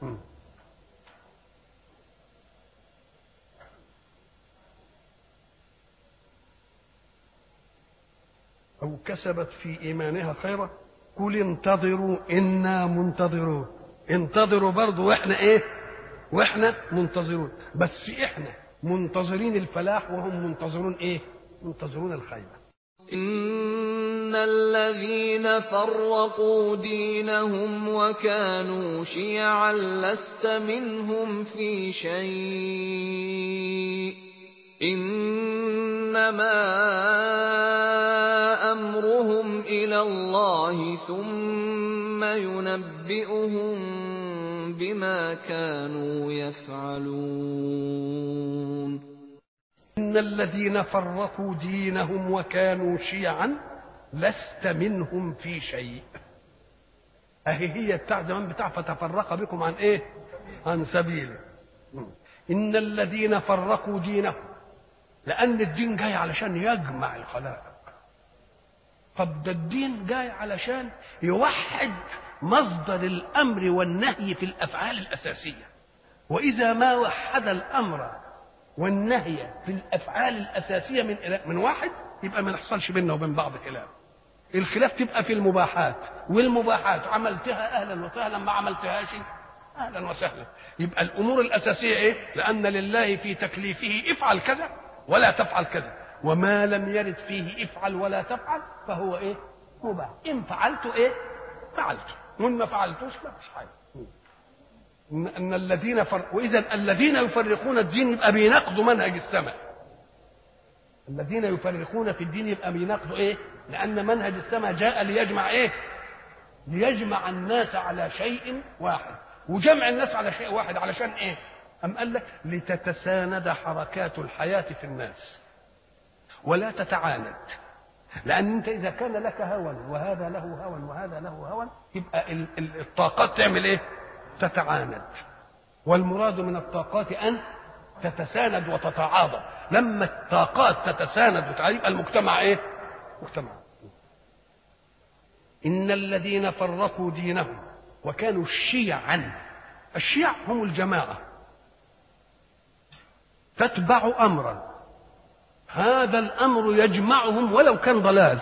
أو كسبت في إيمانها خيرا قل انتظروا إنا منتظرون. انتظروا برضو وإحنا إيه؟ وإحنا منتظرون، بس إحنا منتظرين الفلاح وهم منتظرون إيه؟ منتظرون الخيبة. إن الذين فرقوا دينهم وكانوا شيعا لست منهم في شيء إنما أمرهم إلى الله ثم ينبئهم بما كانوا يفعلون. إن الذين فرقوا دينهم وكانوا شيعا لست منهم في شيء. أهي هي بتاع زمان بتاع فتفرق بكم عن إيه؟ عن سبيله. إن الذين فرقوا دينهم، لأن الدين جاي علشان يجمع الخلائق. طب ده الدين جاي علشان يوحد مصدر الأمر والنهي في الأفعال الأساسية، وإذا ما وحد الأمر والنهي في الأفعال الأساسية من واحد يبقى ما نحصلش بيننا وبين بعض خلاف. الخلاف تبقى في المباحات، والمباحات عملتها أهلا وسهلا، ما عملتهاش أهلا وسهلا. يبقى الأمور الأساسية إيه؟ لأن لله في تكليفه افعل كذا ولا تفعل كذا، وما لم يرد فيه افعل ولا تفعل فهو إيه؟ مباح. إن فعلته إيه؟ فعلته، وإن ما فعلتوش ما فيش حاجة. ان الذين واذا الذين يفرقون الدين يبقى بيناقضوا منهج السماء. الذين يفرقون في الدين يبقى بيناقضوا ايه؟ لان منهج السماء جاء ليجمع ايه؟ ليجمع الناس على شيء واحد. وجمع الناس على شيء واحد علشان ايه؟ ام قال لك لتتساند حركات الحياه في الناس ولا تتعاند. لان انت اذا كان لك هوى وهذا له هوى وهذا له هوى يبقى الطاقات تعمل ايه؟ تتعاند. والمراد من الطاقات أن تتساند وتتعاضد. لما الطاقات تتساند وتعاضد يبقى المجتمع إيه؟ مجتمع. إن الذين فرقوا دينهم وكانوا شيعا. الشيع هم الجماعة تتبع أمرا، هذا الأمر يجمعهم ولو كان ضلال.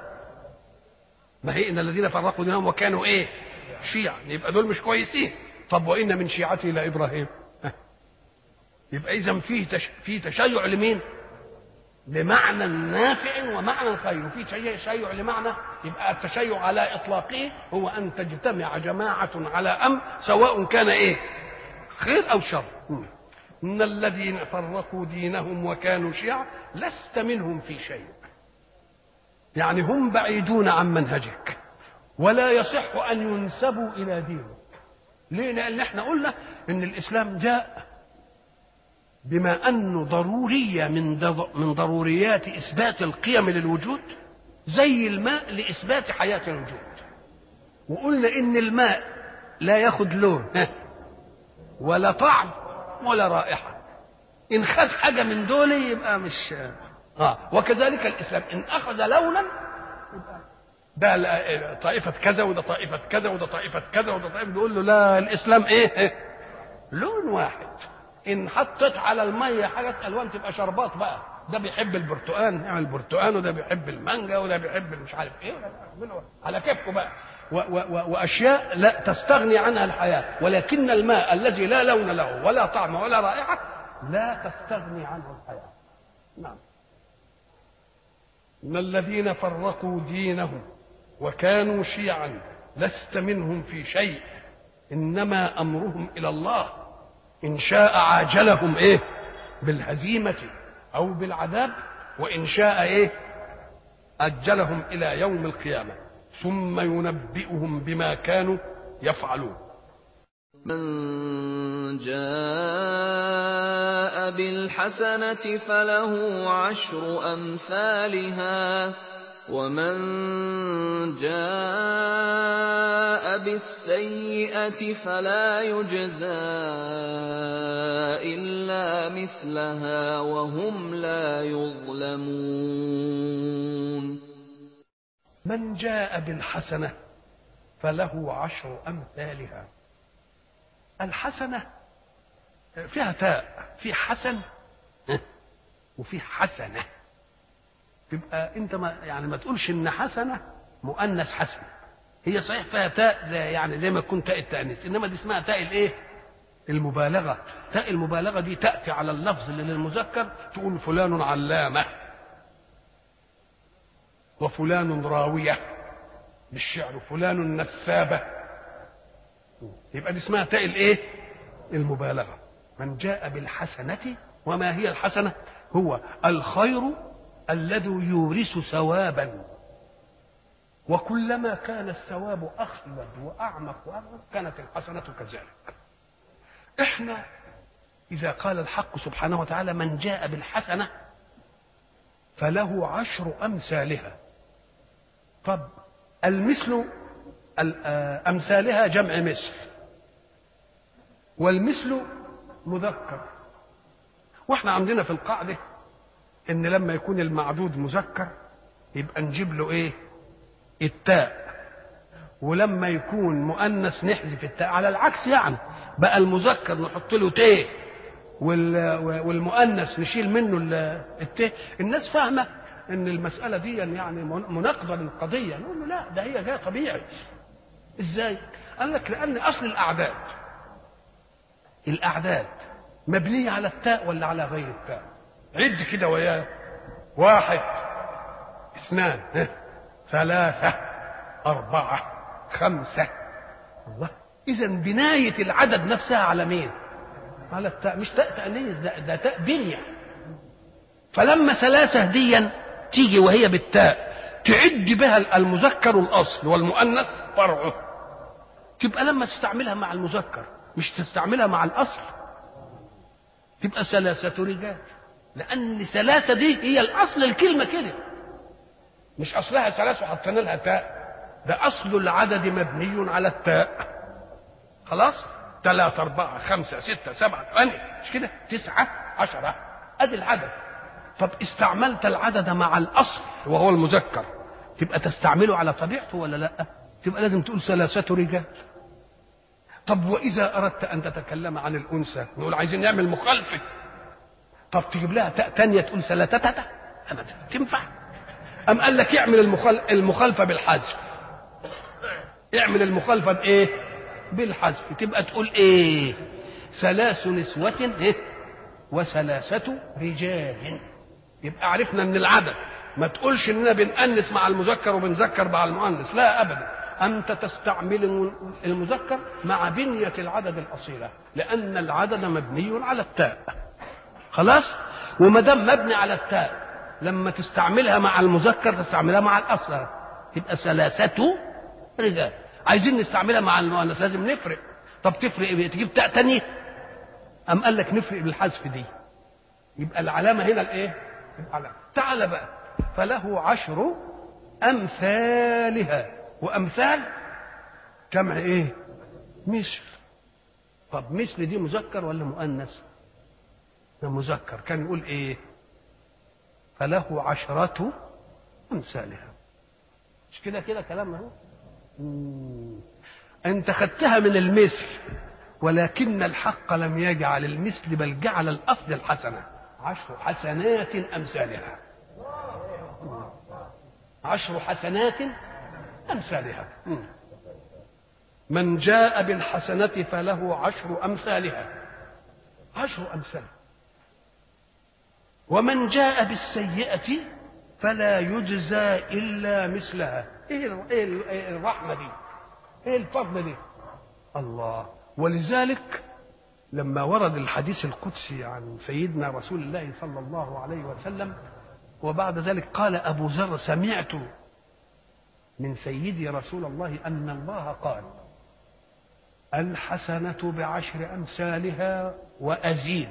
ما هي إن الذين فرقوا دينهم وكانوا إيه؟ شيعا. يبقى دول مش كويسين. طب وإن من شيعته لإبراهيم. يبقى إذا في تشيع لمين؟ لمعنى نافع ومعنى خير، وفي تشيع لمعنى. يبقى التشيع على إطلاقه هو أن تجتمع جماعة على أمر سواء كان إيه؟ خير أو شر. إن الذين فرقوا دينهم وكانوا شيعا لست منهم في شيء. يعني هم بعيدون عن منهجك ولا يصح أن ينسبوا إلى دينك. ليه؟ لأن احنا قلنا إن الإسلام جاء بما أنه ضرورية من ضروريات إثبات القيم للوجود، زي الماء لإثبات حياة الوجود. وقلنا إن الماء لا ياخد لون ولا طعم ولا رائحة. إن خد حاجة من دول يبقى مش وكذلك الإسلام إن أخذ لونا يبقى ده طائفة كذا وده طائفة كذا وده طائفة كذا وده طائفة. بيقول له لا، الإسلام إيه؟ لون واحد. إن حطت على المية حاجة ألوان تبقى شربات بقى. ده بيحب البرتقان يعمل برتقان، وده بيحب المانجا، وده بيحب مش عارف إيه، على كيفكم بقى. وأشياء لا تستغني عنها الحياة، ولكن الماء الذي لا لون له ولا طعم ولا رائحة لا تستغني عنه الحياة. نعم. إن الذين فرقوا دينهم وكانوا شيعا لست منهم في شيء إنما أمرهم إلى الله إن شاء عاجلهم بالهزيمة أو بالعذاب، وإن شاء أجلهم إلى يوم القيامة ثم ينبئهم بما كانوا يفعلون. من جاء بالحسنة فله 10 أمثالها ومن جاء بالسيئة فلا يجزى إلا مثلها وهم لا يظلمون. من جاء بالحسنة فله 10 أمثالها. الحسنة فيها تاء، في حسن وفي حسنة. تبقى انت ما تقولش ان حسنة مؤنث حسن، هي صحيح فيها تاء زي ما تكون تاء التأنيث، انما دي اسمها تاء المبالغة. تاء المبالغة دي تأتي على اللفظ اللي للمذكر، تقول فلان علامة وفلان راوية بالشعر وفلان نسابة، يبقى دي اسمها تاء المبالغة. من جاء بالحسنة، وما هي الحسنة؟ هو الخير الذي يورث ثوابا، وكلما كان الثواب أخلد وأعمق وأعمق كانت الحسنة كذلك. احنا إذا قال الحق سبحانه وتعالى من جاء بالحسنة فله 10 أمثالها، طب المثل أمثالها جمع مثل، والمثل مذكر، واحنا عندنا في القاعدة ان لما يكون المعدود مذكر يبقى نجيب له التاء، ولما يكون مؤنث نحذف التاء. على العكس يعني بقى المذكر نحط له تاء والمؤنث نشيل منه التاء. الناس فاهمه ان المساله دي يعني مناقضه للقضيه، نقول له لا، ده هي جايه طبيعي. ازاي؟ قال لك لان اصل الاعداد مبنيه على التاء ولا على غير التاء؟ عد كده وياه: 1 2 3 4 5. الله، اذا بنايه العدد نفسها على مين؟ على التاء، مش تاء تانيث، ده تاء بنيه. فلما 3 ديا تيجي وهي بالتاء تعد بها المذكر الاصل والمؤنث فرعه، تبقى لما تستعملها مع المذكر مش تستعملها مع الاصل، تبقى 3 رجال، لان 3 دي هي الاصل الكلمه كده، مش اصلها 3 وحطينا لها تاء، ده اصل العدد مبني على التاء. خلاص، 3 4 5 6 7 8 مش كده 9 10 ادي العدد. طب استعملت العدد مع الاصل وهو المذكر، تبقى تستعمله على طبيعته ولا لا؟ تبقى لازم تقول 3 رجال. طب واذا اردت ان تتكلم عن الانثى نقول عايزين نعمل مخالفه، طب تجيب لها تاء تانية تقول 3 ابدا تنفع؟ ام قال لك اعمل المخالفه بالحذف، اعمل المخالفه بالحذف، تبقى تقول 3 نسوة و3 رجال. يبقى عرفنا ان العدد ما تقولش اننا بنأنث مع المذكر وبنذكر مع المؤنث، لا ابدا، انت تستعمل المذكر مع بنية العدد الاصيلة، لان العدد مبني على التاء. خلاص، وما دام مبني على التاء لما تستعملها مع المذكر تستعملها مع الاصل، تبقى 3 رجال. عايزين نستعملها مع المؤنث لازم نفرق. طب تفرق ايه؟ تجيب تاء تانية؟ ام قال لك نفرق بالحذف دي، يبقى العلامه هنا العلامه. تعال بقى، فله 10 امثالها، وامثال جمع مثل. طب مثل دي مذكر ولا مؤنث؟ ده مذكر، كان يقول فله 10 امثالها. مش كده كلام اهو. انت خدتها من المثل، ولكن الحق لم يجعل المثل بل جعل الاصل الحسنه. 10 حسنات امثالها، 10 حسنات امثالها. من جاء بالحسنة فله 10 أمثالها، 10 أمثال. ومن جاء بالسيئة فلا يجزى إلا مثلها. إيه الرحمة دي؟ إيه الفضل دي؟ الله. ولذلك لما ورد الحديث القدسي عن سيدنا رسول الله صلى الله عليه وسلم، وبعد ذلك قال أبو ذر: سمعت من سيدي رسول الله أن الله قال: الحسنة ب10 أمثالها وأزيد،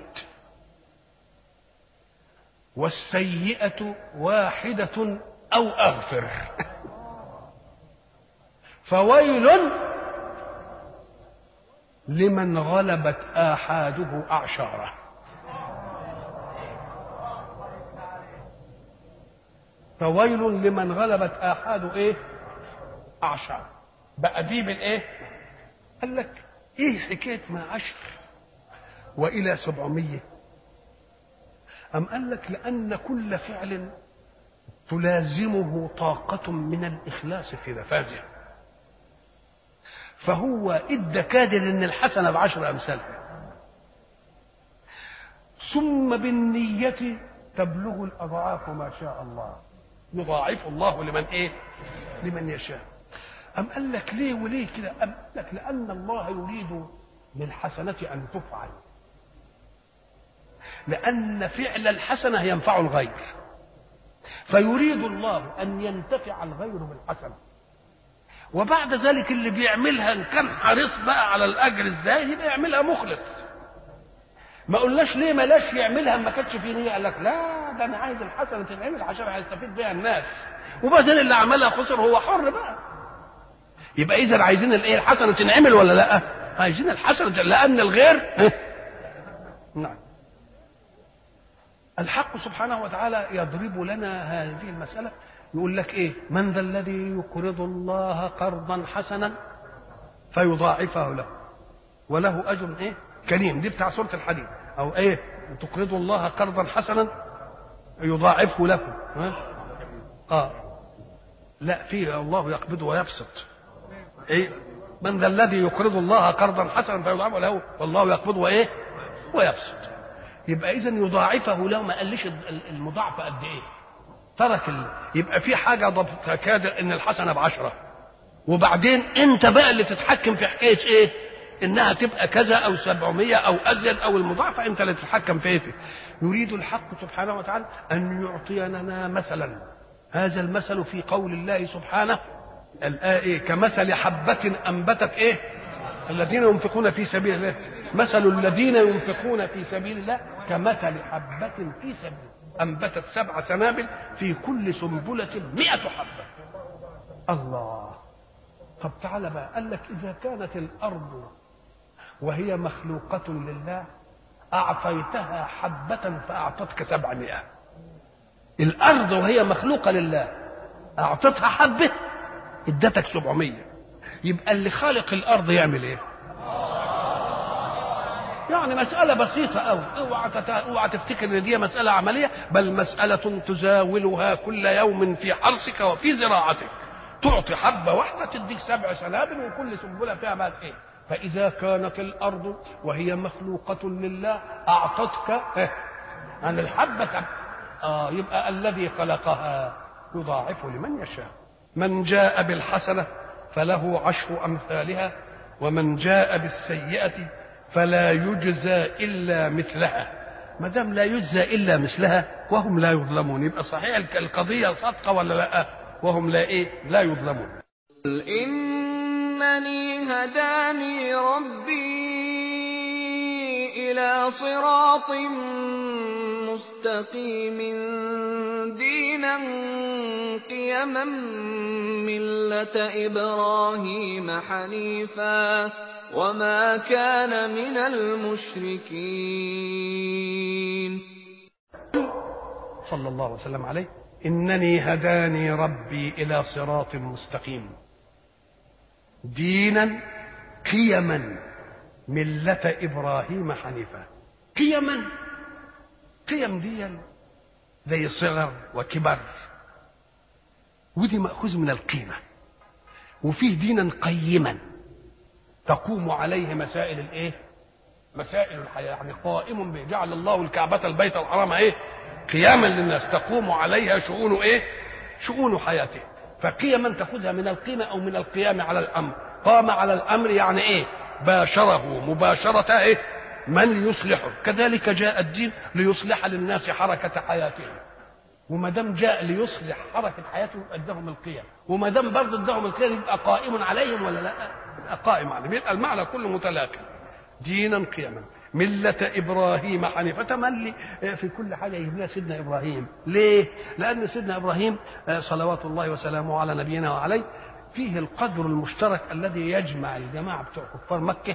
والسيئة 1 أو أغفر. فويل لمن غلبت آحاده أعشاره. فويل لمن غلبت آحاده إيه؟ أعشاره. بقى دي بالإيه؟ قال لك إيه حكاية ما 10 وإلى 700؟ أم قال لك لأن كل فعل تلازمه طاقة من الإخلاص في نفاذه، فهو ادى كادر ان الحسنه ب10 امثالها، ثم بالنية تبلغ الاضعاف ما شاء الله، يضاعف الله لمن ايه؟ لمن يشاء. ام قال لك ليه وليه كده؟ ام قال لك لان الله يريد للحسنه ان تفعل، لان فعل الحسنه ينفع الغير، فيريد الله ان ينتفع الغير بالحسنه، وبعد ذلك اللي بيعملها ان كان حريص بقى على الاجر ازاي يبقى يعملها مخلص. ما قلناش ليه ملاش يعملها ما كانتش في نيه، قال لك لا ده انا عايز الحسنه تتعمل عشان هيستفيد بيها الناس، وبعدين اللي عملها خسر هو حر بقى. يبقى اذا عايزين الايه؟ الحسنه تنعمل ولا لا؟ عايزين الحسنه لان الغير نعم. الحق سبحانه وتعالى يضرب لنا هذه المساله، يقول لك ايه؟ من ذا الذي يقرض الله قرضا حسنا فيضاعفه له وله اجر ايه؟ كريم. دي بتاع سوره الحديد. او ايه؟ تقرضوا الله قرضا حسنا يضاعفه لكم. لا، في الله يقبض ويبسط. ايه؟ من ذا الذي يقرض الله قرضا حسنا فيضاعفه له والله يقبض وايه؟ ويبسط. يبقى اذا يضاعفه له، ما قالش المضاعفه قد ايه، ترك يبقى في حاجه ضبط كادر ان الحسنه ب10، وبعدين انت بقى اللي تتحكم في حكايه ايه؟ انها تبقى كذا او 700 او ازيد او المضاعفه، انت اللي تتحكم في ايه؟ يريد الحق سبحانه وتعالى ان يعطينا مثلا. هذا المثل في قول الله سبحانه الآية كمثل حبة أنبتت إيه؟ الذين ينفقون في سبيل الله. مثل الذين ينفقون في سبيل الله كمثل حبة في سبيل أنبتت 7 سنابل في كل سنبلة 100 حبة. الله. طب تعالى بقى، قال لك إذا كانت الأرض وهي مخلوقة لله أعطيتها حبة فأعطتك 700. الأرض وهي مخلوقة لله أعطتها حبة ادتك 700. يبقى اللي خالق الأرض يعمل إيه؟ يعني مسألة بسيطة أوي. اوعى تفتكر ان دي مسألة عملية، بل مسألة تزاولها كل يوم في حرثك وفي زراعتك. تعطي حبة واحدة تديك 7 سنابل وكل سنبلة فيها مات ايه. فإذا كانت الأرض وهي مخلوقة لله أعطتك عن الحبة 7، يبقى الذي خلقها يضاعف لمن يشاء. من جاء بالحسنة فله 10 أمثالها ومن جاء بالسيئة فلا يجزى إلا مثلها. ما دام لا يجزى إلا مثلها وهم لا يظلمون، يبقى صحيح القضية صادقة ولا لا؟ وهم لا يظلمون. إنني هداني ربي إلى صراط مستقيم دينا قيما ملة إبراهيم حنيفا وما كان من المشركين. صلى الله وسلم عليه. إنني هداني ربي إلى صراط مستقيم دينا قيما ملة إبراهيم حنيفا. قيم دي زي صغر وكبر، ودي مأخوذ من القيمة. وفيه دينا قيما، تقوم عليه مسائل الايه؟ مسائل الحياه، يعني قائم به. جعل الله الكعبه البيت الحرام ايه؟ قياما للناس، تقوم عليها شؤون ايه؟ شؤون حياته. فقيما تاخذها من القيمه او من القيام على الامر. قام على الامر يعني ايه؟ باشره مباشره ايه؟ من يصلحه. كذلك جاء الدين ليصلح للناس حركه حياتهم، وما دام جاء ليصلح حركه حياتهم اداهم القيم، وما دام برضه اداهم القيم يبقى قائم عليهم ولا لا؟ يبقى قائم عليهم، يبقى المعنى كله متلاقي. دينا قيما ملة إبراهيم حنيفة. تملي في كل حاجة يجيب لنا سيدنا إبراهيم. ليه؟ لأن سيدنا إبراهيم صلوات الله وسلامه على نبينا وعليه فيه القدر المشترك الذي يجمع الجماعة بتوع كفار مكة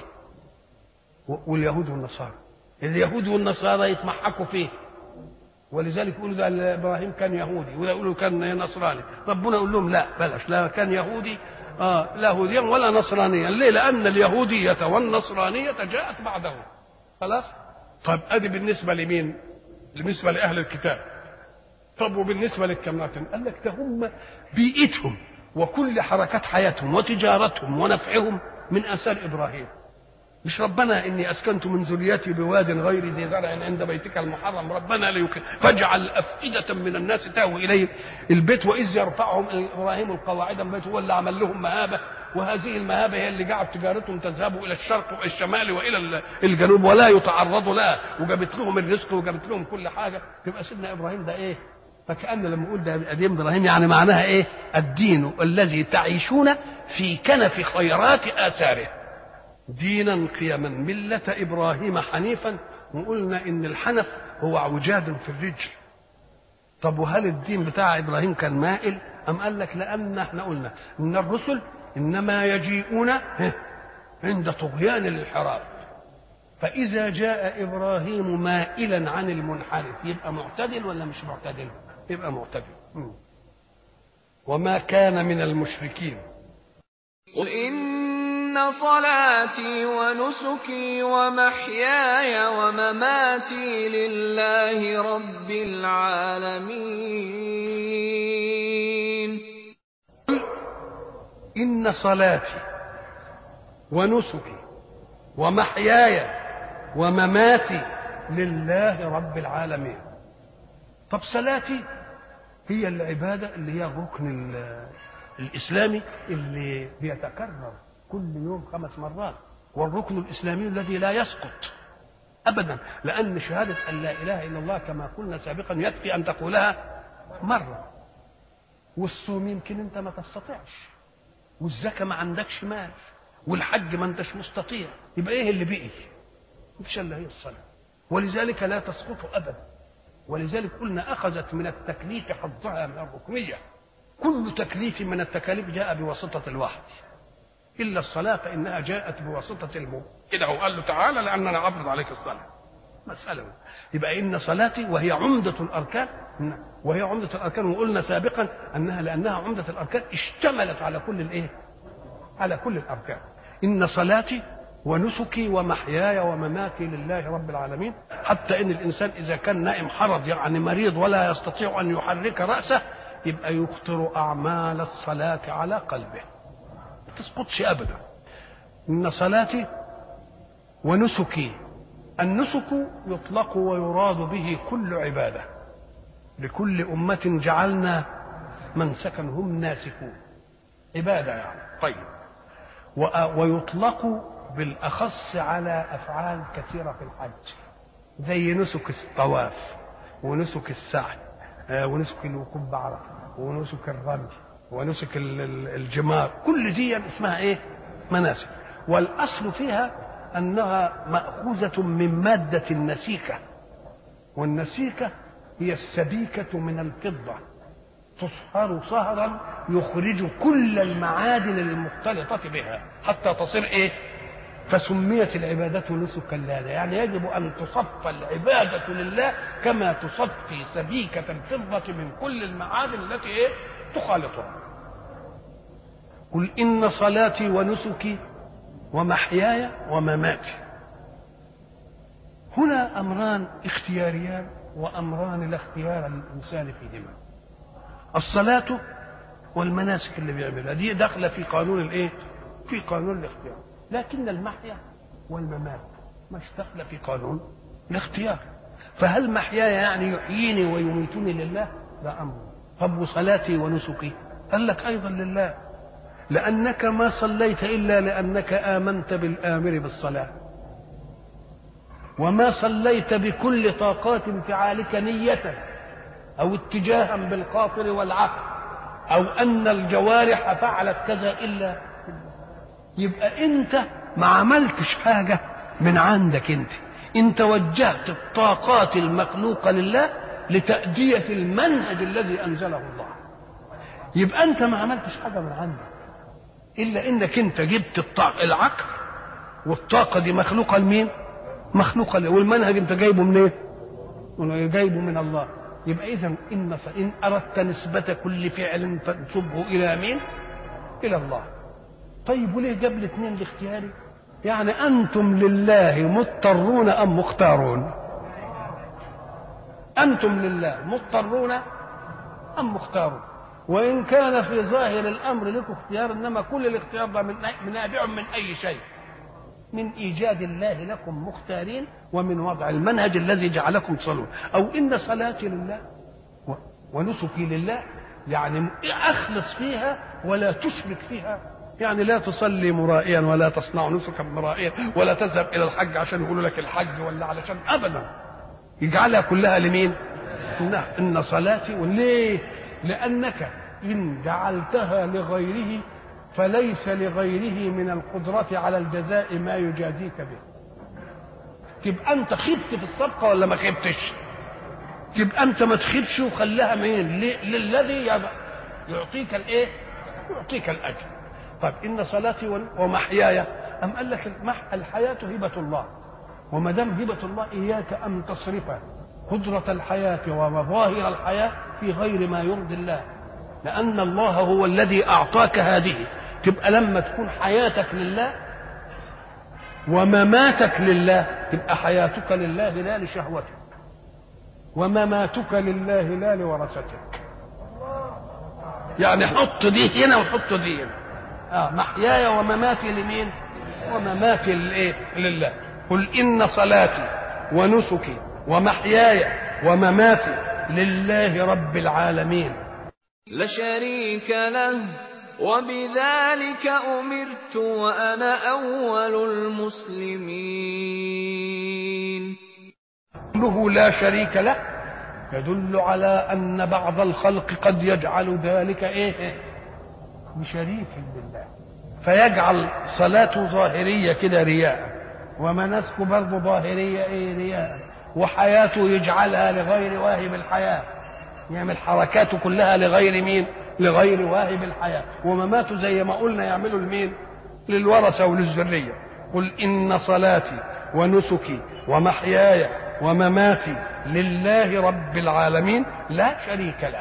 واليهود والنصارى. اليهود والنصارى يتمحكوا فيه، ولذلك يقولوا ده إبراهيم كان يهودي، ولا يقولوا كان نصراني. ربنا يقول لهم لا بلاش، لا كان يهودي لا يهوديا ولا نصرانيا. ليه؟ لأن اليهودية والنصرانية جاءت بعده. خلاص. طب ادي بالنسبه لمين؟ بالنسبه لاهل الكتاب. طب وبالنسبه للكمناتين؟ قال لك ده هم بيئتهم وكل حركات حياتهم وتجارتهم ونفعهم من اثار ابراهيم. مش ربنا اني اسكنت من ذريتي بواد غير ذي زرع عند بيتك المحرم ربنا ليكن فاجعل افئده من الناس تهوي اليه البيت واذ يرفعهم ابراهيم القواعد من بيته، هو اللي عمل لهم مهابه، وهذه المهابه هي اللي جعلت تجارتهم تذهب الى الشرق والى الشمال والى الجنوب ولا يتعرضوا لها، وجابت لهم الرزق وجابت لهم كل حاجه. يبقى سيدنا ابراهيم ده ايه؟ فكأن لما يقول ده قديم ابراهيم يعني معناها ايه؟ الدين الذي تعيشون في كنف خيرات اثاره. دينا قيما ملة إبراهيم حنيفا. وقلنا إن الحنف هو اعوجاج في الرجل. طب وهل الدين بتاع إبراهيم كان مائل؟ أم قال لك لأن احنا قلنا إن الرسل إنما يجيئون عند طغيان الانحراف، فإذا جاء إبراهيم مائلا عن المنحرف يبقى معتدل ولا مش معتدل؟ يبقى معتدل. وما كان من المشركين. قل إن صلاتي ونسكي ومحياي ومماتي لله رب العالمين. إن صلاتي ونسكي ومحياي ومماتي لله رب العالمين. طب صلاتي هي العبادة اللي هي الركن الإسلامي اللي بيتكرر كل يوم 5 مرات، والركن الإسلامي الذي لا يسقط أبدا، لأن شهادة أن لا إله إلا الله كما قلنا سابقا يكفي أن تقولها مرة. والصوم يمكن أنت ما تستطيعش، والزكاة ما عندكش مال، والحج ما أنتش مستطيع، يبقى إيه اللي بقي؟ مفيش إلا هي الصلاة، ولذلك لا تسقط أبدا. ولذلك قلنا أخذت من التكليف حظها من الركنية. كل تكليف من التكاليف جاء بواسطة الوحي إلا الصلاة فإنها جاءت بواسطة الموت. كده هو قال له تعالى لأننا عفرض عليك الصلاة. مسألة. يبقى إن صلاتي وهي عمدة الأركان، وهي عمدة الأركان، وقلنا سابقا أنها لأنها عمدة الأركان اشتملت على كل الإيه؟ على كل الأركان. إن صلاتي ونسكي ومحياي ومماتي لله رب العالمين. حتى إن الإنسان إذا كان نائم حرض يعني مريض ولا يستطيع أن يحرك رأسه يبقى يخطر أعمال الصلاة على قلبه، ما تسقطش أبدا. إن صلاتي ونسكي. النسك يطلق ويراد به كل عبادة. لكل أمة جعلنا منسكا هم ناسكون، عبادة يعني. طيب. ويطلق بالأخص على أفعال كثيرة في الحج، زي نسك الطواف ونسك السعي ونسك الوقوف بعرفة ونسك الرمي ونسك الجمار. كل دي اسمها ايه؟ مناسك. والاصل فيها انها ماخوذه من ماده النسيكه، والنسيكه هي السبيكه من الفضه تصهر صهرا يخرج كل المعادن المختلطه بها حتى تصير ايه؟ فسميت العبادة نسكا لله، يعني يجب أن تصفى العبادة لله كما تصفي سبيكة الفضة من كل المعادن التي إيه؟ تخالطها. قل إن صلاتي ونسكي ومحياي ومماتي. هنا أمران اختياريان وأمران لا اختيار للإنسان فيهما. الصلاة والمناسك اللي بيعملها دي داخلة في قانون الإيه؟ في قانون الاختيار. لكن المحيا والممات ما اشتغل في قانون الاختيار. فهل محياي يعني يحييني ويميتني لله؟ لا أمر. طب وصلاتي ونسكي؟ قال لك أيضا لله، لأنك ما صليت إلا لأنك آمنت بالآمر بالصلاة، وما صليت بكل طاقات انفعالك نية أو اتجاها بالخاطر والعقل أو أن الجوارح فعلت كذا إلا. يبقى أنت ما عملتش حاجة من عندك، أنت وجهت الطاقات المخلوقة لله لتأدية المنهج الذي أنزله الله. يبقى أنت ما عملتش حاجة من عندك إلا إنك أنت جبت العقل، والطاقة دي مخلوقة لمين؟ مخلوقة والمنهج أنت جايبه منين؟ جايبه من الله. يبقى إذن إن أردت نسبة كل فعل فانسبه إلى مين؟ إلى الله. طيب وليه جاب الاثنين الاختياري؟ يعني أنتم لله مضطرون أم مختارون؟ أنتم لله مضطرون أم مختارون؟ وإن كان في ظاهر الأمر لكم اختيار، إنما كل الاختيار ده نابع من أي شيء؟ من إيجاد الله لكم مختارين، ومن وضع المنهج الذي جعلكم تصلون. أو إن صلاتي لله ونسكي لله، يعني أخلص فيها ولا تشرك فيها. يعني لا تصلي مرائيا ولا تصنع نسكا مرائيا ولا تذهب إلى الحج عشان يقولوا لك الحج ولا علشان أبدا، يجعلها كلها لمين؟ إن صلاتي. وليه؟ لأنك إن جعلتها لغيره فليس لغيره من القدرة على الجزاء ما يجازيك به. تبقى أنت خبت في السبقة ولا ما خبتش؟ تبقى أنت ما تخبش وخلاها مين؟ للذي يعطيك الإيه؟ يعطيك الأجر. طيب إن صلاتي ومحياي، أم قال لك الحياة هبة الله، وما دام هبة الله إياك أن تصرف قدرة الحياة ومظاهر الحياة في غير ما يرضي الله، لأن الله هو الذي أعطاك هذه. تبقى لما تكون حياتك لله ومماتك لله، تبقى حياتك لله لا لشهوتك، ومماتك لله لا لورثتك. يعني حط دي هنا وحط دي هنا. محياي ومماتي لمين؟ ومماتي لله. قل إن صلاتي ونسكي ومحياي ومماتي لله رب العالمين لا شريك له وبذلك أمرت وأنا أول المسلمين. قوله لا شريك له يدل على أن بعض الخلق قد يجعل ذلك بشريك لله، فيجعل صلاته ظاهرية كده رياء، ومناسكه برضه ظاهرية رياء، وحياته يجعلها لغير واهب الحياة، يعمل حركاته كلها لغير مين؟ لغير واهب الحياة. ومماته زي ما قلنا يعملوا لمين؟ للورثة وللذرية. قل إن صلاتي ونسكي ومحياي ومماتي لله رب العالمين لا شريك له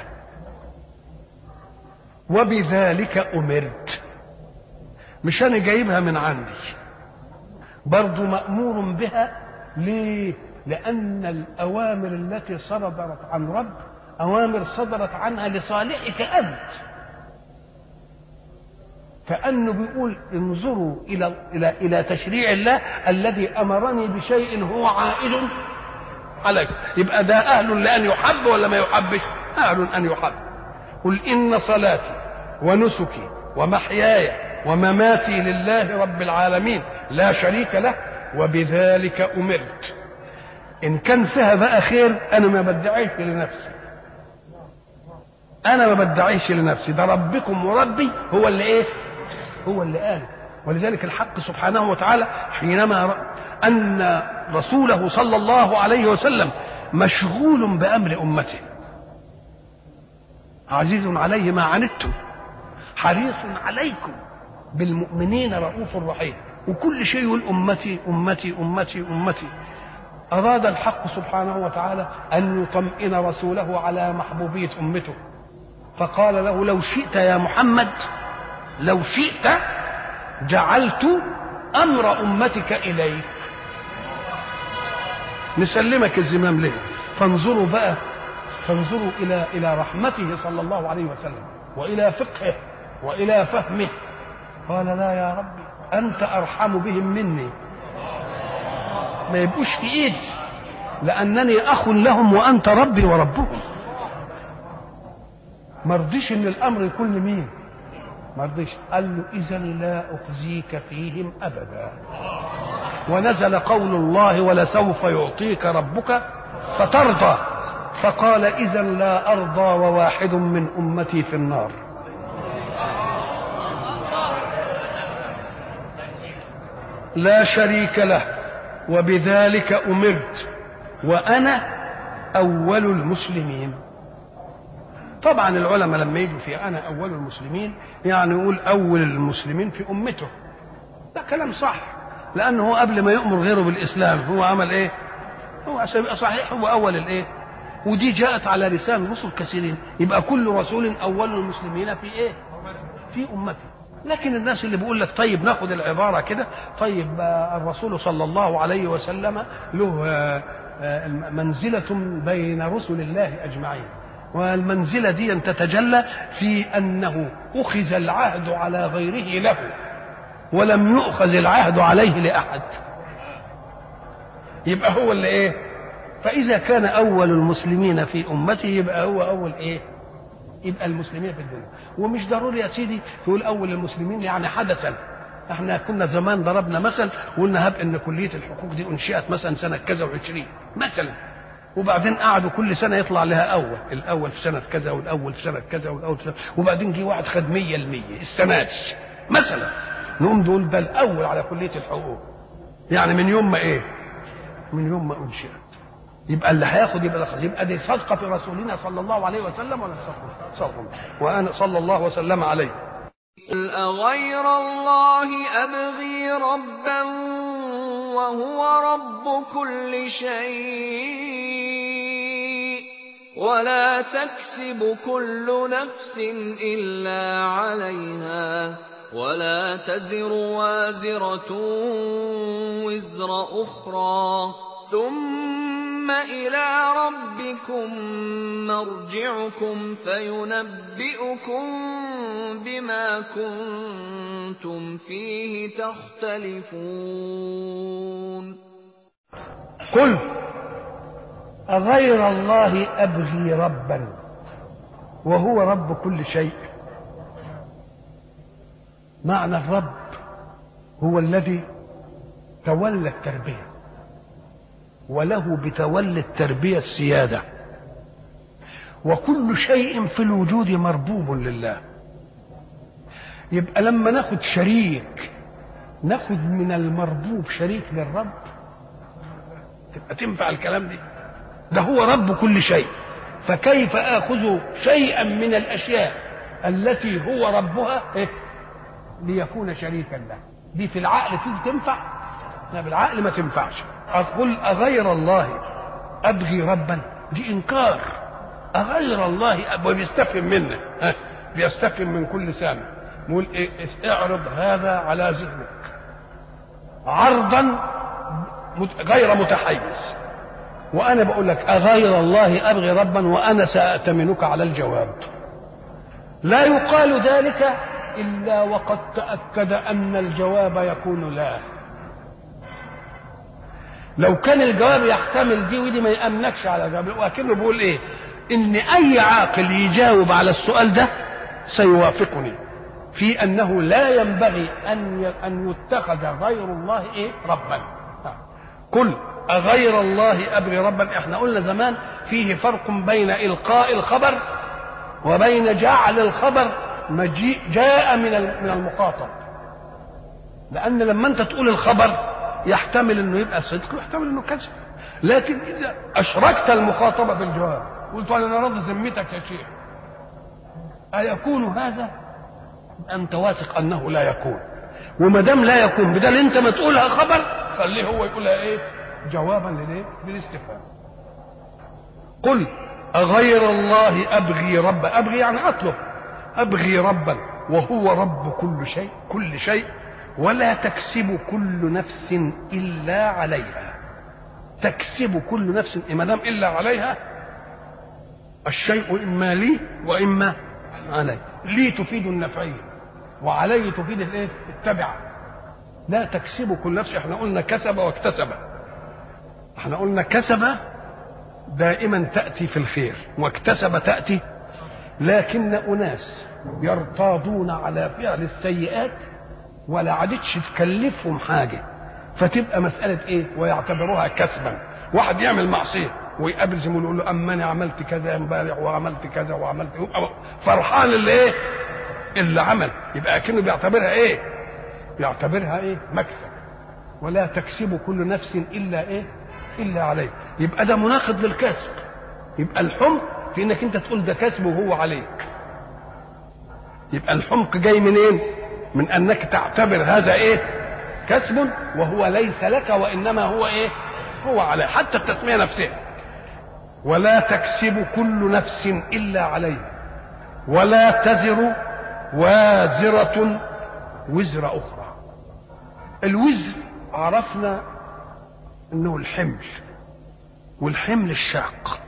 وبذلك أمرت. مش أنا جايبها من عندي، برضو مأمور بها. ليه؟ لأن الأوامر التي صدرت عن رب أوامر صدرت عنها لصالحك أنت، كأنه بيقول انظروا إلى تشريع الله الذي أمرني بشيء هو عائد عليك. يبقى ده أهل لأن يحب ولا ما يحبش؟ أهل أن يحب. قل إن صلاتي ونسكي ومحياي ومماتي لله رب العالمين لا شريك له وبذلك أمرت. إن كان فيها بقى خير أنا ما بدعيش لنفسي، أنا ما بدعيش لنفسي، ده ربكم وربي هو اللي هو اللي قال. ولذلك الحق سبحانه وتعالى حينما أن رسوله صلى الله عليه وسلم مشغول بأمر أمته، عزيز عليه ما عنتم حريص عليكم بالمؤمنين رؤوف رحيم، وكل شيء يقول أمتي أمتي أمتي أمتي. أراد الحق سبحانه وتعالى أن يطمئن رسوله على محبوبية أمته، فقال له لو شئت يا محمد، لو شئت جعلت أمر أمتك إليك، نسلمك الزمام له. فانظروا بقى، فانظروا إلى رحمته صلى الله عليه وسلم وإلى فقهه وإلى فهمه. قال لا يا ربي، أنت أرحم بهم مني، ما يبقوش في إيدي، لأنني أخ لهم وأنت ربي وربهم. ما رضيش إن الأمر يكون لمين؟ ما رضيش. قال له إذا لا أخزيك فيهم أبدا. ونزل قول الله ولسوف يعطيك ربك فترضى، فقال إذا لا أرضى وواحد من أمتي في النار. لا شريك له وبذلك أمرت وأنا أول المسلمين. طبعا العلماء لما يجوا في أنا أول المسلمين يعني يقول أول المسلمين في أمته، ده كلام صح، لأنه هو قبل ما يؤمر غيره بالإسلام هو عمل إيه؟ هو عشان يبقى صحيح هو أول الإيه؟ ودي جاءت على لسان رسل كثيرين، يبقى كل رسول أول المسلمين في إيه؟ في أمته. لكن الناس اللي بيقول لك طيب ناخد العبارة كده، طيب الرسول صلى الله عليه وسلم له منزلة بين رسل الله أجمعين، والمنزلة دي تتجلى في أنه أخذ العهد على غيره له ولم يؤخذ العهد عليه لأحد، يبقى هو اللي إيه؟ فإذا كان أول المسلمين في أمته يبقى هو أول إيه؟ يبقى المسلمين في الدنيا. ومش ضروري يا سيدي تقول أول المسلمين يعني حدثا. احنا كنا زمان ضربنا مثل وقلنا هب ان كلية الحقوق دي انشئت مثلا سنة كذا و20 مثلا، وبعدين قعدوا كل سنة يطلع لها الأول في سنة كذا والأول في سنة كذا والأول في سنة، وبعدين جه واحد خد 100% السنة دي مثلا، نقوم دول ده الأول على كلية الحقوق، يعني من يوم ما إيه؟ من يوم ما أنشئت. يبقى اللي هياخد يبقى دي صدقة في رسولنا صلى الله عليه وسلم ولا صدقة؟ وأنا صلى الله وسلم عليه. أغير الله أبغي ربا وهو رب كل شيء ولا تكسب كل نفس إلا عليها ولا تزر وازرة وزر أخرى ثم إلى ربكم مرجعكم فينبئكم بما كنتم فيه تختلفون. قل أغير الله أبغي ربا وهو رب كل شيء. معنى الرب هو الذي تولى التربية وله بتولي التربية السيادة، وكل شيء في الوجود مربوب لله. يبقى لما ناخد شريك ناخد من المربوب شريك للرب، تبقى تنفع الكلام دي؟ ده هو رب كل شيء، فكيف آخذ شيئا من الأشياء التي هو ربها ليكون شريكا له؟ دي في العقل تنفع؟ لا، بالعقل ما تنفعش. أقول أغير الله أبغي ربا، دي إنكار. أغير الله بيستفهم منه، بيستفهم من كل سامع، يقول إيه؟ اعرض هذا على ذهنك عرضا غير متحيز، وأنا بقول لك أغير الله أبغي ربا وأنا سأأتمنك على الجواب. لا يقال ذلك إلا وقد تأكد أن الجواب يكون لا. لو كان الجواب يحتمل دي ودي ما يأمنكش على الجواب، وكأنه بيقول ايه؟ ان اي عاقل يجاوب على السؤال ده سيوافقني في انه لا ينبغي ان يتخذ غير الله ايه؟ ربا. قل اغير الله ابغي ربا. احنا قلنا زمان فيه فرق بين القاء الخبر وبين جعل الخبر مجيء جاء من المخاطب، لان لما انت تقول الخبر يحتمل انه يبقى صدق ويحتمل انه كذب، لكن اذا اشركت المخاطبه بالجواب قلت انا راضي ذمتك يا شيخ، ايكون هذا؟ انت واثق انه لا يكون، وما دام لا يكون بدل انت ما تقولها خبر خليه هو يقولها ايه؟ جوابا للايه؟ للاستفهام. قل اغير الله ابغي ربا، ابغي يعني اطلب، ابغي ربا وهو رب كل شيء، كل شيء، ولا تكسب كل نفس إلا عليها. تكسب كل نفس ما دام إلا عليها، الشيء إما لي وإما علي. لي تفيد النفعية وعلي تفيد الايه؟ التبعة. لا تكسب كل نفس. احنا قلنا كسب واكتسب. احنا قلنا كسب دائما تأتي في الخير، واكتسب تأتي، لكن أناس يرتاضون على فعل السيئات ولا عادتش تكلفهم حاجة، فتبقى مسألة ايه؟ ويعتبروها كسبا. واحد يعمل معصية ويقابل زميله يقول له اما انا عملت كذا امبارح وعملت كذا وعملت، يبقى فرحان اللي ايه؟ اللي عمل، يبقى كأنه بيعتبرها ايه؟ يعتبرها ايه؟ مكسب. ولا تكسب كل نفس الا ايه؟ الا عليه. يبقى ده مناقض للكسب. يبقى الحمق في انك انت تقول ده كسب وهو عليك. يبقى الحمق جاي منين؟ من انك تعتبر هذا ايه؟ كسب وهو ليس لك، وانما هو ايه؟ هو عليه. حتى التسمية نفسها ولا تكسب كل نفس الا عليه ولا تزر وازرة وزر اخرى. الوزر عرفنا انه الحمل، والحمل الشاق،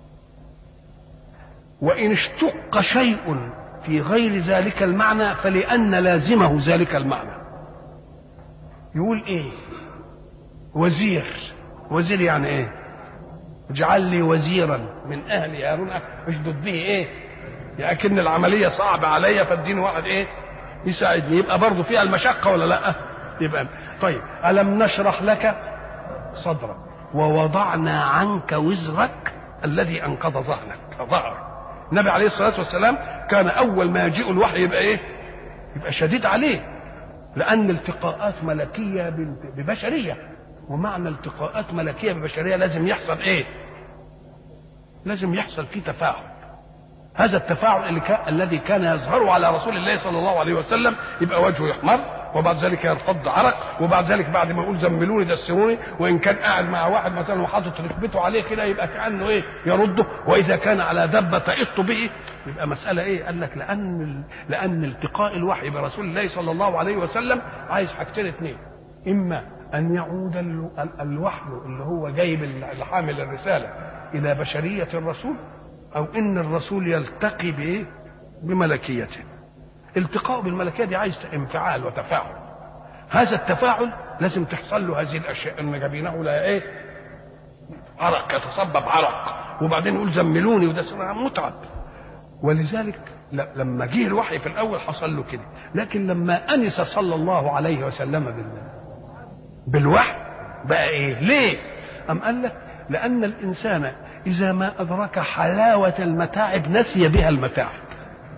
وان اشتق شيء في غير ذلك المعنى فلأن لازمه ذلك المعنى. يقول ايه؟ وزير. وزير يعني ايه؟ اجعل لي وزيرا من اهلي هارون اشدد به ايه؟ لكن العمليه صعبه عليا فاديني واحد ايه؟ يساعدني. يبقى برضه فيها المشقه ولا لا؟ يبقى طيب. الم نشرح لك صدرك ووضعنا عنك وزرك الذي انقض ظهرك. النبي عليه الصلاه والسلام كان اول ما يجيء الوحي يبقى ايه؟ يبقى شديد عليه، لان التقاءات ملكيه ببشريه، ومعنى التقاءات ملكيه ببشريه لازم يحصل ايه؟ لازم يحصل فيه تفاعل. هذا التفاعل الذي كان يظهر على رسول الله صلى الله عليه وسلم، يبقى وجهه يحمر وبعد ذلك يرتد عرق، وبعد ذلك بعد ما يقول زملوني دسروني، وان كان قاعد مع واحد مثلا وحاطط ركبته عليه كده يبقى كانه ايه؟ يرده، واذا كان على دبه تئط به يبقى مساله ايه؟ قال لك لان التقاء الوحي برسول الله صلى الله عليه وسلم عايز حاجتين اثنين: اما ان يعود الوحي اللي هو جايب الحامل الرساله الى بشريه الرسول، او ان الرسول يلتقي بايه؟ بملكيته. التقاء بالملكيه دي عايز انفعال وتفاعل. هذا التفاعل لازم تحصل له هذه الاشياء، ان جبينه لا ايه؟ عرق، يتصبب عرق، وبعدين يقول زملوني، وده متعب. ولذلك لما جه الوحي في الاول حصل له كده، لكن لما انس صلى الله عليه وسلم بالوحي بقى ايه؟ ليه؟ ام قال لك لان الانسان اذا ما ادرك حلاوه المتاعب نسي بها المتاعب.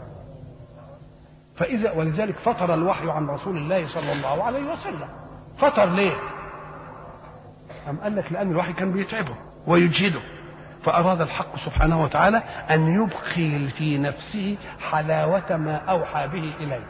فاذا ولذلك فطر الوحي عن رسول الله صلى الله عليه وسلم. فطر ليه؟ ام قال لك لان الوحي كان بيتعبه ويجهده، فاراد الحق سبحانه وتعالى ان يبقي في نفسه حلاوه ما اوحى به اليه،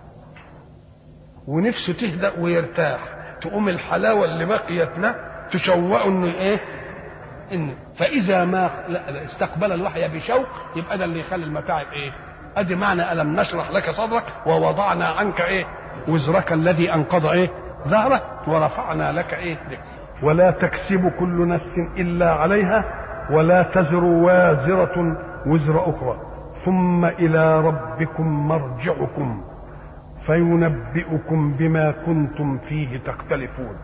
ونفسه تهدأ ويرتاح، تقوم الحلاوه اللي بقيت له تشوقه انه ايه؟ إن فاذا ما استقبل الوحي بشوق يبقى ده اللي يخلي المتاعب ايه؟ ادي معنى الم نشرح لك صدرك ووضعنا عنك ايه؟ وزرك الذي انقض ايه؟ ظهرك ورفعنا لك ايه؟ ولا تكسب كل نفس الا عليها ولا تزر وازرة وزر اخرى ثم الى ربكم مرجعكم فينبئكم بما كنتم فيه تختلفون.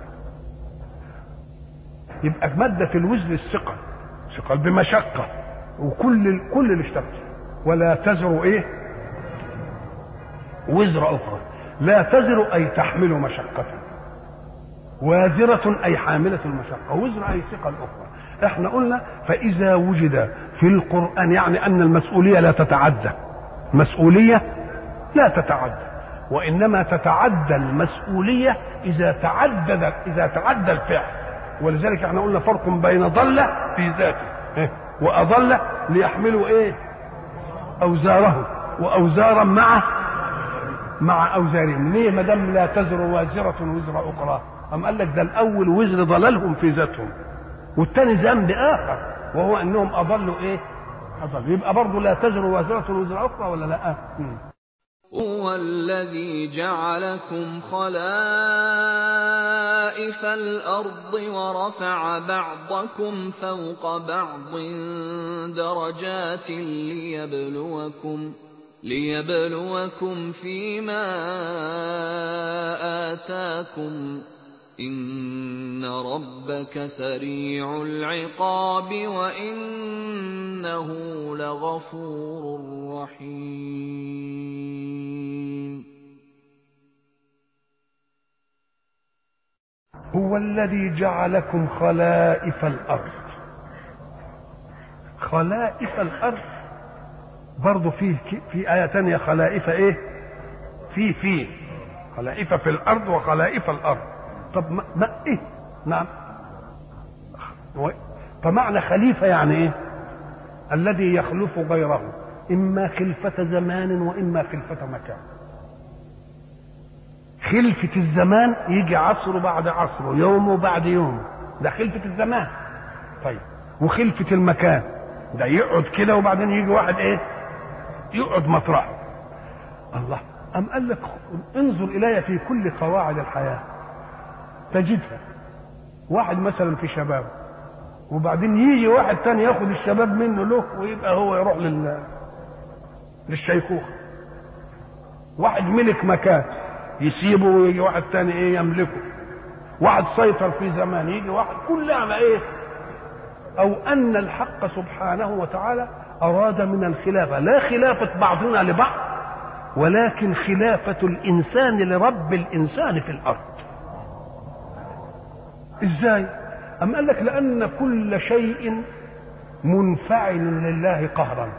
يبقى مادة الوزر الثقل، ثقل بمشقة، وكل اللي اشتغل. ولا تزر ايه؟ وزر اخرى. لا تزر اي تحمل مشقة، وازرة اي حاملة المشقة، وزر اي ثقل اخرى. احنا قلنا فاذا وجد في القرآن يعني ان المسؤولية لا تتعدى، المسؤولية لا تتعدى، وانما تتعدى المسؤولية اذا تعدى الفعل. ولذلك احنا قلنا فرق بين ضل في ذاته واضل ليحملوا ايه؟ اوزارهم واوزارا مع اوزارهم. ليه ما دام لا تزر وازرة وزر اخرى؟ ام قال لك ده الاول وزر ضلالهم في ذاتهم، والثاني ذنب اخر وهو انهم اضلوا ايه؟ اضلوا. يبقى برضه لا تزر وازرة وزر اخرى ولا لا؟ هو الذي جعلكم خلائف الأرض ورفع بعضكم فوق بعض درجات لِيَبْلُوَكُمْ فِيمَا آتَاكُمْ ۗ إِنَّ رَبَّكَ سَرِيعُ الْعِقَابِ وَإِنَّهُ لَغَفُورٌ رَّحِيمٌ. هو الذي جعلكم خلائف الأرض. خلائف الأرض برضو في آية تانية خلائف ايه؟ في خلائف في الأرض وخلائف الأرض. طب ما ايه؟ نعم. فمعنى خليفة يعني ايه؟ الذي يخلف غيره، إما خلفة زمان وإما خلفة مكان. خلفة الزمان يجي عصر بعد عصر، يوم بعد يوم، ده خلفة الزمان. طيب وخلفة المكان ده يقعد كده وبعدين يجي واحد ايه؟ يقعد مطرحه. الله أم قال لك انظر إلي في كل قواعد الحياة تجدها. واحد مثلا في شباب وبعدين يجي واحد تاني ياخد الشباب منه له ويبقى هو يروح للشيخوخة. واحد ملك مكان يسيبه ويجي واحد تاني ايه يملكه. واحد سيطر في زمان يجي واحد، كلها ما ايه؟ او ان الحق سبحانه وتعالى اراد من الخلافة لا خلافة بعضنا لبعض، ولكن خلافة الانسان لرب الانسان في الارض. ازاي؟ ام قال لك لان كل شيء منفعل لله قهرا،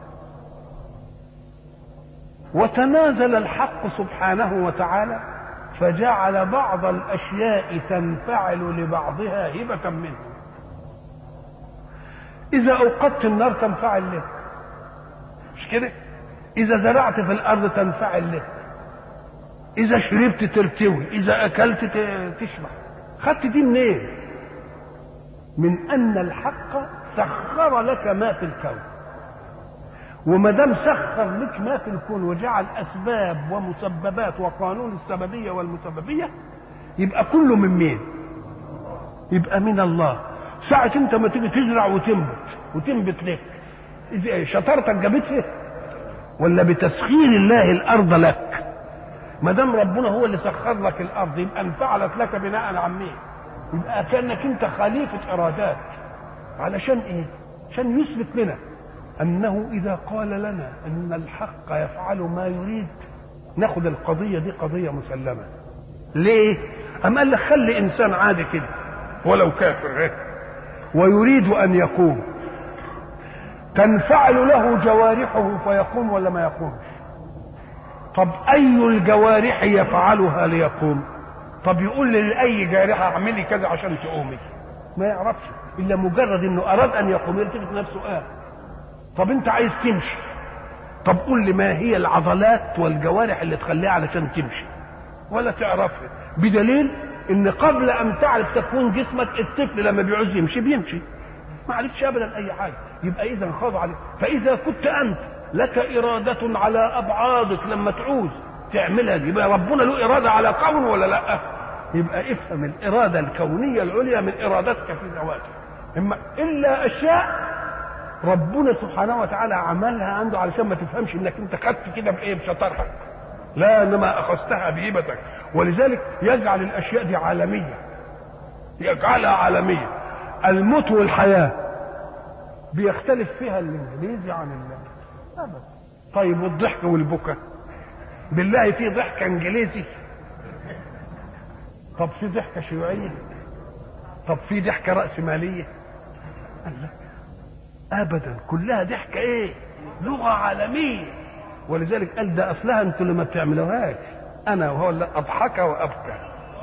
وتنازل الحق سبحانه وتعالى فجعل بعض الاشياء تنفعل لبعضها هبة منه. اذا اوقدت النار تنفعل لك، مش كده؟ اذا زرعت في الارض تنفعل لك، اذا شربت ترتوي، اذا اكلت تشبع. خدت دي منين؟ من ان الحق سخر لك ما في الكون، وما دام سخر لك ما في الكون وجعل اسباب ومسببات وقانون السببيه والمسببيه، يبقى كله من مين؟ يبقى من الله. ساعة انت ما تيجي تزرع وتنبت لك، شطارتك جابتها ولا بتسخير الله الارض لك؟ ما دام ربنا هو اللي سخر لك الارض يبقى انفعلت لك بناء عن مين؟ يبقى كانك انت خليفه ارادات. علشان ايه؟ عشان يثبت لنا انه اذا قال لنا ان الحق يفعل ما يريد ناخد القضيه دي قضيه مسلمه. ليه؟ أم قال لك خلي انسان عادي كده ولو كافر ويريد ان يقوم، تنفعل له جوارحه فيقوم ولا ما يقومش؟ طب اي الجوارح يفعلها ليقوم؟ طب يقول لاي جارحه اعملي كذا عشان تقومي، ما يعرفش الا مجرد انه اراد ان يقوم يلتفت نفسه طب انت عايز تمشي، طب قول لي ما هي العضلات والجوارح اللي تخليها علشان تمشي؟ ولا تعرفها. بدليل ان قبل ان تعرف تكوين جسمك الطفل لما بيعوز يمشي بيمشي، ما عرفش ابدا اي حاجه. يبقى اذا خاضع عليه. فاذا كنت انت لك اراده على ابعادك لما تعوز تعملها، يبقى ربنا له اراده على كون ولا لا؟ يبقى افهم الاراده الكونيه العليا من ارادتك في ذواتك. اما الا اشياء ربنا سبحانه وتعالى عملها عنده علشان ما تفهمش انك انت خدت كده بايه؟ بشطارتك. لا، انما اخذتها بهبتك. ولذلك يجعل الاشياء دي عالميه، يجعلها عالميه. الموت والحياه بيختلف فيها الانجليزي عن ابدا. طيب والضحك والبكاء؟ بالله في ضحك انجليزي؟ طب في ضحكه شيوعيه؟ طب في ضحكه راسماليه؟ قال لا ابدا، كلها ضحكه ايه؟ لغه عالميه. ولذلك قال ده اصلها انتوا اللي ما بتعملوهاش، انا وهو اللي اضحك وابكى.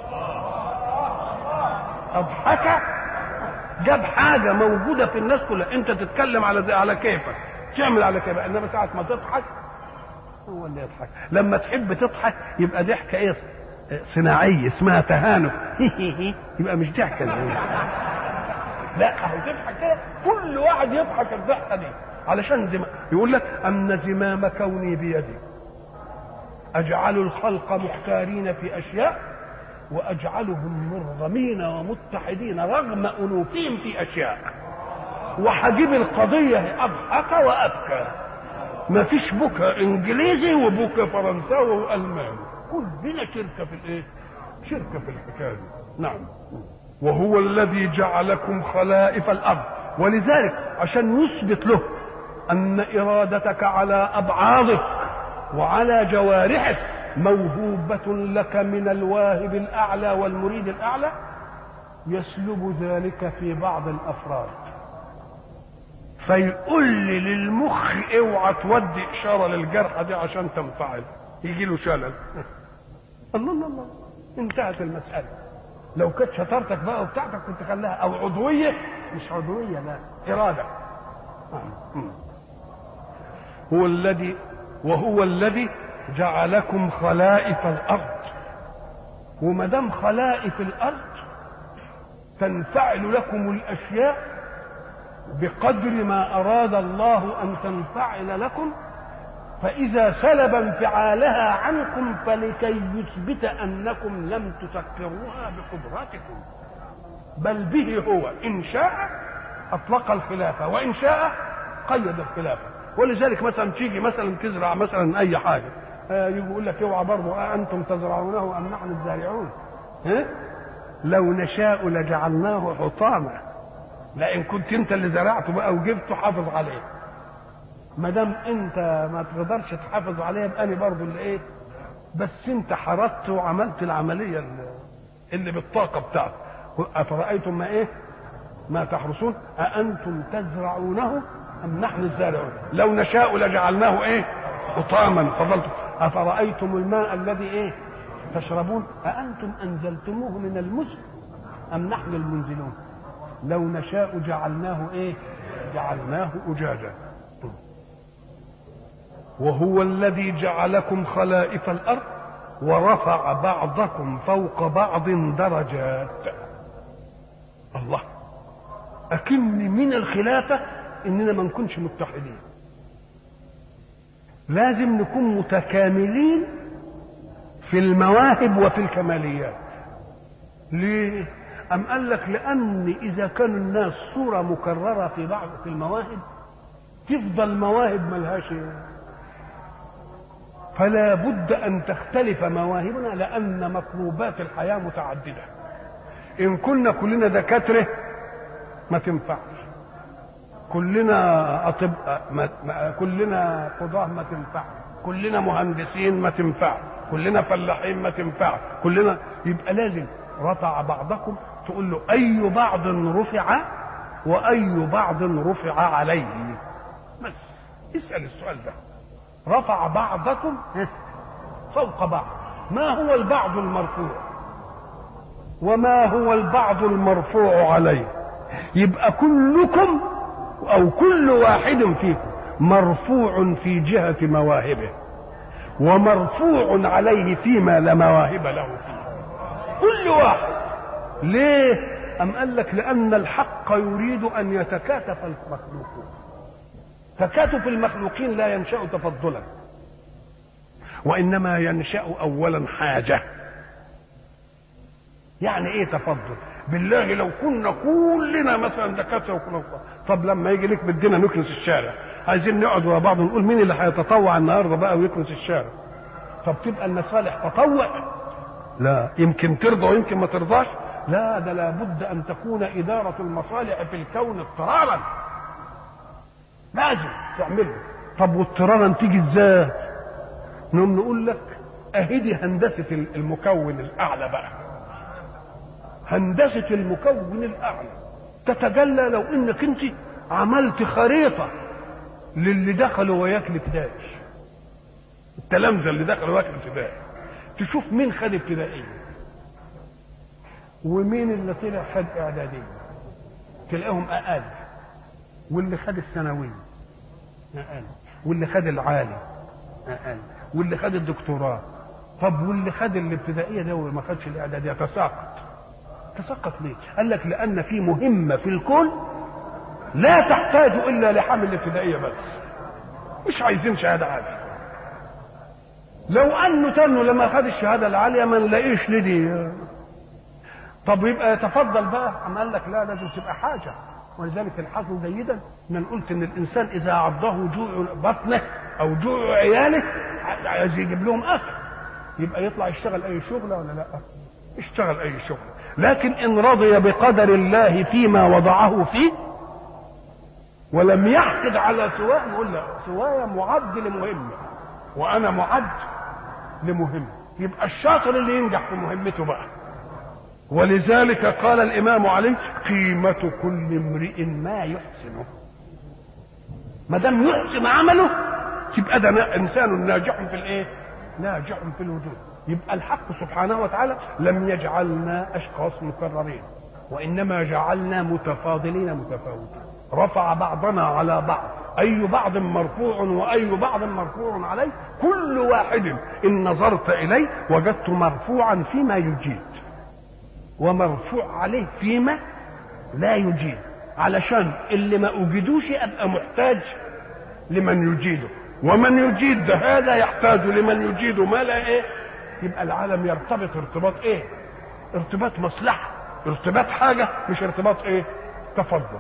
اضحك جاب حاجه موجوده في الناس كلها، انت تتكلم على كيفك، تعمل على كيفك، انما ساعه ما تضحك هو اللي يضحك. لما تحب تضحك يبقى ضحكه ايه؟ صناعيه اسمها تهانف. يبقى مش ضحكه. لا اهو تضحك كده، كل واحد يضحك الضحكه دي علشان يقول لك ان زمام كوني بيدي، اجعل الخلق مختارين في اشياء واجعلهم مرغمين ومتحدين رغم انوفهم في اشياء، وحجب القضيه اضحك وابكى. ما فيش بكى انجليزي وبكى فرنساوي والماني، كلنا شركه في الايه؟ شركه في الحكايه دي. نعم. وهو الذي جعلكم خلائف الارض، ولذلك عشان يثبت له ان ارادتك على ابعاضك وعلى جوارحك موهوبه لك من الواهب الاعلى والمريد الاعلى، يسلب ذلك في بعض الافراد، فيقول لي للمخ اوعى تودي اشاره للجرحى دي عشان تنفعل، يجي له شلل. الله الله الله، انتهت المساله. لو كانت شطارتك بقى وبتاعتك كنت خلاها او عضويه، مش عضويه، لا اراده. وهو الذي جعلكم خلائف الارض. وما دام خلائف الارض تنفعل لكم الاشياء بقدر ما اراد الله ان تنفعل لكم، فاذا سلب انفعالها عنكم فلكي يثبت انكم لم تسكروها بقدراتكم، بل به هو ان شاء اطلق الخلافه وان شاء قيد الخلافه. ولذلك مثلا تيجي مثلا تزرع مثلا اي حاجه، يقول لك اوعى برضه انتم تزرعونه ام نحن الزارعون، لو نشاء لجعلناه حطاما. لان كنت انت اللي زرعته بقى وجبته حافظ عليه، ما دام انت ما تقدرش تحافظ عليه يبقى انا برضه اللي ايه، بس انت حرصت وعملت العمليه اللي بالطاقه بتاعتك. افرايتم ما ايه ما تحرسون اانتم تزرعونه ام نحن الزارعون لو نشاء لجعلناه ايه حطاما فظلتم افرايتم الماء الذي ايه تشربون اانتم انزلتموه من المزن ام نحن المنزلون لو نشاء جعلناه ايه جعلناه اجاجا. وهو الذي جعلكم خلائف الارض ورفع بعضكم فوق بعض درجات. الله، اكن من الخلافه اننا ما نكونش متحدين، لازم نكون متكاملين في المواهب وفي الكماليات. ليه؟ أم قال لك لأن إذا كان الناس صورة مكررة في بعض في المواهب تفضل مواهب ملهاش، فلا بد أن تختلف مواهبنا لأن مطلوبات الحياة متعددة. إن كنا كلنا دكاترة ما تنفعش، كلنا أطباء كلنا قضاة ما تنفع، كلنا مهندسين ما تنفع، كلنا فلاحين ما تنفع، كلنا. يبقى لازم رفع بعضكم، تقول له أي بعض رفع وأي بعض رفع عليه. بس اسأل السؤال ده، رفع بعضكم فوق بعض، ما هو البعض المرفوع وما هو البعض المرفوع عليه؟ يبقى كلكم أو كل واحد فيكم مرفوع في جهة مواهبه ومرفوع عليه فيما لا مواهب له فيه، كل واحد. ليه؟ أم قال لك لأن الحق يريد أن يتكاتف المخلوقون. تكاتف المخلوقين لا ينشأ تفضلا، وإنما ينشأ أولا حاجة. يعني إيه تفضل؟ بالله لو كنا كلنا مثلا دكاتره وكنا، طب لما يجي لك بدنا نكنس الشارع، عايزين نقعد ورا بعض ونقول مين اللي هيتطوع النهارده بقى ويكنس الشارع؟ طب تبقى المصالح تطوع؟ لا، يمكن ترضى ويمكن ما ترضاش. لا، ده لابد ان تكون اداره المصالح في الكون اضطرارا، لازم تعمله. طب واضطرارا تيجي ازاي؟ نقول لك اهدي هندسه المكون الاعلى بقى، هندسه المكون الاعلى تتجلى لو انك انت عملت خريطه للي دخلوا وياك الابتدائي، التلامذه اللي دخلوا وياك الابتدائي، تشوف مين خد ابتدائيه ومين اللي طلع خد اعداديه، تلاقيهم اقل، واللي خد الثانويه اقل، واللي خد العالي اقل، واللي خد الدكتوراه. طب واللي خد الابتدائيه ده وما خدش الاعداديه تساقط ليه؟ قال لك لان في مهمه في الكون لا تحتاج الا لحامل الابتدائيه بس، مش عايزين شهاده عاليه. لو انه تنه لما خد الشهاده العاليه ما نلاقيش لدي، طب يبقى يتفضل بقى. اما قال لك لا، لازم تبقى حاجه. ولذلك الحظ جيدا ان قلت ان الانسان اذا عضه جوع بطنه او جوع عياله عايز يجيب لهم اكل، يبقى يطلع يشتغل اي شغله ولا لا؟ يشتغل اي شغله. لكن ان رضي بقدر الله فيما وضعه فيه ولم يحقد على سواه، يقول لا سوايا معد لمهمه وانا معد لمهمه، يبقى الشاطر اللي ينجح في مهمته بقى. ولذلك قال الامام علي قيمة كل امرئ ما يحسنه. ما دام يحسن عمله يبقى ده انسان ناجح في الايه؟ ناجح في الوجود. يبقى الحق سبحانه وتعالى لم يجعلنا اشخاص مكررين، وانما جعلنا متفاضلين متفاوتين، رفع بعضنا على بعض، اي بعض مرفوع واي بعض مرفوع عليه، كل واحد ان نظرت اليه وجدت مرفوعا فيما يجيد ومرفوع عليه فيما لا يجيد، علشان اللي ما اوجدوش ابقى محتاج لمن يجيده، ومن يجيد ده هذا يحتاج لمن يجيده ما لا ايه. يبقى العالم يرتبط ارتباط ايه؟ ارتباط مصلحه، ارتباط حاجه، مش ارتباط ايه؟ تفضل.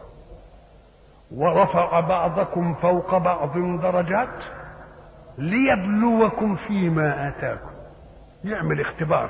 ورفع بعضكم فوق بعض درجات ليبلوكم فيما آتاكم. يعمل اختبار.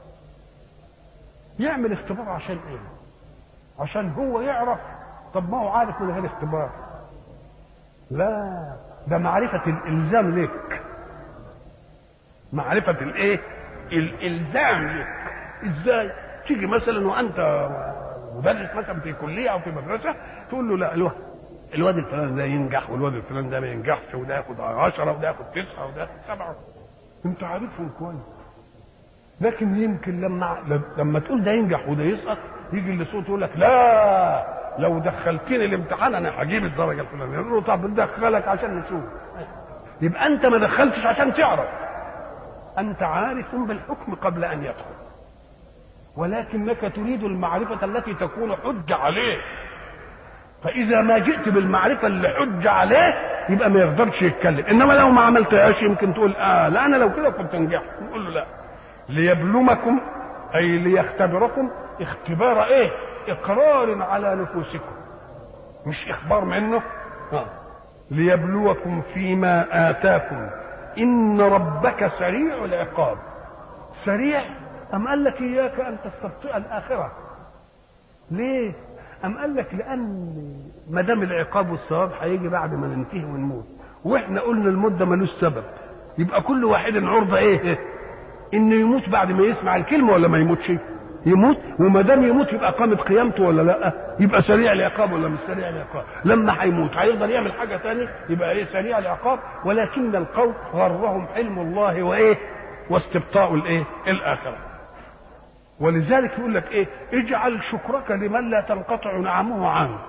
يعمل اختبار عشان ايه؟ عشان هو يعرف. طب ما هو عارف من غير اختبار؟ لا، ده معرفة الإلزام لك. معرفة الايه؟ الإلزام لك. ازاي؟ تيجي مثلا وانت مدرس مثلا في كلية او في مدرسة تقول له لا الواد الفلاني ده ينجح والواد الفلاني ده ما ينجحش، وده ياخد 10 وده ياخد 9 وده ياخد 7. انت عارفهم كويس. لكن يمكن لما تقول ده ينجح وده يسقط يجي اللي صوته يقول لك لا لو دخلتني الامتحان انا هجيب الدرجه الفلانيه. يقول له طب ندخلك عشان نشوف. يبقى انت ما دخلتش عشان تعرف، انت عارف بالحكم قبل ان يدخل، ولكنك تريد المعرفه التي تكون حجه عليه. فاذا ما جئت بالمعرفه اللي حجه عليه يبقى ما يقدرش يتكلم. انما لو ما عملتهاش يمكن تقول لا انا لو كده كنت نجحت. نقول له لا، ليبلوكم اي ليختبركم اختبار ايه؟ اقرار على نفوسكم، مش اخبار منه. ليبلوكم فيما آتاكم ان ربك سريع العقاب. سريع ام قال لك اياك ان تستبطئ الاخره؟ ليه؟ ام قال لك لان ما دام العقاب والثواب هيجي بعد ما ننتهي ونموت، واحنا قلنا الموت ده ملوش سبب، يبقى كل واحد عرضه ايه؟ انه يموت بعد ما يسمع الكلمه ولا ما يموتش؟ يموت. وما دام يموت يبقى قامت قيامته ولا لا؟ يبقى سريع العقاب ولا مش سريع العقاب؟ لما هيموت هيقدر يعمل حاجه ثانيه؟ يبقى ايه؟ سريع العقاب. ولكن القوم غرهم حلم الله وايه؟ واستبطاء الايه؟ الاخره. ولذلك يقول لك ايه؟ اجعل شكرك لمن لا تنقطع نعمه عنك،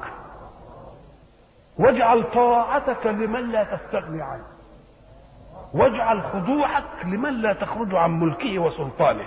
واجعل طاعتك لمن لا تستغني عنه، واجعل خضوعك لمن لا تخرج عن ملكه وسلطانه.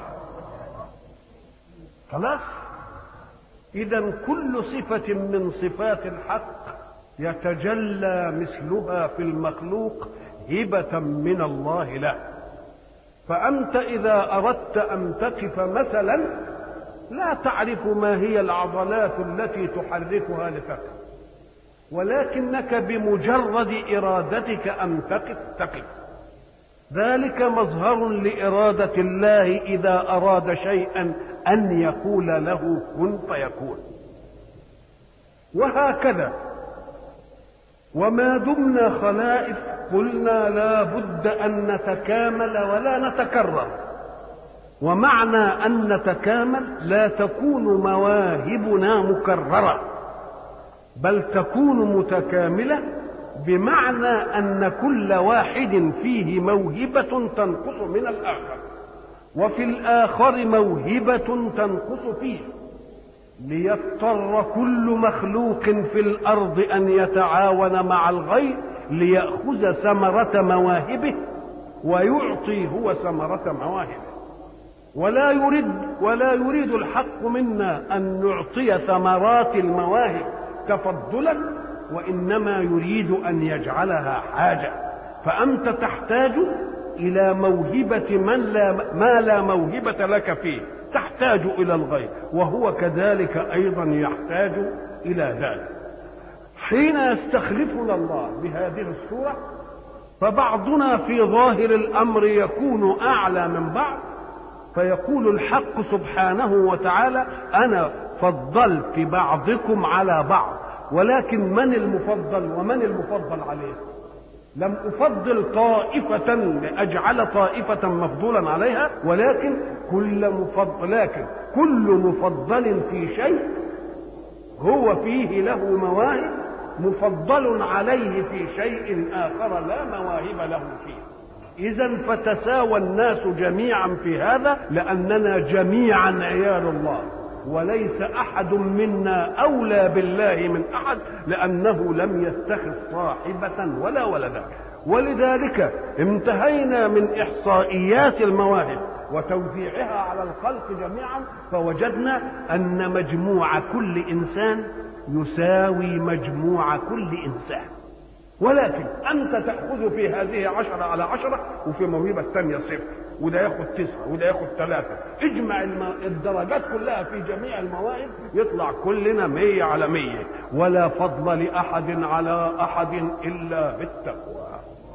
خلاص؟ اذا كل صفة من صفات الحق يتجلى مثلها في المخلوق هبة من الله له. فأنت إذا أردت أن تقف مثلا لا تعرف ما هي العضلات التي تحركها لتقف، ولكنك بمجرد إرادتك أن تقف. ذلك مظهر لإرادة الله إذا أراد شيئا أن يقول له كن فيكون. وهكذا وما دمنا خلائف قلنا لا بد أن نتكامل ولا نتكرر. ومعنى أن نتكامل لا تكون مواهبنا مكررة، بل تكون متكاملة، بمعنى أن كل واحد فيه موهبة تنقص من الآخر، وفي الآخر موهبة تنقص فيه، ليضطر كل مخلوق في الأرض أن يتعاون مع الغير ليأخذ ثمرة مواهبه ويعطي هو ثمرة مواهبه. ولا يريد الحق منا أن نعطي ثمرات المواهب تفضلا، وإنما يريد أن يجعلها حاجة. فأنت تحتاج إلى موهبة ما لا موهبة لك فيه، تحتاج إلى الغير، وهو كذلك أيضا يحتاج إلى ذلك. حين يستخلفنا الله بهذه الصورة فبعضنا في ظاهر الأمر يكون أعلى من بعض، فيقول الحق سبحانه وتعالى أنا فضلت بعضكم على بعض، ولكن من المفضل ومن المفضل عليه؟ لم أفضل طائفة لأجعل طائفة مفضولا عليها، ولكن كل مفضل في شيء هو فيه له مواهب مفضل عليه في شيء آخر لا مواهب له فيه. إذا فتساوى الناس جميعا في هذا، لأننا جميعا عيال الله، وليس أحد منا أولى بالله من أحد، لأنه لم يتخذ صاحبة ولا ولدا. ولذلك انتهينا من إحصائيات المواهب وتوزيعها على الخلق جميعا، فوجدنا أن مجموع كل إنسان يساوي مجموع كل إنسان، ولكن أنت تأخذ في هذه 10 على 10 وفي موهبة الثانية 0، وده ياخد 9 وده ياخد 3، اجمع الدرجات كلها في جميع المواهب يطلع كلنا 100 على 100، ولا فضل لأحد على أحد إلا بالتقوى.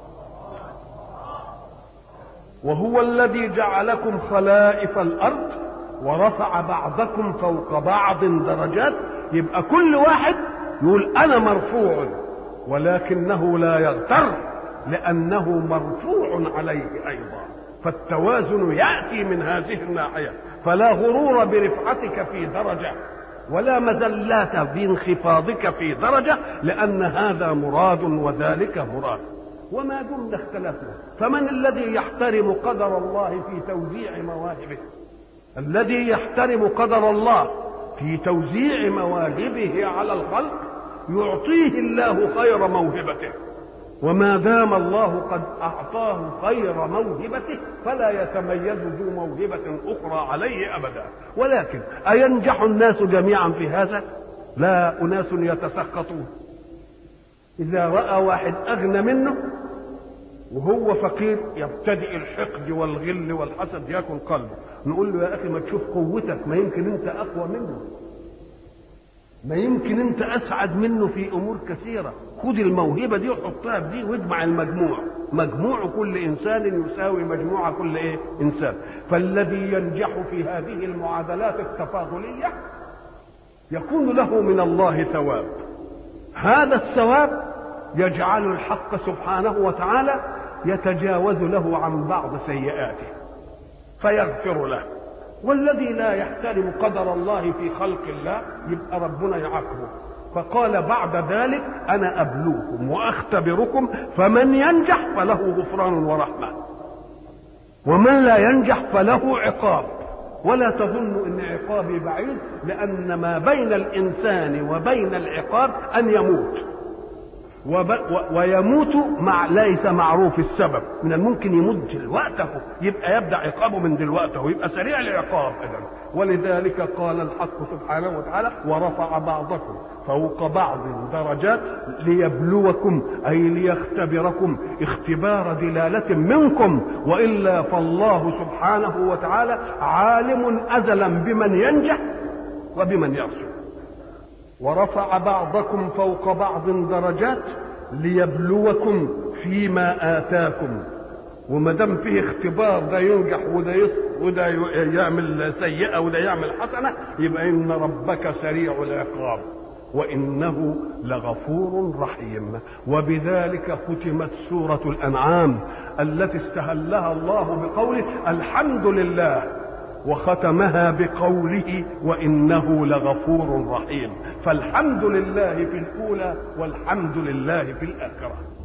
وهو الذي جعلكم خلائف الأرض ورفع بعضكم فوق بعض درجات. يبقى كل واحد يقول أنا مرفوع، ولكنه لا يغتر لأنه مرفوع عليه أيضا، فالتوازن يأتي من هذه الناحية. فلا غرور برفعتك في درجة ولا مزلات بانخفاضك في درجة، لأن هذا مراد وذلك مراد. وما دمنا اختلفنا، فمن الذي يحترم قدر الله في توزيع مواهبه؟ الذي يحترم قدر الله في توزيع مواهبه على الخلق يعطيه الله خير موهبته، وما دام الله قد أعطاه خير موهبته فلا يتميز ذو موهبة أخرى عليه أبدا. ولكن أينجح الناس جميعا في هذا؟ لا، أناس يتسخطون. إذا رأى واحد أغنى منه وهو فقير يبتدئ الحقد والغل والحسد ياكل قلبه. نقول له يا أخي ما تشوف قوتك، ما يمكن أنت أقوى منه، ما يمكن أنت أسعد منه في أمور كثيرة. خذ الموهبة دي وحطها بدي واجمع المجموع، مجموع كل إنسان يساوي مجموع كل إنسان. فالذي ينجح في هذه المعادلات التفاضلية يكون له من الله ثواب. هذا الثواب يجعل الحق سبحانه وتعالى يتجاوز له عن بعض سيئاته فيغفر له. والذي لا يحترم قدر الله في خلق الله يبقى ربنا يعاقبه. فقال بعد ذلك أنا أبلوكم وأختبركم، فمن ينجح فله غفران ورحمة، ومن لا ينجح فله عقاب. ولا تظن أن عقابي بعيد، لأن ما بين الإنسان وبين العقاب أن يموت، ويموت ليس معروف السبب. من الممكن يموت دلوقته، يبقى يبدأ عقابه من دلوقته، يبقى سريع العقاب إذن. ولذلك قال الحق سبحانه وتعالى ورفع بعضكم فوق بعض درجات ليبلوكم، أي ليختبركم اختبار دلالة منكم، وإلا فالله سبحانه وتعالى عالم أزلا بمن ينجح وبمن يرسل. ورفع بعضكم فوق بعض درجات ليبلوكم فيما آتاكم. وما دام فيه اختبار، ده ينجح وده يسقط وده يعمل سيئة وده يعمل حسنة، يبقى إن ربك سريع العقاب وإنه لغفور رحيم. وبذلك ختمت سورة الأنعام التي استهلها الله بقوله الحمد لله، وختمها بقوله وإنه لغفور رحيم. فالحمد لله في الأولى والحمد لله في الآخرة.